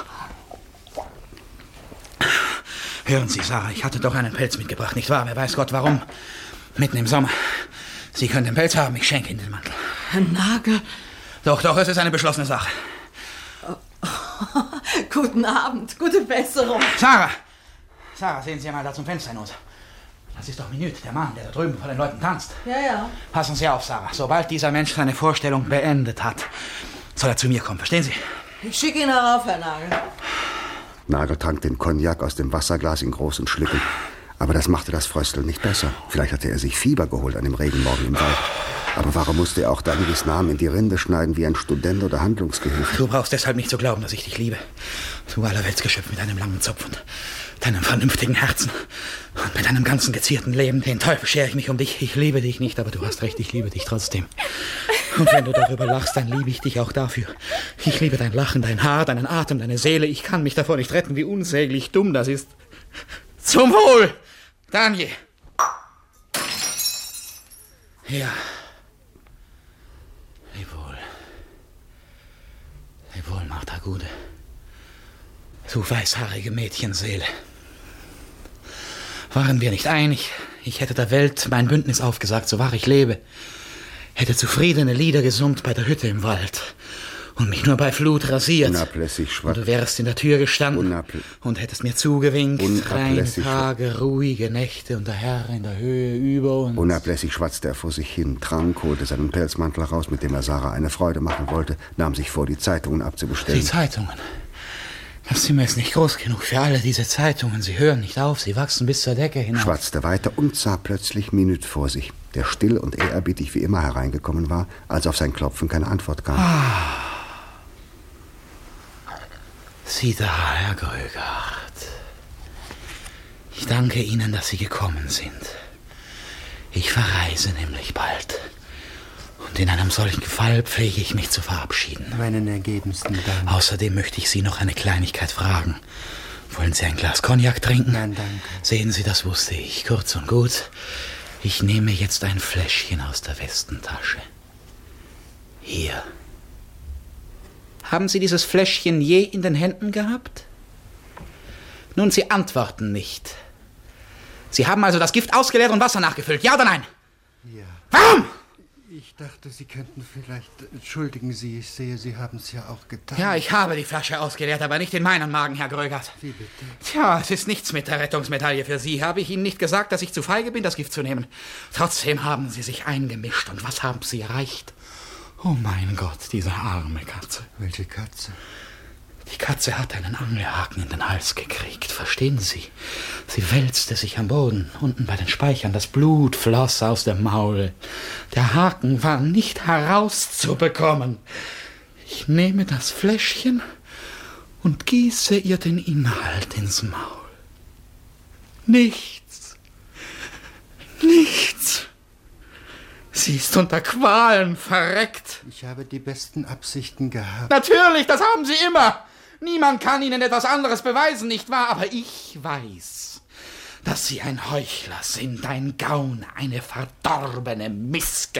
Speaker 15: Hören Sie, Sarah, ich hatte doch einen Pelz mitgebracht, nicht wahr? Wer weiß Gott warum. Mitten im Sommer. Sie können den Pelz haben, ich schenke Ihnen den Mantel.
Speaker 6: Herr Nagel.
Speaker 15: Doch, doch, es ist eine beschlossene Sache.
Speaker 6: Oh, oh, guten Abend, gute Besserung.
Speaker 15: Sarah! Sarah, sehen Sie mal da zum Fenster hinaus. Das ist doch Minüt, der Mann, der da drüben vor den Leuten tanzt.
Speaker 6: Ja, ja.
Speaker 15: Passen Sie auf, Sarah. Sobald dieser Mensch seine Vorstellung beendet hat, soll er zu mir kommen, verstehen Sie?
Speaker 6: Ich schicke ihn herauf, Herr Nagel.
Speaker 3: Nagel trank den Cognac aus dem Wasserglas in großen Schlücken. Aber das machte das Frösteln nicht besser. Vielleicht hatte er sich Fieber geholt an dem Regenmorgen im Wald. Aber warum musste er auch Dannys Namen in die Rinde schneiden wie ein Student oder Handlungsgehilfe?
Speaker 15: Du brauchst deshalb nicht zu glauben, dass ich dich liebe. Du Allerweltsgeschöpf mit deinem langen Zopf und deinem vernünftigen Herzen und mit deinem ganzen gezierten Leben. Den Teufel schere ich mich um dich. Ich liebe dich nicht, aber du hast recht, ich liebe dich trotzdem. Und wenn du darüber lachst, dann liebe ich dich auch dafür. Ich liebe dein Lachen, dein Haar, deinen Atem, deine Seele. Ich kann mich davor nicht retten, wie unsäglich dumm das ist. Zum Wohl, Daniel. Ja. Leb wohl. Leb wohl, Martha Gude. Du weißhaarige Mädchenseele. Waren wir nicht einig? Ich hätte der Welt mein Bündnis aufgesagt, so wahr ich lebe. Hätte zufriedene Lieder gesummt bei der Hütte im Wald und mich nur bei Flut rasiert.
Speaker 3: Unablässig schwach.
Speaker 15: Und du wärst in der Tür gestanden
Speaker 3: Unabl-
Speaker 15: und hättest mir zugewinkt. Reine
Speaker 3: Unablässig
Speaker 15: Tage, ruhige Nächte und der Herr in der Höhe über uns.
Speaker 3: Unablässig schwatzte er vor sich hin, trank, holte seinen Pelzmantel heraus, mit dem er Sarah eine Freude machen wollte, nahm sich vor, die Zeitungen abzubestellen.
Speaker 15: Die Zeitungen? Das Zimmer ist nicht groß genug für alle diese Zeitungen. Sie hören nicht auf, sie wachsen bis zur Decke hinauf.
Speaker 3: Schwatzte weiter und sah plötzlich Minüt vor sich, der still und ehrerbietig wie immer hereingekommen war, als auf sein Klopfen keine Antwort kam.
Speaker 15: Ah. Sie da, Herr Grögard. Ich danke Ihnen, dass Sie gekommen sind. Ich verreise nämlich bald. Und in einem solchen Fall pflege ich mich zu verabschieden.
Speaker 8: Meinen ergebensten Dank.
Speaker 15: Außerdem möchte ich Sie noch eine Kleinigkeit fragen. Wollen Sie ein Glas Cognac trinken?
Speaker 8: Nein, danke.
Speaker 15: Sehen Sie, das wusste ich. Kurz und gut. Ich nehme jetzt ein Fläschchen aus der Westentasche. Hier. Haben Sie dieses Fläschchen je in den Händen gehabt? Nun, Sie antworten nicht. Sie haben also das Gift ausgeleert und Wasser nachgefüllt, ja oder nein?
Speaker 8: Ja.
Speaker 15: Warum?
Speaker 8: Ich dachte, Sie könnten vielleicht... Entschuldigen Sie, ich sehe, Sie haben es ja auch getan.
Speaker 15: Ja, ich habe die Flasche ausgeleert, aber nicht in meinen Magen, Herr Grögert.
Speaker 8: Wie bitte?
Speaker 15: Tja, es ist nichts mit der Rettungsmedaille für Sie. Habe ich Ihnen nicht gesagt, dass ich zu feige bin, das Gift zu nehmen? Trotzdem haben Sie sich eingemischt. Und was haben Sie erreicht? Oh mein Gott, diese arme Katze.
Speaker 8: Welche Katze?
Speaker 15: Die Katze hat einen Angelhaken in den Hals gekriegt, verstehen Sie? Sie wälzte sich am Boden, unten bei den Speichern. Das Blut floss aus dem Maul. Der Haken war nicht herauszubekommen. Ich nehme das Fläschchen und gieße ihr den Inhalt ins Maul. Nichts. Nichts. Sie ist unter Qualen verreckt.
Speaker 8: Ich habe die besten Absichten gehabt.
Speaker 15: Natürlich, das haben Sie immer. Niemand kann Ihnen etwas anderes beweisen, nicht wahr? Aber ich weiß, dass Sie ein Heuchler sind, ein Gauner, eine verdorbene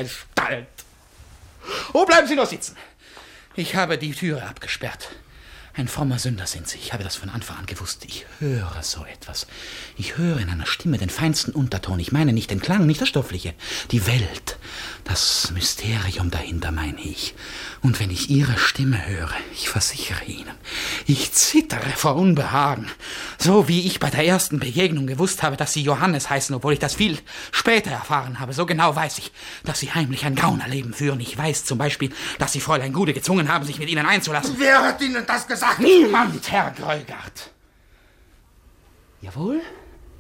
Speaker 15: Missgestalt. Oh, bleiben Sie nur sitzen. Ich habe die Türe abgesperrt.
Speaker 11: Ein frommer Sünder sind Sie. Ich habe das von Anfang an gewusst. Ich höre so etwas. Ich höre in einer Stimme den feinsten Unterton. Ich meine nicht den Klang, nicht das Stoffliche. Die Welt, das Mysterium dahinter meine ich. Und wenn ich Ihre Stimme höre, ich versichere Ihnen, ich zittere vor Unbehagen. So wie ich bei der ersten Begegnung gewusst habe, dass Sie Johannes heißen, obwohl ich das viel später erfahren habe. So genau weiß ich, dass Sie heimlich ein Gaunerleben führen. Ich weiß zum Beispiel, dass Sie Fräulein Gude gezwungen haben, sich mit Ihnen einzulassen.
Speaker 9: Wer hat Ihnen das gesagt?
Speaker 11: Niemand, Herr Greugard. Jawohl?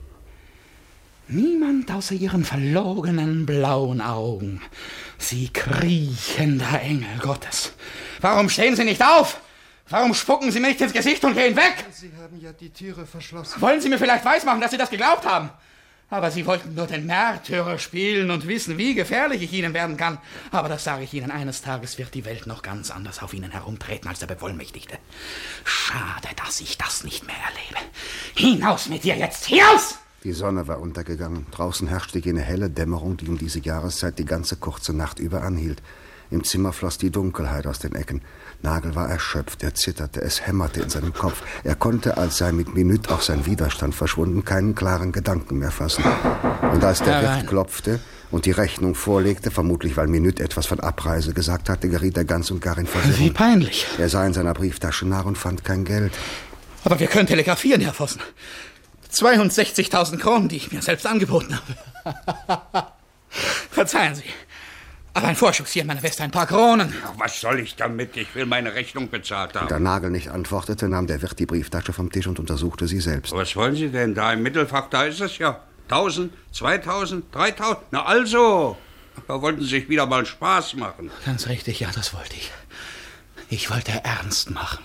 Speaker 11: Niemand außer Ihren verlogenen blauen Augen. Sie kriechender Engel Gottes. Warum stehen Sie nicht auf? Warum spucken Sie mir nicht ins Gesicht und gehen weg?
Speaker 8: Sie haben ja die Türe verschlossen.
Speaker 11: Wollen Sie mir vielleicht weismachen, dass Sie das geglaubt haben? Aber Sie wollten nur den Märtyrer spielen und wissen, wie gefährlich ich Ihnen werden kann. Aber das sage ich Ihnen, eines Tages wird die Welt noch ganz anders auf Ihnen herumtreten als der Bevollmächtigte. Schade, dass ich das nicht mehr erlebe. Hinaus mit dir jetzt, hinaus!
Speaker 3: Die Sonne war untergegangen. Draußen herrschte jene helle Dämmerung, die um diese Jahreszeit die ganze kurze Nacht über anhielt. Im Zimmer floss die Dunkelheit aus den Ecken. Nagel war erschöpft, er zitterte, es hämmerte in seinem Kopf. Er konnte, als sei mit Minüt auch sein Widerstand verschwunden, keinen klaren Gedanken mehr fassen. Und als der Wirt klopfte und die Rechnung vorlegte, vermutlich weil Minüt etwas von Abreise gesagt hatte, geriet er ganz und gar in Verwirrung.
Speaker 11: Wie peinlich.
Speaker 3: Er sah in seiner Brieftasche nach und fand kein Geld.
Speaker 11: Aber wir können telegrafieren, Herr Vossen. zweiundsechzigtausend Kronen, die ich mir selbst angeboten habe. Verzeihen Sie. Aber ein Vorschuss hier, meine Weste, ein paar Kronen.
Speaker 5: Ach, was soll ich damit? Ich will meine Rechnung bezahlt haben.
Speaker 3: Da Nagel nicht antwortete, nahm der Wirt die Brieftasche vom Tisch und untersuchte sie selbst.
Speaker 5: Was wollen Sie denn? Da im Mittelfach, da ist es ja. Tausend, zweitausend, dreitausend. Na also, da wollten Sie sich wieder mal Spaß machen.
Speaker 11: Ganz richtig, ja, das wollte ich. Ich wollte ernst machen.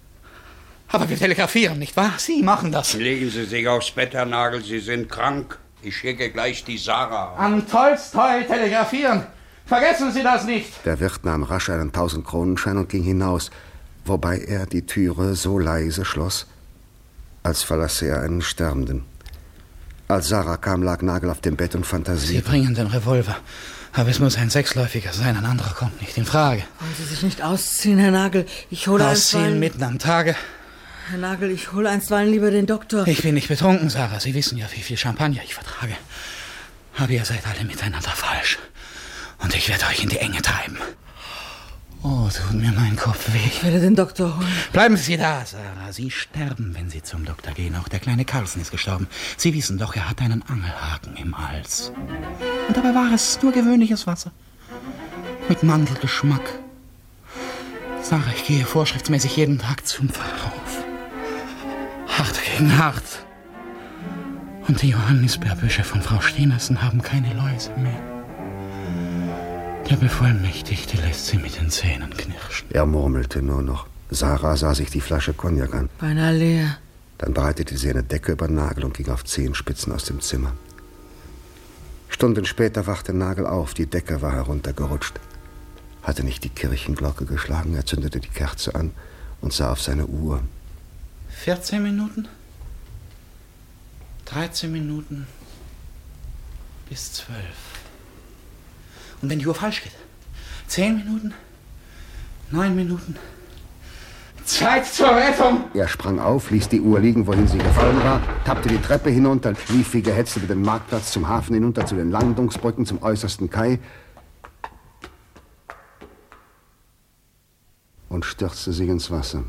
Speaker 11: Aber wir telegrafieren, nicht wahr? Sie machen das.
Speaker 5: Legen Sie sich aufs Bett, Herr Nagel, Sie sind krank. Ich schicke gleich die Sarah.
Speaker 11: Am Tolstoi telegrafieren. Vergessen Sie das nicht!
Speaker 3: Der Wirt nahm rasch einen Tausend-Kronenschein und ging hinaus, wobei er die Türe so leise schloss, als verlasse er einen Sterbenden. Als Sarah kam, lag Nagel auf dem Bett und fantasierte.
Speaker 11: Sie bringen den Revolver, aber es muss ein Sechsläufiger sein, ein anderer kommt nicht in Frage.
Speaker 6: Wollen Sie sich nicht ausziehen, Herr Nagel? Ich hole
Speaker 11: Ausziehen
Speaker 6: einstweilen...
Speaker 11: mitten am Tage?
Speaker 6: Herr Nagel, ich hole einstweilen lieber den Doktor.
Speaker 11: Ich bin nicht betrunken, Sarah. Sie wissen ja, wie viel Champagner ich vertrage. Aber ihr seid alle miteinander falsch. Und ich werde euch in die Enge treiben. Oh, tut mir mein Kopf weh.
Speaker 6: Ich werde den Doktor holen.
Speaker 11: Bleiben Sie da, Sarah. Sie sterben, wenn Sie zum Doktor gehen. Auch der kleine Carlsen ist gestorben. Sie wissen doch, er hat einen Angelhaken im Hals. Und dabei war es nur gewöhnliches Wasser. Mit Mandelgeschmack. Sarah, ich gehe vorschriftsmäßig jeden Tag zum Verkauf. Hart gegen hart. Und die Johannisbeerbüsche von Frau Stenersen haben keine Läuse mehr. Der Bevollmächtigte lässt sie mit den Zähnen knirschen.
Speaker 3: Er murmelte nur noch. Sarah sah sich die Flasche Cognac an.
Speaker 6: Beinahe leer.
Speaker 3: Dann breitete sie eine Decke über Nagel und ging auf Zehenspitzen aus dem Zimmer. Stunden später wachte Nagel auf. Die Decke war heruntergerutscht. Hatte nicht die Kirchenglocke geschlagen. Er zündete die Kerze an und sah auf seine Uhr.
Speaker 11: vierzehn Minuten? dreizehn Minuten bis zwölf. Und wenn die Uhr falsch geht? Zehn Minuten? Neun Minuten? Zeit zur Rettung!
Speaker 3: Er sprang auf, ließ die Uhr liegen, wohin sie gefallen war, tappte die Treppe hinunter, lief wie gehetzt über den Marktplatz zum Hafen hinunter, zu den Landungsbrücken, zum äußersten Kai und stürzte sich ins Wasser.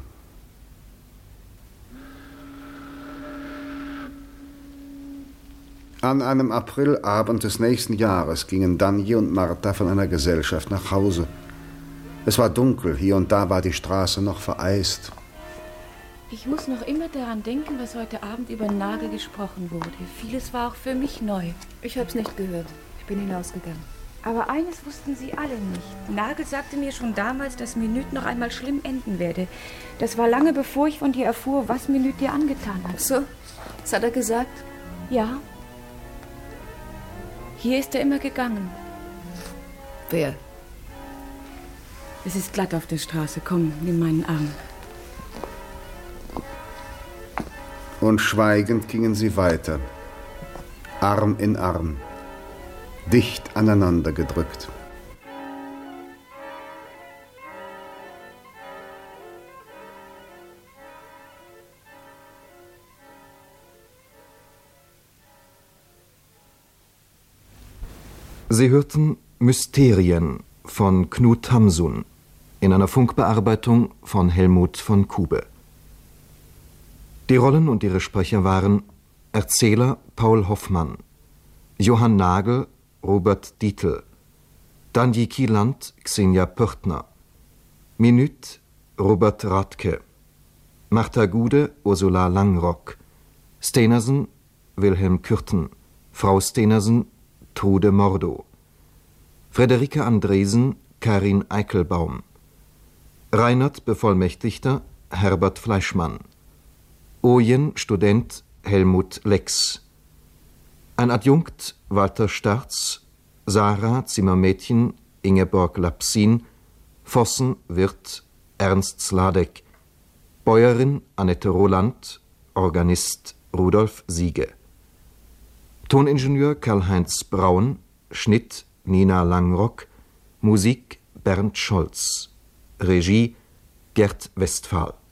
Speaker 3: An einem Aprilabend des nächsten Jahres gingen Danje und Martha von einer Gesellschaft nach Hause. Es war dunkel, hier und da war die Straße noch vereist.
Speaker 12: Ich muss noch immer daran denken, was heute Abend über Nagel gesprochen wurde. Vieles war auch für mich neu.
Speaker 20: Ich hab's nicht gehört. Ich bin hinausgegangen.
Speaker 12: Aber eines wussten sie alle nicht. Nagel sagte mir schon damals, dass Minüt noch einmal schlimm enden werde. Das war lange bevor ich von dir erfuhr, was Minüt dir angetan hat.
Speaker 20: So, das hat er gesagt?
Speaker 12: Ja. Hier ist er immer gegangen.
Speaker 20: Wer?
Speaker 12: Es ist glatt auf der Straße. Komm, nimm meinen Arm.
Speaker 3: Und schweigend gingen sie weiter, Arm in Arm, dicht aneinander gedrückt.
Speaker 2: Sie hörten Mysterien von Knut Hamsun in einer Funkbearbeitung von Helmut von Kube. Die Rollen und ihre Sprecher waren Erzähler Paul Hoffmann, Johann Nagel, Robert Dietl, Danji Kieland, Xenia Pörtner, Minüt, Robert Radke, Martha Gude, Ursula Langrock, Stenersen, Wilhelm Kürten, Frau Stenersen, Trude Mordo, Friederike Andresen, Karin Eichelbaum, Reinhard Bevollmächtigter, Herbert Fleischmann, Ojen Student, Helmut Lex, ein Adjunkt, Walter Starz, Sarah Zimmermädchen, Ingeborg Lapsin, Vossen Wirt, Ernst Sladek, Bäuerin Annette Roland, Organist Rudolf Siege, Toningenieur Karl-Heinz Braun, Schnitt Nina Langrock, Musik Bernd Scholz, Regie Gerd Westphal.